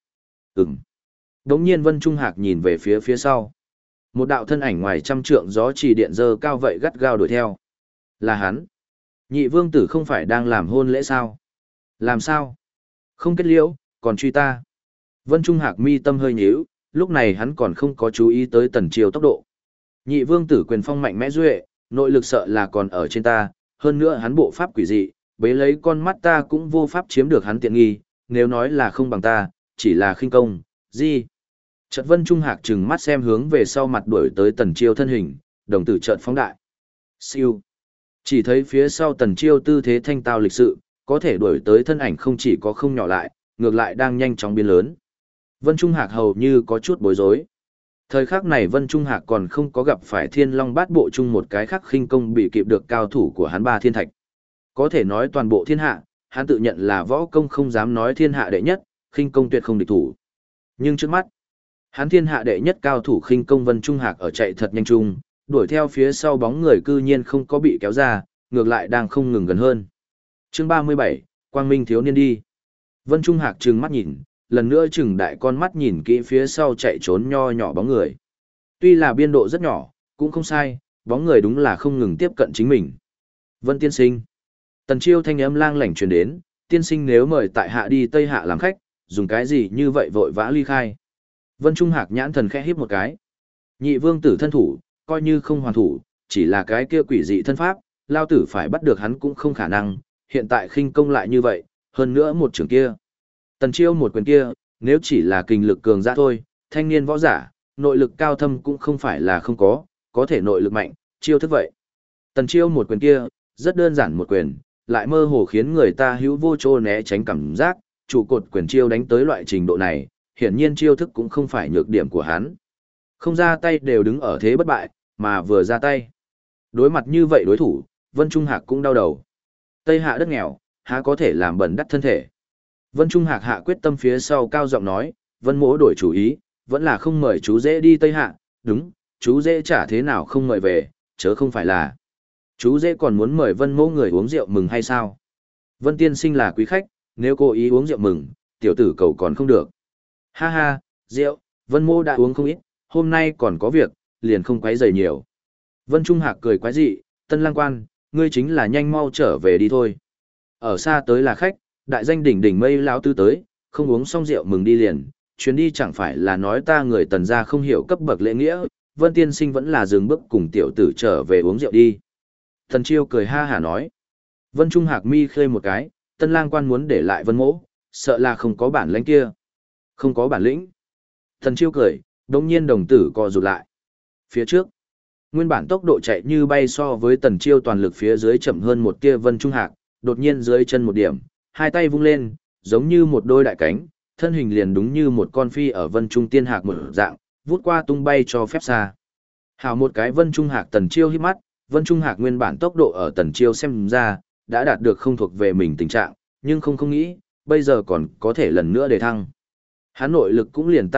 Đống nhiên Vân Trung Hạc nhìn về phía sau. Một đạo thân ảnh ngoài trăm trượng gió chỉ điện dơ cao vậy gắt gao đuổi theo. Là hắn. Nhị vương tử không phải đang làm hôn lễ sao? Làm sao? Không kết liễu, còn truy ta. Vân Trung Hạc mi tâm hơi nhíu, lúc này hắn còn không có chú ý tới Tần Chiêu tốc độ. Nhị vương tử quyền phong mạnh mẽ duệ, nội lực sợ là còn ở trên ta, hơn nữa hắn bộ pháp quỷ dị, bế lấy con mắt ta cũng vô pháp chiếm được hắn tiện nghi, nếu nói là không bằng ta, chỉ là khinh công, gì? Chợt Vân Trung Hạc trừng mắt xem hướng về sau mặt đuổi tới Tần Chiêu thân hình, đồng tử chợt phóng đại. Siêu. Chỉ thấy phía sau Tần Chiêu tư thế thanh tao lịch sự, có thể đuổi tới thân ảnh không chỉ có không nhỏ lại, ngược lại đang nhanh chóng biến lớn. Vân Trung Hạc hầu như có chút bối rối. Thời khắc này Vân Trung Hạc còn không có gặp phải Thiên Long Bát Bộ chung một cái khắc khinh công bị kịp được cao thủ của hắn Ba Thiên Thạch. Có thể nói toàn bộ thiên hạ, hắn tự nhận là võ công không dám nói thiên hạ đệ nhất, khinh công tuyệt không địch thủ. Nhưng trước mắt, hắn thiên hạ đệ nhất cao thủ khinh công Vân Trung Hạc ở chạy thật nhanh chung, đuổi theo phía sau bóng người cư nhiên không có bị kéo ra, ngược lại đang không ngừng gần hơn. Chương 37, Quang Minh thiếu niên đi. Vân Trung Hạc trừng mắt nhìn, lần nữa trừng đại con mắt nhìn kỹ phía sau chạy trốn nho nhỏ bóng người. Tuy là biên độ rất nhỏ, cũng không sai, bóng người đúng là không ngừng tiếp cận chính mình. Vân tiên sinh. Tần Chiêu thanh âm lang lảnh truyền đến, tiên sinh nếu mời tại hạ đi Tây Hạ làm khách, dùng cái gì như vậy vội vã ly khai. Vân Trung Hạc nhãn thần khẽ híp một cái. Nhị vương tử thân thủ, coi như không hoàn thủ, chỉ là cái kia quỷ dị thân pháp, lao tử phải bắt được hắn cũng không khả năng, hiện tại khinh công lại như vậy, hơn nữa một trường kia. Tần Chiêu một quyền kia, nếu chỉ là kinh lực cường giả thôi, thanh niên võ giả, nội lực cao thâm cũng không phải là không có thể nội lực mạnh, chiêu thức vậy. Tần Chiêu một quyền kia, rất đơn giản một quyền, lại mơ hồ khiến người ta hữu vô chỗ né tránh cảm giác, trụ cột quyền chiêu đánh tới loại trình độ này, hiển nhiên chiêu thức cũng không phải nhược điểm của hắn. Không ra tay đều đứng ở thế bất bại, mà vừa ra tay. Đối mặt như vậy đối thủ, Vân Trung Hạc cũng đau đầu. Tây Hạ đất nghèo, há có thể làm bẩn đắt thân thể. Vân Trung Hạc hạ quyết tâm phía sau cao giọng nói, Vân mỗ đổi chủ ý, vẫn là không mời chú dễ đi Tây Hạ, đúng, chú dễ chả thế nào không mời về, chớ không phải là. Chú dễ còn muốn mời Vân mỗ người uống rượu mừng hay sao? Vân tiên sinh là quý khách, nếu cố ý uống rượu mừng, tiểu tử cầu còn không được. Ha ha, rượu, Vân mỗ đã uống không ít, hôm nay còn có việc, liền không quấy rầy nhiều. Vân Trung Hạc cười quái dị, Tân Lang Quan, ngươi chính là nhanh mau trở về đi thôi. Ở xa tới là khách, đại danh đỉnh đỉnh mây lão tư tới, không uống xong rượu mừng đi liền, chuyến đi chẳng phải là nói ta người Tần gia không hiểu cấp bậc lễ nghĩa, Vân tiên sinh vẫn là dừng bước cùng tiểu tử trở về uống rượu đi. Tần Chiêu cười ha hả nói. Vân Trung Hạc mi khơi một cái, Tân Lang Quan muốn để lại Vân mỗ, sợ là không có bản lĩnh kia. Không có bản lĩnh. Tần Chiêu cười, đồng nhiên đồng tử co rụt lại. Phía trước, nguyên bản tốc độ chạy như bay so với Tần Chiêu toàn lực phía dưới chậm hơn một tia Vân Trung Hạc, đột nhiên dưới chân một điểm, hai tay vung lên, giống như một đôi đại cánh, thân hình liền đúng như một con phi ở Vân Trung Tiên Hạc một dạng, vút qua tung bay cho phép xa. Hào một cái Vân Trung Hạc Tần Chiêu hít mắt, Vân Trung Hạc nguyên bản tốc độ ở Tần Chiêu xem ra, đã đạt được không thuộc về mình tình trạng, nhưng không nghĩ, bây giờ còn có thể lần nữa để thăng. Hắn nội lực cũng liền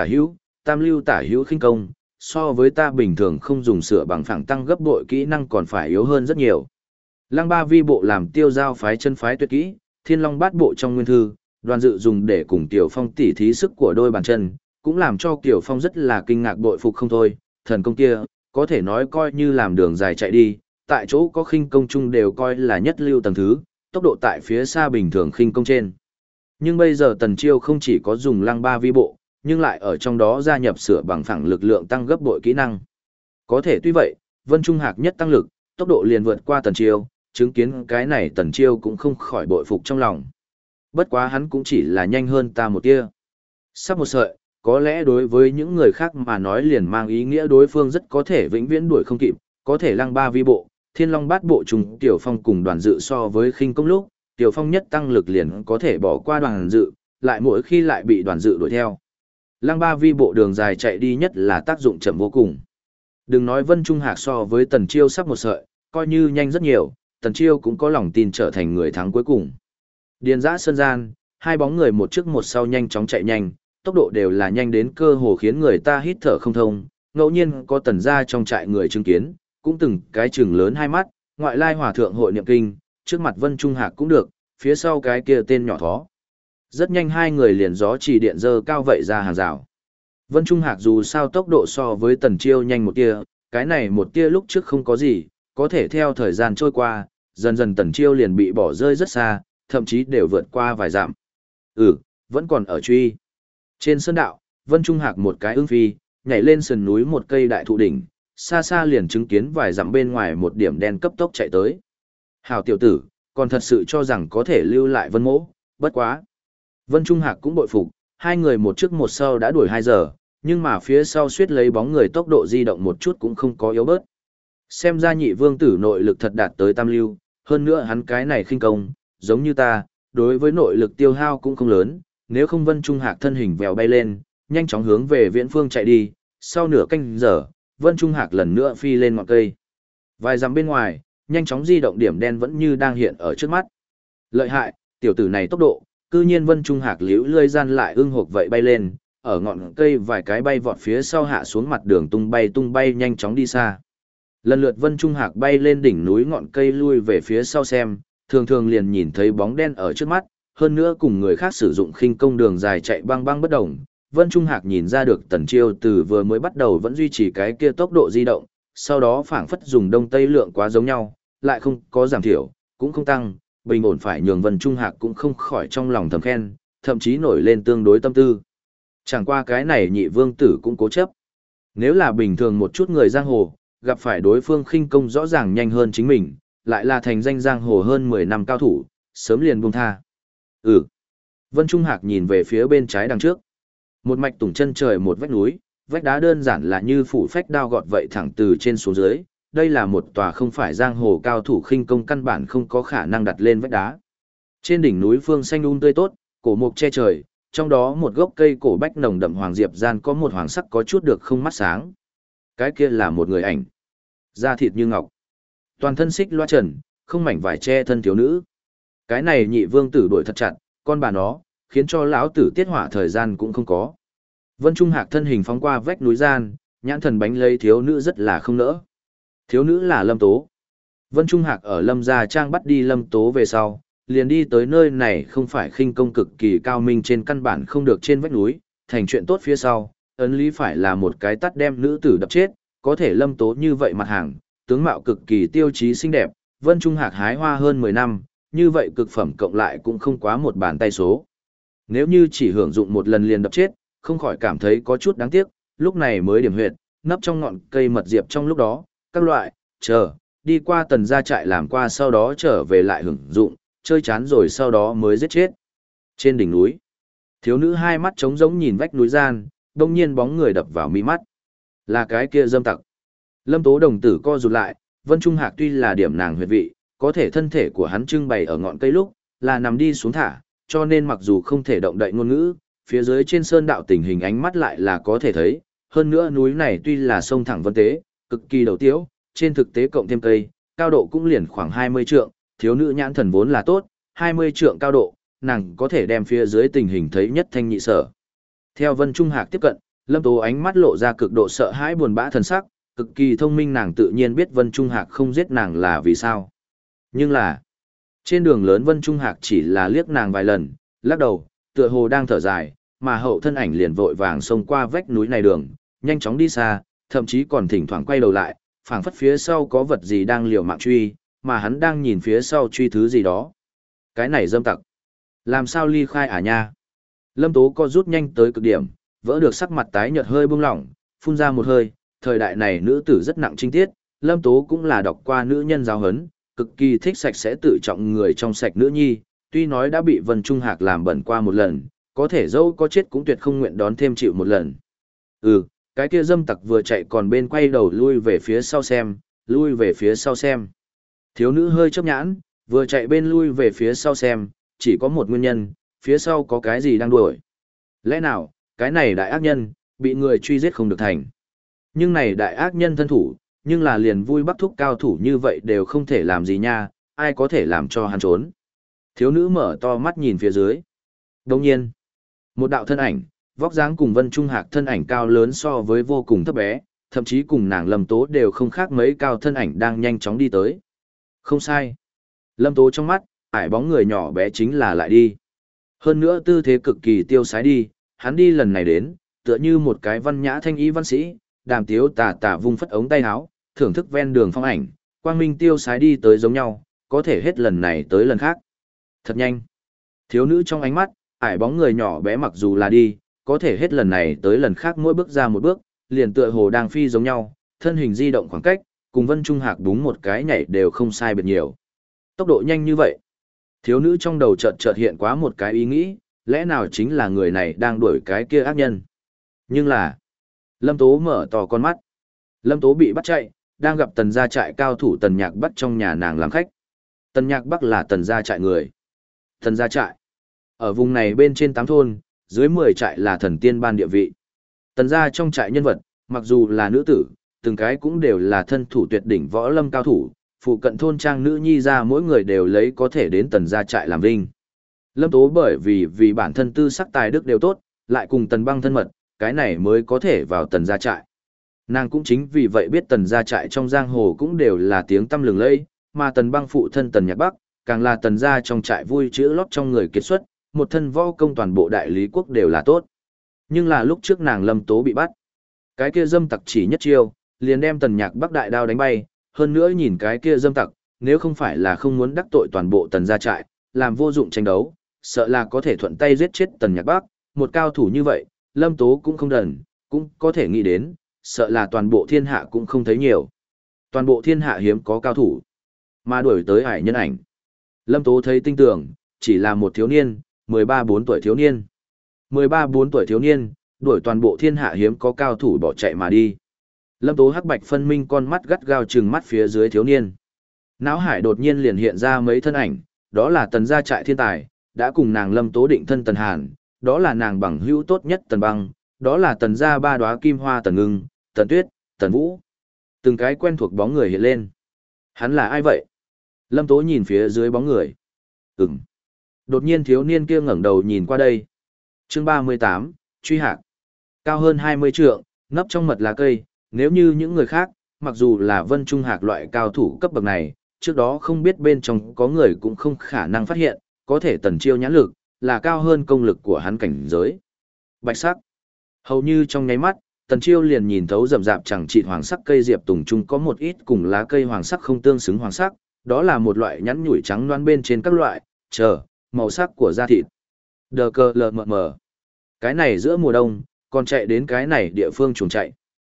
tam lưu tả hữu khinh công, so với ta bình thường không dùng sửa bằng phẳng tăng gấp bội kỹ năng còn phải yếu hơn rất nhiều. Lăng Ba Vi bộ làm tiêu giao phái chân phái tuyệt kỹ, Thiên Long Bát bộ trong nguyên thư, Đoàn Dự dùng để cùng Tiểu Phong tỉ thí sức của đôi bàn chân, cũng làm cho Tiểu Phong rất là kinh ngạc bội phục không thôi, thần công kia, có thể nói coi như làm đường dài chạy đi, tại chỗ có khinh công chung đều coi là nhất lưu tầng thứ, tốc độ tại phía xa bình thường khinh công trên. Nhưng bây giờ Tần Chiêu không chỉ có dùng Lăng Ba Vi bộ, nhưng lại ở trong đó gia nhập sửa bằng phẳng lực lượng tăng gấp bội kỹ năng. Có thể tuy vậy, Vân Trung Hạc nhất tăng lực, tốc độ liền vượt qua Tần Chiêu, chứng kiến cái này Tần Chiêu cũng không khỏi bội phục trong lòng. Bất quá hắn cũng chỉ là nhanh hơn ta một tia. Sắp một sợi, có lẽ đối với những người khác mà nói liền mang ý nghĩa đối phương rất có thể vĩnh viễn đuổi không kịp, có thể lăng ba vi bộ, thiên long bát bộ trùng Tiểu Phong cùng đoàn dự so với khinh công lúc, Tiểu Phong nhất tăng lực liền có thể bỏ qua đoàn dự, lại mỗi khi lại bị đoàn dự đuổi theo. Lăng ba vi bộ đường dài chạy đi nhất là tác dụng chậm vô cùng. Đừng nói Vân Trung Hạc so với Tần Chiêu sắp một sợi, coi như nhanh rất nhiều, Tần Chiêu cũng có lòng tin trở thành người thắng cuối cùng. Điền giã sân gian, hai bóng người một trước một sau nhanh chóng chạy nhanh, tốc độ đều là nhanh đến cơ hồ khiến người ta hít thở không thông, ngẫu nhiên có Tần gia trong trại người chứng kiến, cũng từng cái chừng lớn hai mắt, ngoại lai hòa thượng hội niệm kinh, trước mặt Vân Trung Hạc cũng được, phía sau cái kia tên nhỏ thó. Rất nhanh hai người liền gió chỉ điện dơ cao vậy ra hàng rào. Vân Trung Hạc dù sao tốc độ so với Tần Chiêu nhanh một tia, cái này một tia lúc trước không có gì, có thể theo thời gian trôi qua, dần dần Tần Chiêu liền bị bỏ rơi rất xa, thậm chí đều vượt qua vài dặm. Vẫn còn ở truy. Trên sơn đạo, Vân Trung Hạc một cái ưng phi, nhảy lên sườn núi một cây đại thụ đỉnh, xa xa liền chứng kiến vài dặm bên ngoài một điểm đen cấp tốc chạy tới. Hảo tiểu tử, còn thật sự cho rằng có thể lưu lại Vân Mỗ, bất quá. Vân Trung Hạc cũng bội phục, hai người một trước một sau đã đuổi 2 giờ, nhưng mà phía sau suýt lấy bóng người tốc độ di động một chút cũng không có yếu bớt. Xem ra nhị vương tử nội lực thật đạt tới tam lưu, hơn nữa hắn cái này khinh công, giống như ta, đối với nội lực tiêu hao cũng không lớn, nếu không Vân Trung Hạc thân hình vèo bay lên, nhanh chóng hướng về viễn phương chạy đi, sau nửa canh giờ, Vân Trung Hạc lần nữa phi lên ngọn cây. Vài dặm bên ngoài, nhanh chóng di động điểm đen vẫn như đang hiện ở trước mắt. Lợi hại, tiểu tử này tốc độ, cư nhiên Vân Trung Hạc liễu lươi gian lại ưng hộp vậy bay lên, ở ngọn cây vài cái bay vọt phía sau hạ xuống mặt đường tung bay nhanh chóng đi xa. Lần lượt Vân Trung Hạc bay lên đỉnh núi ngọn cây lui về phía sau xem, thường thường liền nhìn thấy bóng đen ở trước mắt, hơn nữa cùng người khác sử dụng khinh công đường dài chạy băng băng bất động. Vân Trung Hạc nhìn ra được Tần Chiêu từ vừa mới bắt đầu vẫn duy trì cái kia tốc độ di động, sau đó phảng phất dùng đông tây lượng quá giống nhau, lại không có giảm thiểu, cũng không tăng, bình ổn phải nhường Vân Trung Hạc cũng không khỏi trong lòng thầm khen, thậm chí nổi lên tương đối tâm tư. Chẳng qua cái này nhị vương tử cũng cố chấp. Nếu là bình thường một chút người giang hồ, gặp phải đối phương khinh công rõ ràng nhanh hơn chính mình, lại là thành danh giang hồ hơn 10 năm cao thủ, sớm liền buông tha. Vân Trung Hạc nhìn về phía bên trái đằng trước. Một mạch tủng chân trời một vách núi, vách đá đơn giản là như phủ phách đao gọt vậy thẳng từ trên xuống dưới. Đây là một tòa không phải giang hồ cao thủ khinh công căn bản không có khả năng đặt lên vách đá. Trên đỉnh núi phương xanh tươi tốt, cổ mục che trời, trong đó một gốc cây cổ bách nồng đậm hoàng diệp gian có một hoàng sắc có chút được không mắt sáng. Cái kia là một người ảnh, da thịt như ngọc, toàn thân xích loa trần, không mảnh vải che thân thiếu nữ. Cái này nhị vương tử đuổi thật chặt, con bà nó, khiến cho lão tử tiết hỏa thời gian cũng không có. Vân Trung Hạc thân hình phóng qua vách núi gian, nhãn thần bánh lấy thiếu nữ rất là không nỡ. Thiếu nữ là Lâm Tố. Vân Trung Hạc ở Lâm Gia Trang bắt đi Lâm Tố về sau, liền đi tới nơi này không phải khinh công cực kỳ cao minh trên căn bản không được trên vách núi, thành chuyện tốt phía sau, ấn lý phải là một cái tắt đem nữ tử đập chết, có thể Lâm Tố như vậy mặt hàng, tướng mạo cực kỳ tiêu chí xinh đẹp, Vân Trung Hạc hái hoa hơn 10 năm, như vậy cực phẩm cộng lại cũng không quá một bàn tay số. Nếu như chỉ hưởng dụng một lần liền đập chết, không khỏi cảm thấy có chút đáng tiếc, lúc này mới điểm huyệt, nấp trong ngọn cây mật diệp trong lúc đó, các loại, đi qua Tần gia trại làm qua sau đó trở về lại hưởng dụng, chơi chán rồi sau đó mới giết chết. Trên đỉnh núi, thiếu nữ hai mắt trống rỗng nhìn vách núi gian, đông nhiên bóng người đập vào mi mắt. Là cái kia dâm tặc. Lâm Tố đồng tử co rụt lại, Vân Trung Hạc tuy là điểm nàng huyệt vị, có thể thân thể của hắn trưng bày ở ngọn cây lúc, là nằm đi xuống thả, cho nên mặc dù không thể động đậy ngôn ngữ, phía dưới trên sơn đạo tình hình ánh mắt lại là có thể thấy, hơn nữa núi này tuy là sông thẳng vân tế, cực kỳ đầu tiếu, trên thực tế cộng thêm cây, cao độ cũng liền khoảng 20 trượng, thiếu nữ nhãn thần vốn là tốt, 20 trượng cao độ, nàng có thể đem phía dưới tình hình thấy nhất thanh nhị sở. Theo Vân Trung Hạc tiếp cận, Lâm Tố ánh mắt lộ ra cực độ sợ hãi buồn bã thần sắc, cực kỳ thông minh nàng tự nhiên biết Vân Trung Hạc không giết nàng là vì sao. Nhưng là, trên đường lớn Vân Trung Hạc chỉ là liếc nàng vài lần, lắc đầu, tựa hồ đang thở dài, mà hậu thân ảnh liền vội vàng xông qua vách núi này đường, nhanh chóng đi xa, thậm chí còn thỉnh thoảng quay đầu lại, phảng phất phía sau có vật gì đang liều mạng truy, mà hắn đang nhìn phía sau truy thứ gì đó. Cái này dâm tặc. Làm sao ly khai à nha? Lâm Tố co rút nhanh tới cực điểm, vỡ được sắc mặt tái nhợt hơi buông lỏng, phun ra một hơi, thời đại này nữ tử rất nặng trinh tiết, Lâm Tố cũng là đọc qua nữ nhân giáo huấn, cực kỳ thích sạch sẽ tự trọng người trong sạch nữ nhi, tuy nói đã bị Vân Trung Hạc làm bẩn qua một lần, có thể dẫu có chết cũng tuyệt không nguyện đón thêm chịu một lần. Cái kia dâm tặc vừa chạy còn bên quay đầu lui về phía sau xem, lui về phía sau xem. Thiếu nữ hơi chớp nhãn, vừa chạy bên lui về phía sau xem, chỉ có một nguyên nhân, phía sau có cái gì đang đuổi. Lẽ nào, cái này đại ác nhân, bị người truy giết không được thành. Nhưng này đại ác nhân thân thủ, nhưng là liền vui bắt thúc cao thủ như vậy đều không thể làm gì nha, ai có thể làm cho hắn trốn. Thiếu nữ mở to mắt nhìn phía dưới. Đồng nhiên, một đạo thân ảnh, vóc dáng cùng Vân Trung Hạc thân ảnh cao lớn so với vô cùng thấp bé, thậm chí cùng nàng Lâm Tố đều không khác mấy cao thân ảnh đang nhanh chóng đi tới. Không sai. Lâm Tố trong mắt, ải bóng người nhỏ bé chính là lại đi. Hơn nữa tư thế cực kỳ tiêu sái đi, hắn đi lần này đến, tựa như một cái văn nhã thanh ý văn sĩ, đàm tiếu tà tà vung phất ống tay áo, thưởng thức ven đường phong ảnh, quang minh tiêu sái đi tới giống nhau, có thể hết lần này tới lần khác. Thật nhanh. Thiếu nữ trong ánh mắt, ải bóng người nhỏ bé mặc dù là đi, có thể hết lần này tới lần khác mỗi bước ra một bước, liền tựa hồ đang phi giống nhau, thân hình di động khoảng cách, cùng Vân Trung Hạc đúng một cái nhảy đều không sai biệt nhiều. Tốc độ nhanh như vậy. Thiếu nữ trong đầu chợt chợt hiện quá một cái ý nghĩ, lẽ nào chính là người này đang đuổi cái kia ác nhân. Nhưng là, Lâm Tố mở to con mắt. Lâm Tố bị bắt chạy, đang gặp Tần gia trại cao thủ Tần Nhạc Bắc trong nhà nàng làm khách. Tần Nhạc Bắc là Tần gia trại người. Tần gia trại. Ở vùng này bên trên 8 thôn, dưới 10 trại là thần tiên ban địa vị. Tần gia trong trại nhân vật, mặc dù là nữ tử, từng cái cũng đều là thân thủ tuyệt đỉnh võ lâm cao thủ, phụ cận thôn trang nữ nhi ra mỗi người đều lấy có thể đến Tần gia trại làm vinh. Lâm Tố bởi vì bản thân tư sắc tài đức đều tốt, lại cùng Tần Băng thân mật, cái này mới có thể vào Tần gia trại. Nàng cũng chính vì vậy biết Tần gia trại trong giang hồ cũng đều là tiếng tăm lừng lẫy, mà Tần Băng phụ thân Tần Nhạc Bắc, càng là Tần gia trong trại vui chữ lót trong người kiệt xuất, một thân võ công toàn bộ đại lý quốc đều là tốt. Nhưng là lúc trước nàng Lâm Tố bị bắt, cái kia dâm tặc chỉ nhất chiêu, liền đem Tần Nhạc Bắc đại đao đánh bay, hơn nữa nhìn cái kia dâm tặc, nếu không phải là không muốn đắc tội toàn bộ Tần gia trại, làm vô dụng tranh đấu, sợ là có thể thuận tay giết chết Tần Nhạc Bắc, một cao thủ như vậy, Lâm Tố cũng không đần, cũng có thể nghĩ đến, sợ là toàn bộ thiên hạ cũng không thấy nhiều. Toàn bộ thiên hạ hiếm có cao thủ, mà đuổi tới hải nhân ảnh. Lâm Tố thấy tinh tưởng, chỉ là một thiếu niên, 13-14 tuổi thiếu niên. 13-14 tuổi thiếu niên, đuổi toàn bộ thiên hạ hiếm có cao thủ bỏ chạy mà đi. Lâm Tố hắc bạch phân minh con mắt gắt gao trừng mắt phía dưới thiếu niên. Náo hải đột nhiên liền hiện ra mấy thân ảnh, đó là Tần gia trại thiên tài, đã cùng nàng Lâm Tố định thân Tần Hàn, đó là nàng bằng hữu tốt nhất Tần Băng, đó là Tần gia ba đóa kim hoa Tần Ngưng, Tần Tuyết, Tần Vũ. Từng cái quen thuộc bóng người hiện lên. Hắn là ai vậy? Lâm Tố nhìn phía dưới bóng người. Đột nhiên thiếu niên kia ngẩng đầu nhìn qua đây. Chương 38, truy hạc. Cao hơn 20 trượng, nấp trong mật lá cây, nếu như những người khác, mặc dù là Vân Trung Hạc loại cao thủ cấp bậc này, trước đó không biết bên trong có người cũng không khả năng phát hiện, có thể Tần Chiêu nhãn lực, là cao hơn công lực của hắn cảnh giới. Bạch sắc. Hầu như trong nháy mắt, Tần Chiêu liền nhìn thấu rậm rạp chẳng chịt hoàng sắc cây diệp tùng trung có một ít cùng lá cây hoàng sắc không tương xứng hoàng sắc, đó là một loại nhẵn nhủi trắng loan bên trên các loại, màu sắc của da thịt. Đờ cờ lờ mờ mờ. Cái này giữa mùa đông, còn chạy đến cái này địa phương chuồng chạy.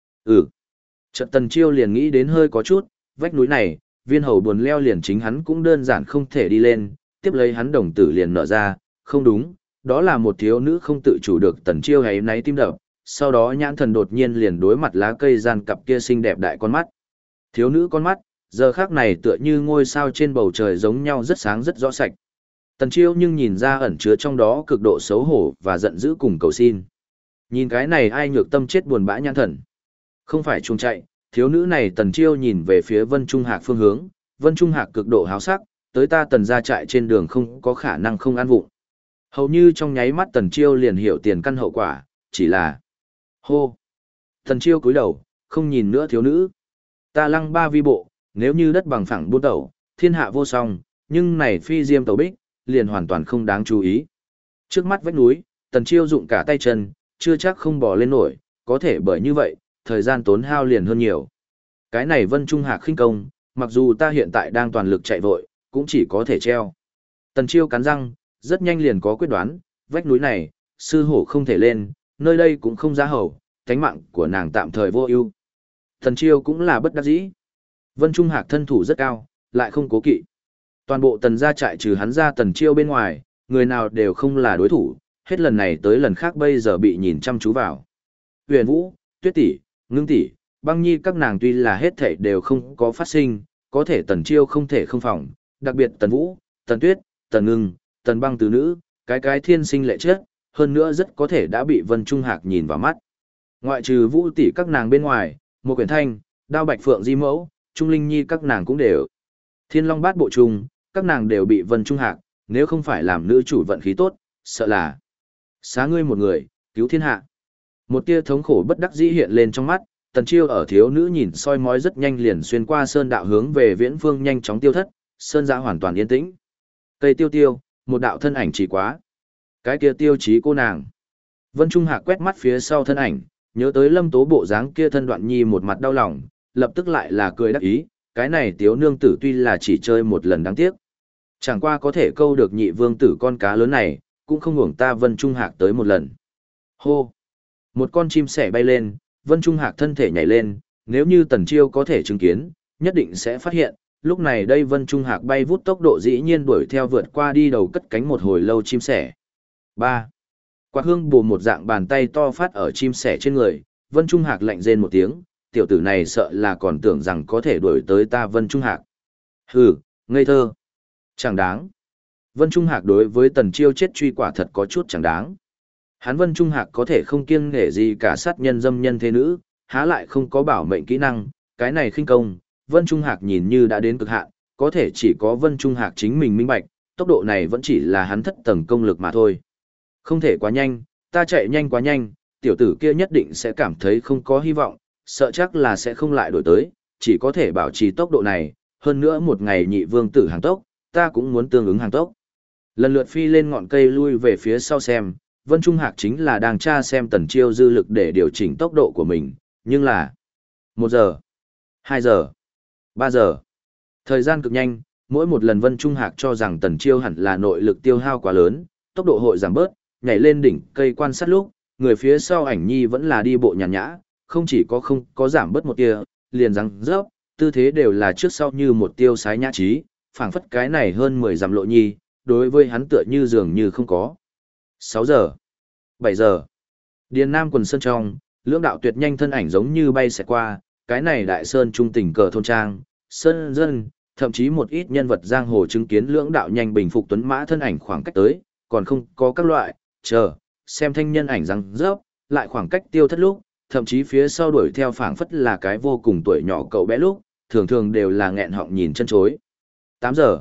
Trận Tần Chiêu liền nghĩ đến hơi có chút, vách núi này, viên hầu buồn leo liền chính hắn cũng đơn giản không thể đi lên, tiếp lấy hắn đồng tử liền nở ra, không đúng, đó là một thiếu nữ không tự chủ được Tần Chiêu hay náy tim đập, sau đó nhãn thần đột nhiên liền đối mặt lá cây gian cặp kia xinh đẹp đại con mắt. Thiếu nữ con mắt, giờ khác này tựa như ngôi sao trên bầu trời giống nhau rất sáng rất rõ sạch. Tần Chiêu nhưng nhìn ra ẩn chứa trong đó cực độ xấu hổ và giận dữ cùng cầu xin. Nhìn cái này ai nhược tâm chết buồn bã nhãn thần. Không phải chuông chạy, thiếu nữ này Tần Chiêu nhìn về phía Vân Trung Hạc phương hướng, Vân Trung Hạc cực độ háo sắc, tới ta Tần gia trại trên đường không có khả năng không ăn vụng. Hầu như trong nháy mắt Tần Chiêu liền hiểu tiền căn hậu quả, chỉ là hô. Tần Chiêu cúi đầu, không nhìn nữa thiếu nữ. Ta lăng ba vi bộ, nếu như đất bằng phẳng buôn tẩu, thiên hạ vô song, nhưng này phi diêm tẩu bích, liền hoàn toàn không đáng chú ý. Trước mắt vách núi, Tần Chiêu dụng cả tay chân, chưa chắc không bò lên nổi, có thể bởi như vậy, thời gian tốn hao liền hơn nhiều. Cái này Vân Trung Hạc khinh công, mặc dù ta hiện tại đang toàn lực chạy vội, cũng chỉ có thể treo. Tần Chiêu cắn răng, rất nhanh liền có quyết đoán, vách núi này, sư hổ không thể lên, nơi đây cũng không giá hầu, cánh mạng của nàng tạm thời vô ưu. Tần Chiêu cũng là bất đắc dĩ. Vân Trung Hạc thân thủ rất cao, lại không cố kỵ. Toàn bộ tần gia trại trừ hắn ra Tần Chiêu bên ngoài, người nào đều không là đối thủ, hết lần này tới lần khác bây giờ bị nhìn chăm chú vào. Huyền Vũ, Tuyết tỷ, Ngưng tỷ, Băng Nhi các nàng tuy là hết thảy đều không có phát sinh, có thể Tần Chiêu không thể không phòng, đặc biệt Tần Vũ, Tần Tuyết, Tần Ngưng, Tần Băng tứ nữ, cái thiên sinh lệ chất, hơn nữa rất có thể đã bị Vân Trung Hạc nhìn vào mắt. Ngoại trừ Vũ tỷ các nàng bên ngoài, một quyển thanh, Đao Bạch Phượng Di Mẫu, Trung Linh Nhi các nàng cũng đều. Thiên Long Bát Bộ Trung, các nàng đều bị Vân Trung Hạc, nếu không phải làm nữ chủ vận khí tốt, sợ là xá ngươi một người, cứu thiên hạ. Một tia thống khổ bất đắc dĩ hiện lên trong mắt, Tần Chiêu ở thiếu nữ nhìn soi mói rất nhanh liền xuyên qua sơn đạo hướng về Viễn Phương nhanh chóng tiêu thất, sơn giã hoàn toàn yên tĩnh. Cây tiêu tiêu, một đạo thân ảnh chỉ quá. Cái kia tiêu chí cô nàng. Vân Trung Hạc quét mắt phía sau thân ảnh, nhớ tới Lâm Tố bộ dáng kia thân Đoạn Nhi một mặt đau lòng, lập tức lại là cười đắc ý, cái này tiếu nương tử tuy là chỉ chơi một lần đáng tiếc. Chẳng qua có thể câu được nhị vương tử con cá lớn này, cũng không hưởng ta Vân Trung Hạc tới một lần. Hô! Một con chim sẻ bay lên, Vân Trung Hạc thân thể nhảy lên, nếu như Tần Chiêu có thể chứng kiến, nhất định sẽ phát hiện, lúc này đây Vân Trung Hạc bay vút tốc độ dĩ nhiên đuổi theo vượt qua đi đầu cất cánh một hồi lâu chim sẻ. 3. Quạt hương bù một dạng bàn tay to phát ở chim sẻ trên người, Vân Trung Hạc lạnh rên một tiếng, tiểu tử này sợ là còn tưởng rằng có thể đuổi tới ta Vân Trung Hạc. Hừ, ngây thơ. Chẳng đáng. Vân Trung Hạc đối với Tần Chiêu chết truy quả thật có chút chẳng đáng. Hắn Vân Trung Hạc có thể không kiêng nể gì cả sát nhân dâm nhân thế nữ, há lại không có bảo mệnh kỹ năng, cái này khinh công, Vân Trung Hạc nhìn như đã đến cực hạn, có thể chỉ có Vân Trung Hạc chính mình minh bạch, tốc độ này vẫn chỉ là hắn thất tầng công lực mà thôi. Không thể quá nhanh, ta chạy nhanh quá nhanh, tiểu tử kia nhất định sẽ cảm thấy không có hy vọng, sợ chắc là sẽ không lại đổi tới, chỉ có thể bảo trì tốc độ này, hơn nữa một ngày nhị vương tử hàng tốc, ta cũng muốn tương ứng hàng tốc. Lần lượt phi lên ngọn cây lui về phía sau xem, Vân Trung Hạc chính là đang tra xem Tần Chiêu dư lực để điều chỉnh tốc độ của mình, nhưng là 1 giờ, 2 giờ, 3 giờ. Thời gian cực nhanh, mỗi một lần Vân Trung Hạc cho rằng Tần Chiêu hẳn là nội lực tiêu hao quá lớn, tốc độ hội giảm bớt, nhảy lên đỉnh cây quan sát lúc, người phía sau ảnh nhi vẫn là đi bộ nhàn nhã, không chỉ không có giảm bớt một tia, liền răng rớp, tư thế đều là trước sau như một tiêu sái nhã trí, phảng phất cái này hơn 10 dặm lộ nhi, đối với hắn tựa như dường như không có. 6 giờ, 7 giờ. Điền Nam quần sơn trong, lưỡng đạo tuyệt nhanh thân ảnh giống như bay xẹt qua, cái này đại sơn trung tình cờ thôn trang, sơn dân, thậm chí một ít nhân vật giang hồ chứng kiến lưỡng đạo nhanh bình phục tuấn mã thân ảnh khoảng cách tới, còn không có các loại, xem thanh nhân ảnh răng rớp, lại khoảng cách tiêu thất lúc, thậm chí phía sau đuổi theo phảng phất là cái vô cùng tuổi nhỏ cậu bé lúc, thường thường đều là nghẹn họng nhìn chân chối. 8 giờ,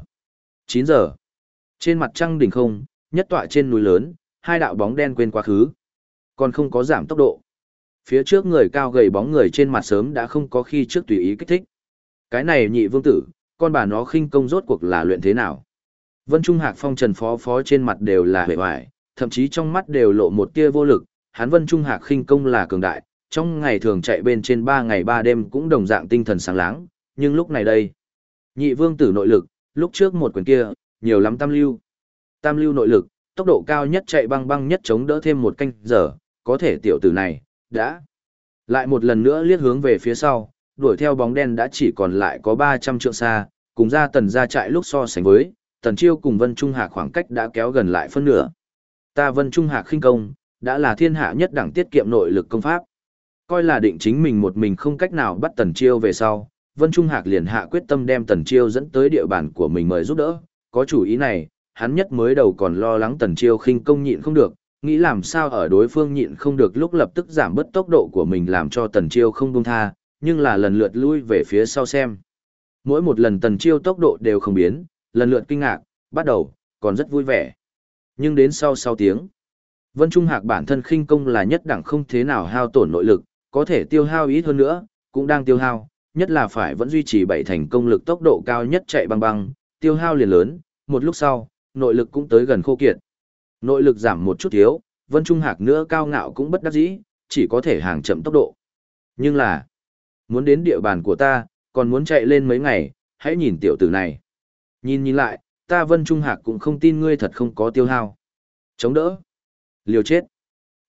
9 giờ. Trên mặt trăng đỉnh không, nhất tọa trên núi lớn, hai đạo bóng đen quên quá khứ. Còn không có giảm tốc độ. Phía trước người cao gầy bóng người trên mặt sớm đã không có khi trước tùy ý kích thích. Cái này nhị vương tử, con bà nó khinh công rốt cuộc là luyện thế nào? Vân Trung Hạc phong trần phó trên mặt đều là hề hoài, thậm chí trong mắt đều lộ một tia vô lực. Hắn Vân Trung Hạc khinh công là cường đại, trong ngày thường chạy bên trên 3 ngày 3 đêm cũng đồng dạng tinh thần sáng láng, nhưng lúc này đây, nhị vương tử nội lực, lúc trước một quyền kia, nhiều lắm tam lưu. Tam lưu nội lực, tốc độ cao nhất chạy băng nhất chống đỡ thêm 1 canh giờ, có thể tiểu tử này, đã lại một lần nữa liếc hướng về phía sau, đuổi theo bóng đen đã chỉ còn lại có 300 trượng xa, cùng ra Tần ra chạy lúc so sánh với, Tần Chiêu cùng Vân Trung Hạc khoảng cách đã kéo gần lại phân nửa. Ta Vân Trung Hạc khinh công, đã là thiên hạ nhất đẳng tiết kiệm nội lực công pháp. Coi là định chính mình một mình không cách nào bắt Tần Chiêu về sau, Vân Trung Hạc liền hạ quyết tâm đem Tần Chiêu dẫn tới địa bàn của mình mời giúp đỡ, có chủ ý này, hắn nhất mới đầu còn lo lắng Tần Chiêu khinh công nhịn không được, nghĩ làm sao ở đối phương nhịn không được lúc lập tức giảm bớt tốc độ của mình làm cho Tần Chiêu không buông tha, nhưng là lần lượt lui về phía sau xem. Mỗi một lần Tần Chiêu tốc độ đều không biến, lần lượt kinh ngạc, bắt đầu, còn rất vui vẻ. Nhưng đến sau tiếng, Vân Trung Hạc bản thân khinh công là nhất đẳng không thế nào hao tổn nội lực, có thể tiêu hao ít hơn nữa, cũng đang tiêu hao, nhất là phải vẫn duy trì 7 thành công lực tốc độ cao nhất chạy băng, tiêu hao liền lớn, một lúc sau, nội lực cũng tới gần khô kiệt. Nội lực giảm một chút thiếu, Vân Trung Hạc nữa cao ngạo cũng bất đắc dĩ, chỉ có thể hàng chậm tốc độ. Nhưng là, muốn đến địa bàn của ta, còn muốn chạy lên mấy ngày, hãy nhìn tiểu tử này. Nhìn lại, ta Vân Trung Hạc cũng không tin ngươi thật không có tiêu hao. Chống đỡ. Liều chết.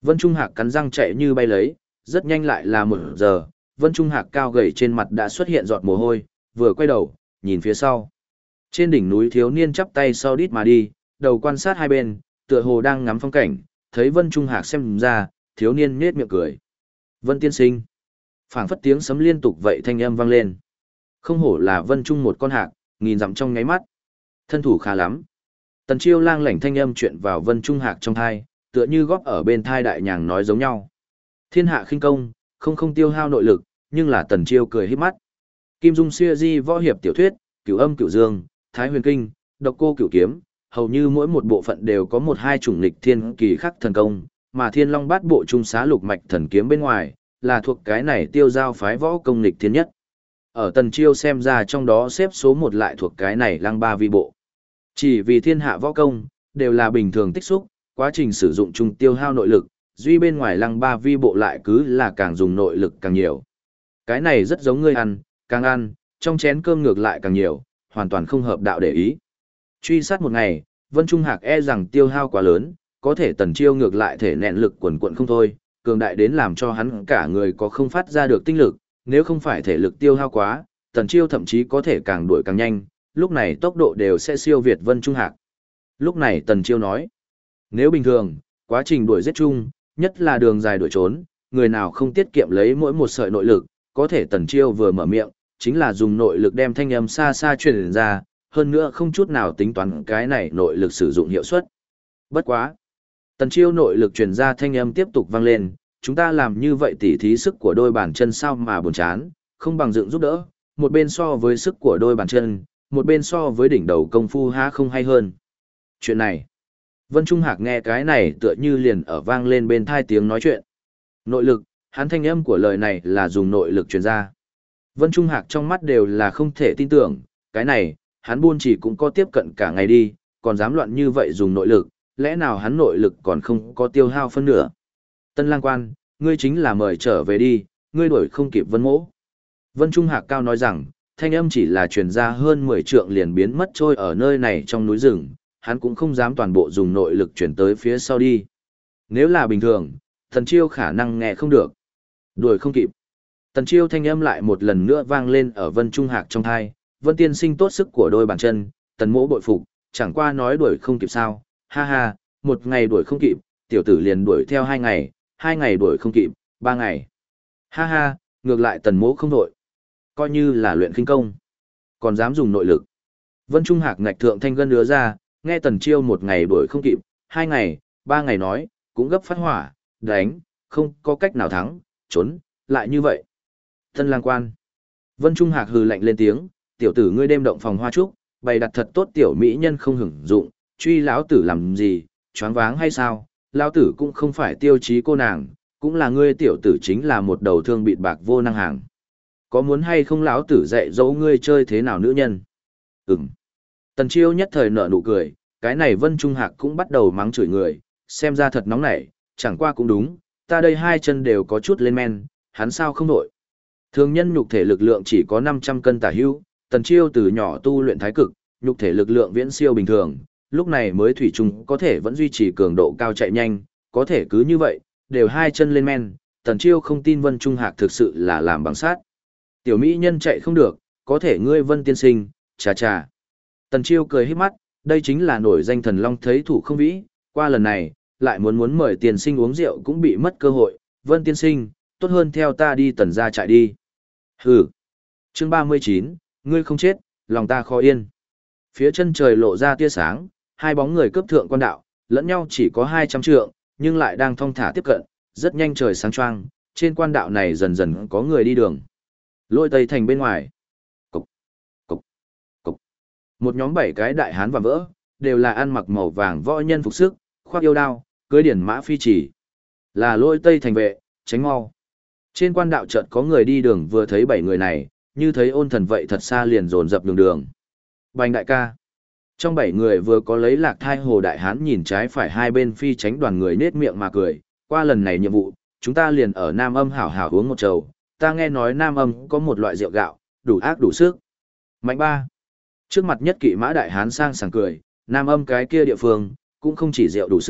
Vân Trung Hạc cắn răng chạy như bay lấy, rất nhanh lại là 1 giờ, Vân Trung Hạc cao gầy trên mặt đã xuất hiện giọt mồ hôi, vừa quay đầu, nhìn phía sau. Trên đỉnh núi thiếu niên chắp tay sau đít mà đi, đầu quan sát hai bên, tựa hồ đang ngắm phong cảnh, thấy Vân Trung Hạc xem ra, thiếu niên nhếch miệng cười. Vân tiên sinh. Phảng phất tiếng sấm liên tục vậy thanh âm vang lên. Không hổ là Vân Trung một con hạc, nghìn dặm trong ngáy mắt. Thân thủ khá lắm. Tần Chiêu lang lảnh thanh âm chuyện vào Vân Trung Hạc trong thai, tựa như góp ở bên thai đại nhàng nói giống nhau. Thiên hạ khinh công, không tiêu hao nội lực, nhưng là Tần Chiêu cười híp mắt. Kim Dung Xưa Di võ hiệp tiểu thuyết, Cửu Âm Cửu Dương, Thái Huyền Kinh, Độc Cô Cửu Kiếm, hầu như mỗi một bộ phận đều có một hai chủng lịch thiên kỳ khắc thần công, mà Thiên Long Bát Bộ Trung Xá Lục Mạch Thần Kiếm bên ngoài, là thuộc cái này tiêu giao phái võ công lịch thiên nhất. Ở Tần Chiêu xem ra trong đó xếp số 1 lại thuộc cái này Lăng Ba Vi Bộ. Chỉ vì thiên hạ võ công, đều là bình thường tích xúc, quá trình sử dụng chung tiêu hao nội lực, duy bên ngoài Lăng Ba Vi Bộ lại cứ là càng dùng nội lực càng nhiều. Cái này rất giống ngươi ăn, càng ăn, trong chén cơm ngược lại càng nhiều, hoàn toàn không hợp đạo để ý. Truy sát một ngày, Vân Trung Hạc e rằng tiêu hao quá lớn, có thể Tần Chiêu ngược lại thể nẹn lực quần quận không thôi, cường đại đến làm cho hắn cả người có không phát ra được tinh lực, nếu không phải thể lực tiêu hao quá, Tần Chiêu thậm chí có thể càng đuổi càng nhanh, lúc này tốc độ đều sẽ siêu việt Vân Trung Hạc. Lúc này Tần Chiêu nói, nếu bình thường, quá trình đuổi giết chung, nhất là đường dài đuổi trốn, người nào không tiết kiệm lấy mỗi một sợi nội lực, có thể Tần Chiêu vừa mở miệng, chính là dùng nội lực đem thanh âm xa xa truyền ra, hơn nữa không chút nào tính toán cái này nội lực sử dụng hiệu suất. Bất quá. Tần Chiêu nội lực truyền ra thanh âm tiếp tục vang lên, chúng ta làm như vậy tỉ thí sức của đôi bàn chân sao mà buồn chán, không bằng dựng giúp đỡ, một bên so với sức của đôi bàn chân, một bên so với đỉnh đầu công phu há không hay hơn. Chuyện này, Vân Trung Hạc nghe cái này tựa như liền ở vang lên bên thai tiếng nói chuyện. Nội lực, hắn thanh âm của lời này là dùng nội lực truyền ra. Vân Trung Hạc trong mắt đều là không thể tin tưởng, cái này, hắn buôn chỉ cũng có tiếp cận cả ngày đi, còn dám loạn như vậy dùng nội lực, lẽ nào hắn nội lực còn không có tiêu hao phân nửa. Tân Lang Quan, ngươi chính là mời trở về đi, ngươi đuổi không kịp Vân Mỗ. Vân Trung Hạc cao nói rằng, thanh âm chỉ là truyền ra hơn 10 trượng liền biến mất trôi ở nơi này trong núi rừng, hắn cũng không dám toàn bộ dùng nội lực chuyển tới phía sau đi. Nếu là bình thường, Tần Chiêu khả năng nghe không được. Đuổi không kịp. Tần Chiêu thanh âm lại một lần nữa vang lên ở Vân Trung Hạc trong tai, Vân tiên sinh tốt sức của đôi bàn chân, Tần Mỗ bội phục, chẳng qua nói đuổi không kịp sao, ha ha, 1 ngày đuổi không kịp, tiểu tử liền đuổi theo 2 ngày, 2 ngày đuổi không kịp, 3 ngày. Ha ha, ngược lại Tần Mỗ không đội. Coi như là luyện khinh công. Còn dám dùng nội lực. Vân Trung Hạc ngạch thượng thanh gân đứa ra, nghe Tần Chiêu 1 ngày đuổi không kịp, 2 ngày, 3 ngày nói, cũng gấp phát hỏa, đánh, không có cách nào thắng, trốn, lại như vậy. Tân Lang Quan. Vân Trung Hạc hừ lạnh lên tiếng, tiểu tử ngươi đêm động phòng hoa trúc, bày đặt thật tốt tiểu mỹ nhân không hưởng dụng, truy lão tử làm gì, choáng váng hay sao, lão tử cũng không phải tiêu chí cô nàng, cũng là ngươi tiểu tử chính là một đầu thương bịt bạc vô năng hàng. Có muốn hay không lão tử dạy dỗ ngươi chơi thế nào nữ nhân? Ừm. Tần Chiêu nhất thời nở nụ cười, cái này Vân Trung Hạc cũng bắt đầu mắng chửi người, xem ra thật nóng nảy, chẳng qua cũng đúng, ta đây 2 chân đều có chút lên men, hắn sao không nổi. Thường nhân nhục thể lực lượng chỉ có 500 cân tả hữu, Tần Chiêu từ nhỏ tu luyện thái cực, nhục thể lực lượng viễn siêu bình thường, lúc này mới thủy chung có thể vẫn duy trì cường độ cao chạy nhanh, có thể cứ như vậy, đều 2 chân lên men, Tần Chiêu không tin Vân Trung Hạc thực sự là làm bằng sát. Tiểu mỹ nhân chạy không được, có thể ngươi Vân tiên sinh, chà chà. Tần Chiêu cười híp mắt, đây chính là nổi danh thần long thấy thủ không vĩ, qua lần này, lại muốn mời tiên sinh uống rượu cũng bị mất cơ hội, Vân tiên sinh, tốt hơn theo ta đi Tần gia trại đi. Hừ. Chương 39, ngươi không chết, lòng ta khó yên. Phía chân trời lộ ra tia sáng, 2 bóng người cướp thượng quan đạo, lẫn nhau chỉ có 200 trượng, nhưng lại đang thong thả tiếp cận, rất nhanh trời sáng choang, trên quan đạo này dần dần có người đi đường. Lôi Tây thành bên ngoài. Cục, cục, cục. Một nhóm 7 cái đại hán và vỡ, đều là ăn mặc màu vàng võ nhân phục sức, khoác yêu đao, cưỡi điển mã phi chỉ. Là Lôi Tây thành vệ, tránh mau. Trên quan đạo chợt có người đi đường vừa thấy 7 người này, như thấy ôn thần vậy thật xa liền dồn dập đường đường. Bành đại ca. Trong 7 người vừa có lấy Lạc Thai Hồ đại hán nhìn trái phải hai bên phi tránh đoàn người nết miệng mà cười, qua lần này nhiệm vụ, chúng ta liền ở Nam Âm hảo hảo uống một chầu, ta nghe nói Nam Âm có một loại rượu gạo, đủ ác đủ sức. Mạnh ba. Trước mặt nhất kỵ mã đại hán sang sảng cười, Nam Âm cái kia địa phương, cũng không chỉ rượu đủ sức,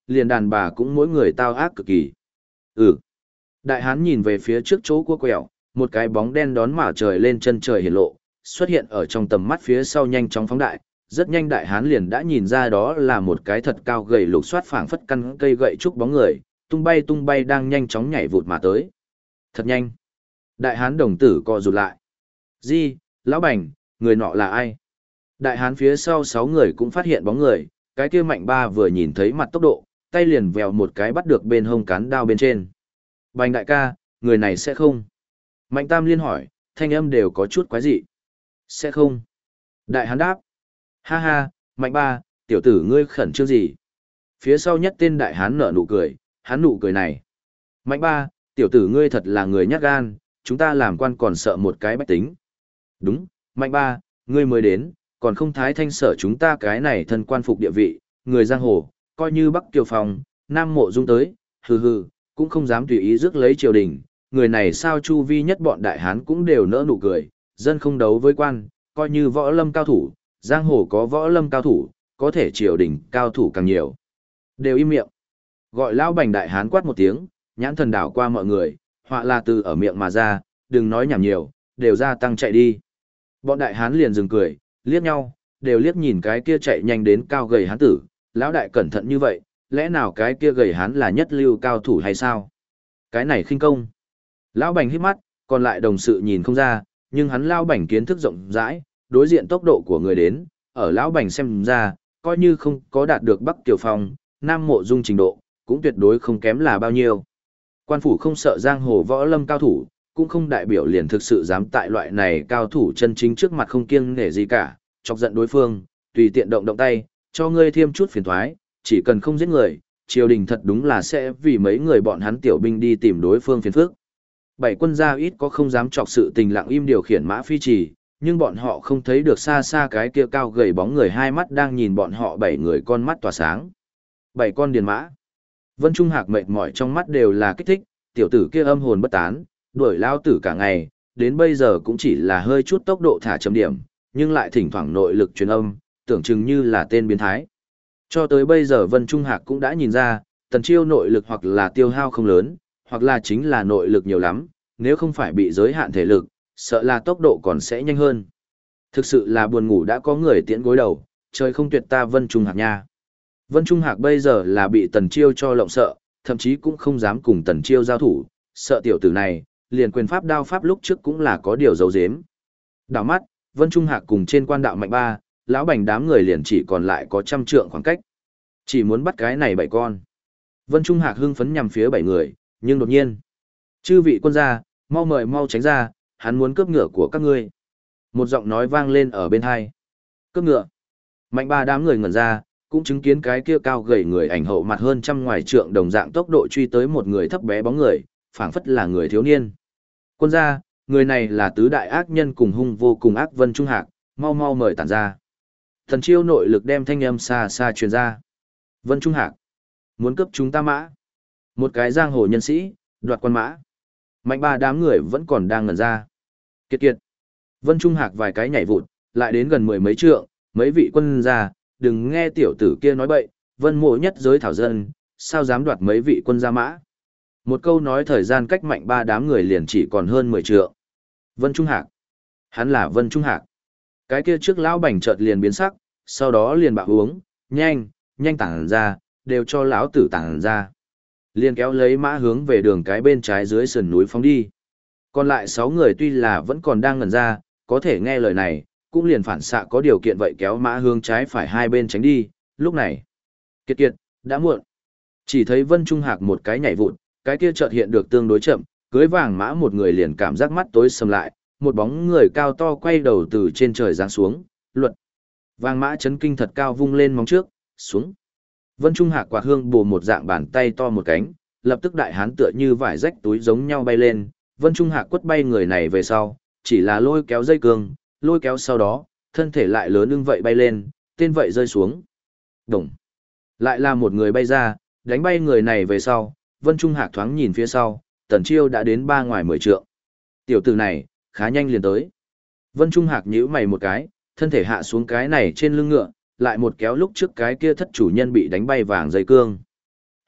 liền đàn bà cũng mỗi người tao ác cực kỳ. Ừ. Đại hán nhìn về phía trước chỗ cua quẹo, một cái bóng đen đón mả trời lên chân trời hiển lộ, xuất hiện ở trong tầm mắt phía sau nhanh chóng phóng đại. Rất nhanh đại hán liền đã nhìn ra đó là một cái thật cao gầy lục xoát phảng phất căn cây gậy trúc bóng người, tung bay đang nhanh chóng nhảy vụt mà tới. Thật nhanh. Đại hán đồng tử co rụt lại. Di, lão bành, người nọ là ai? Đại hán phía sau 6 người cũng phát hiện bóng người, cái kia Mạnh Ba vừa nhìn thấy mặt tốc độ, tay liền vèo một cái bắt được bên hông cán đao bên trên. Bành đại ca, người này sẽ không? Mạnh Tam liên hỏi, thanh âm đều có chút quái dị. Sẽ không? Đại hán đáp. Ha ha, Mạnh Ba, tiểu tử ngươi khẩn trương gì? Phía sau nhất tên đại hán nở nụ cười, hắn nụ cười này. Mạnh Ba, tiểu tử ngươi thật là người nhát gan, chúng ta làm quan còn sợ một cái bách tính. Đúng, Mạnh Ba, ngươi mới đến, còn không thái thanh sở chúng ta cái này thân quan phục địa vị, người giang hồ, coi như Bắc Kiều Phong, Nam Mộ Dung tới, hừ, cũng không dám tùy ý rước lấy triều đình, người này sao chu vi nhất bọn đại hán cũng đều nỡ nụ cười, dân không đấu với quan, coi như võ lâm cao thủ, giang hồ có võ lâm cao thủ, có thể triều đình cao thủ càng nhiều. Đều im miệng. Gọi lão bành đại hán quát một tiếng, nhãn thần đảo qua mọi người, họa là từ ở miệng mà ra, đừng nói nhảm nhiều, đều ra tăng chạy đi. Bọn đại hán liền dừng cười, liếc nhau, đều liếc nhìn cái kia chạy nhanh đến cao gầy hán tử, lão đại cẩn thận như vậy, lẽ nào cái kia gầy hán là nhất lưu cao thủ hay sao? Cái này khinh công. Lão bành hít mắt, còn lại đồng sự nhìn không ra, nhưng hắn lão bành kiến thức rộng rãi, đối diện tốc độ của người đến, ở lão bành xem ra, coi như không có đạt được Bắc Kiều Phong, Nam Mộ Dung trình độ, cũng tuyệt đối không kém là bao nhiêu. Quan phủ không sợ giang hồ võ lâm cao thủ, cũng không đại biểu liền thực sự dám tại loại này cao thủ chân chính trước mặt không kiêng nể gì cả, chọc giận đối phương, tùy tiện động tay, cho ngươi thêm chút phiền toái, chỉ cần không giết người, triều đình thật đúng là sẽ vì mấy người bọn hắn tiểu binh đi tìm đối phương phiền phức. Bảy quân gia ít có không dám chọc sự tình lặng im điều khiển mã phi trì, nhưng bọn họ không thấy được xa xa cái kia cao gầy bóng người hai mắt đang nhìn bọn họ 7 người con mắt tỏa sáng. 7 con điền mã. Vân Trung Hạc mệt mỏi trong mắt đều là kích thích, tiểu tử kia âm hồn bất tán, đuổi lao tử cả ngày, đến bây giờ cũng chỉ là hơi chút tốc độ thả chấm điểm, nhưng lại thỉnh thoảng nội lực truyền âm, tưởng chừng như là tên biến thái. Cho tới bây giờ Vân Trung Hạc cũng đã nhìn ra, Tần Chiêu nội lực hoặc là tiêu hao không lớn, hoặc là chính là nội lực nhiều lắm, nếu không phải bị giới hạn thể lực, sợ là tốc độ còn sẽ nhanh hơn. Thực sự là buồn ngủ đã có người tiễn gối đầu, trời không tuyệt ta Vân Trung Hạc nha. Vân Trung Hạc bây giờ là bị Tần Chiêu cho lộng sợ, thậm chí cũng không dám cùng Tần Chiêu giao thủ, sợ tiểu tử này, liền quyền pháp đao pháp lúc trước cũng là có điều giấu giếm. Đảo mắt, Vân Trung Hạc cùng trên quan đạo Mạnh Ba, lão bành đám người liền chỉ còn lại có 100 trượng khoảng cách. Chỉ muốn bắt cái này 7 con. Vân Trung Hạc hưng phấn nhằm phía 7 người, nhưng đột nhiên, chư vị quân gia, mau mời mau tránh ra, hắn muốn cướp ngựa của các ngươi. Một giọng nói vang lên ở bên hai. Cướp ngựa. Mạnh Ba đám người ngẩn ra, cũng chứng kiến cái kia cao gầy người ảnh hậu mặt hơn trăm ngoài trượng đồng dạng tốc độ truy tới một người thấp bé bóng người, phảng phất là người thiếu niên. Quân gia, người này là tứ đại ác nhân cùng hung vô cùng ác Vân Trung Hạc, mau mau mời tản ra. Thần Chiêu nội lực đem thanh âm xa xa truyền ra. Vân Trung Hạc, muốn cướp chúng ta mã. Một cái giang hồ nhân sĩ, đoạt quan mã. Mạnh Ba đám người vẫn còn đang ngẩn ra. Kiệt kiệt. Vân Trung Hạc vài cái nhảy vụt, lại đến gần 10 mấy trượng, mấy vị quân gia, đừng nghe tiểu tử kia nói bậy, Vân Mộ nhất giới thảo dân, sao dám đoạt mấy vị quân gia mã. Một câu nói thời gian cách Mạnh Ba đám người liền chỉ còn hơn 10 trượng. Vân Trung Hạc. Hắn là Vân Trung Hạc. Cái kia trước lão bành chợt liền biến sắc, sau đó liền bạo uống, nhanh tản ra, đều cho lão tử tản ra. Liền kéo lấy mã hướng về đường cái bên trái dưới sườn núi phóng đi. Còn lại 6 người tuy là vẫn còn đang ngẩn ra, có thể nghe lời này, cũng liền phản xạ có điều kiện vậy kéo mã hướng trái phải hai bên tránh đi, lúc này. Kiệt kiệt, đã muộn. Chỉ thấy Vân Trung Hạc một cái nhảy vụt, cái kia chợt hiện được tương đối chậm, cưới vàng mã một người liền cảm giác mắt tối sầm lại, một bóng người cao to quay đầu từ trên trời giáng xuống, luật. Vàng mã chấn kinh thật cao vung lên móng trước, xuống. Vân Trung Hạc quạt hương bù một dạng bàn tay to một cánh, lập tức đại hán tựa như vải rách túi giống nhau bay lên, Vân Trung Hạc quất bay người này về sau, chỉ là lôi kéo dây cương, lôi kéo sau đó, thân thể lại lớn ưng vậy bay lên, tên vậy rơi xuống. Đồng. Lại là một người bay ra, đánh bay người này về sau, Vân Trung Hạc thoáng nhìn phía sau, Tần Chiêu đã đến 3 ngoài 10 trượng. Tiểu tử này, khá nhanh liền tới. Vân Trung Hạc nhíu mày một cái, thân thể hạ xuống cái này trên lưng ngựa, lại một kéo lúc trước cái kia thất chủ nhân bị đánh bay vàng dây cương.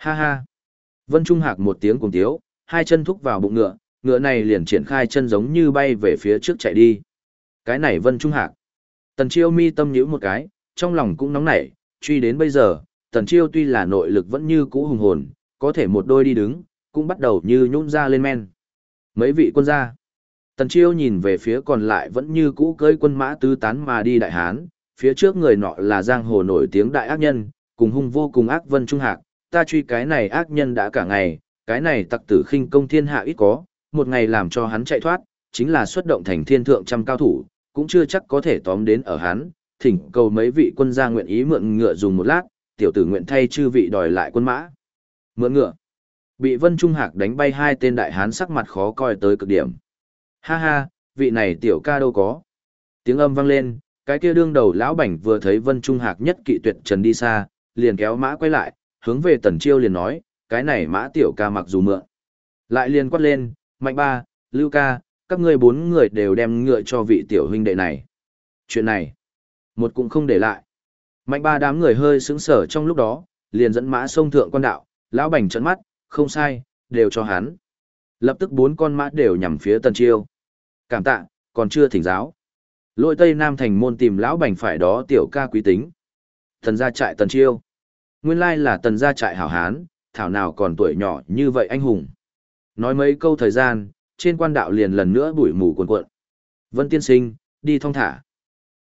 Ha ha. Vân Trung Hạc một tiếng cùng tiếu, hai chân thúc vào bụng ngựa, ngựa này liền triển khai chân giống như bay về phía trước chạy đi. Cái này Vân Trung Hạc. Tần Chiêu mi tâm nhíu một cái, trong lòng cũng nóng nảy, truy đến bây giờ, Tần Chiêu tuy là nội lực vẫn như cũ hùng hồn, có thể một đôi đi đứng, cũng bắt đầu như nhũn ra lên men. Mấy vị quân gia. Tần Chiêu nhìn về phía còn lại vẫn như cũ cưỡi quân mã tứ tán mà đi đại hán, phía trước người nọ là giang hồ nổi tiếng đại ác nhân, cùng hung vô cùng ác Vân Trung Hạc, ta truy cái này ác nhân đã cả ngày, cái này tặc tử khinh công thiên hạ ít có, một ngày làm cho hắn chạy thoát, chính là xuất động thành thiên thượng trăm cao thủ, cũng chưa chắc có thể tóm đến ở hắn, thỉnh cầu mấy vị quân gia nguyện ý mượn ngựa dùng một lát, tiểu tử nguyện thay chư vị đòi lại quân mã. Mượn ngựa. Bị Vân Trung Hạc đánh bay hai tên đại hán sắc mặt khó coi tới cực điểm. Ha ha, vị này tiểu ca đâu có. Tiếng âm vang lên, cái kia đương đầu lão bảnh vừa thấy Vân Trung Hạc nhất kỵ tuyệt trần đi xa, liền kéo mã quay lại, hướng về Tần Chiêu liền nói, cái này mã tiểu ca mặc dù mượn. Lại liền quát lên, Mạnh Ba, Lưu ca, các ngươi bốn người đều đem ngựa cho vị tiểu huynh đệ này. Chuyện này, một cũng không để lại. Mạnh Ba đám người hơi sững sờ trong lúc đó, liền dẫn mã sông thượng quan đạo, lão bảnh trợn mắt, không sai, đều cho hắn. Lập tức bốn con mã đều nhằm phía Tần Chiêu. Cảm tạ, còn chưa thỉnh giáo. Lội Tây Nam thành môn tìm lão bảnh phải đó tiểu ca quý tính. Tần gia trại Tần Chiêu. Nguyên lai là Tần gia trại hảo hán, thảo nào còn tuổi nhỏ như vậy anh hùng. Nói mấy câu thời gian, trên quan đạo liền lần nữa bụi mù cuồn cuộn. Vân tiên sinh, đi thong thả.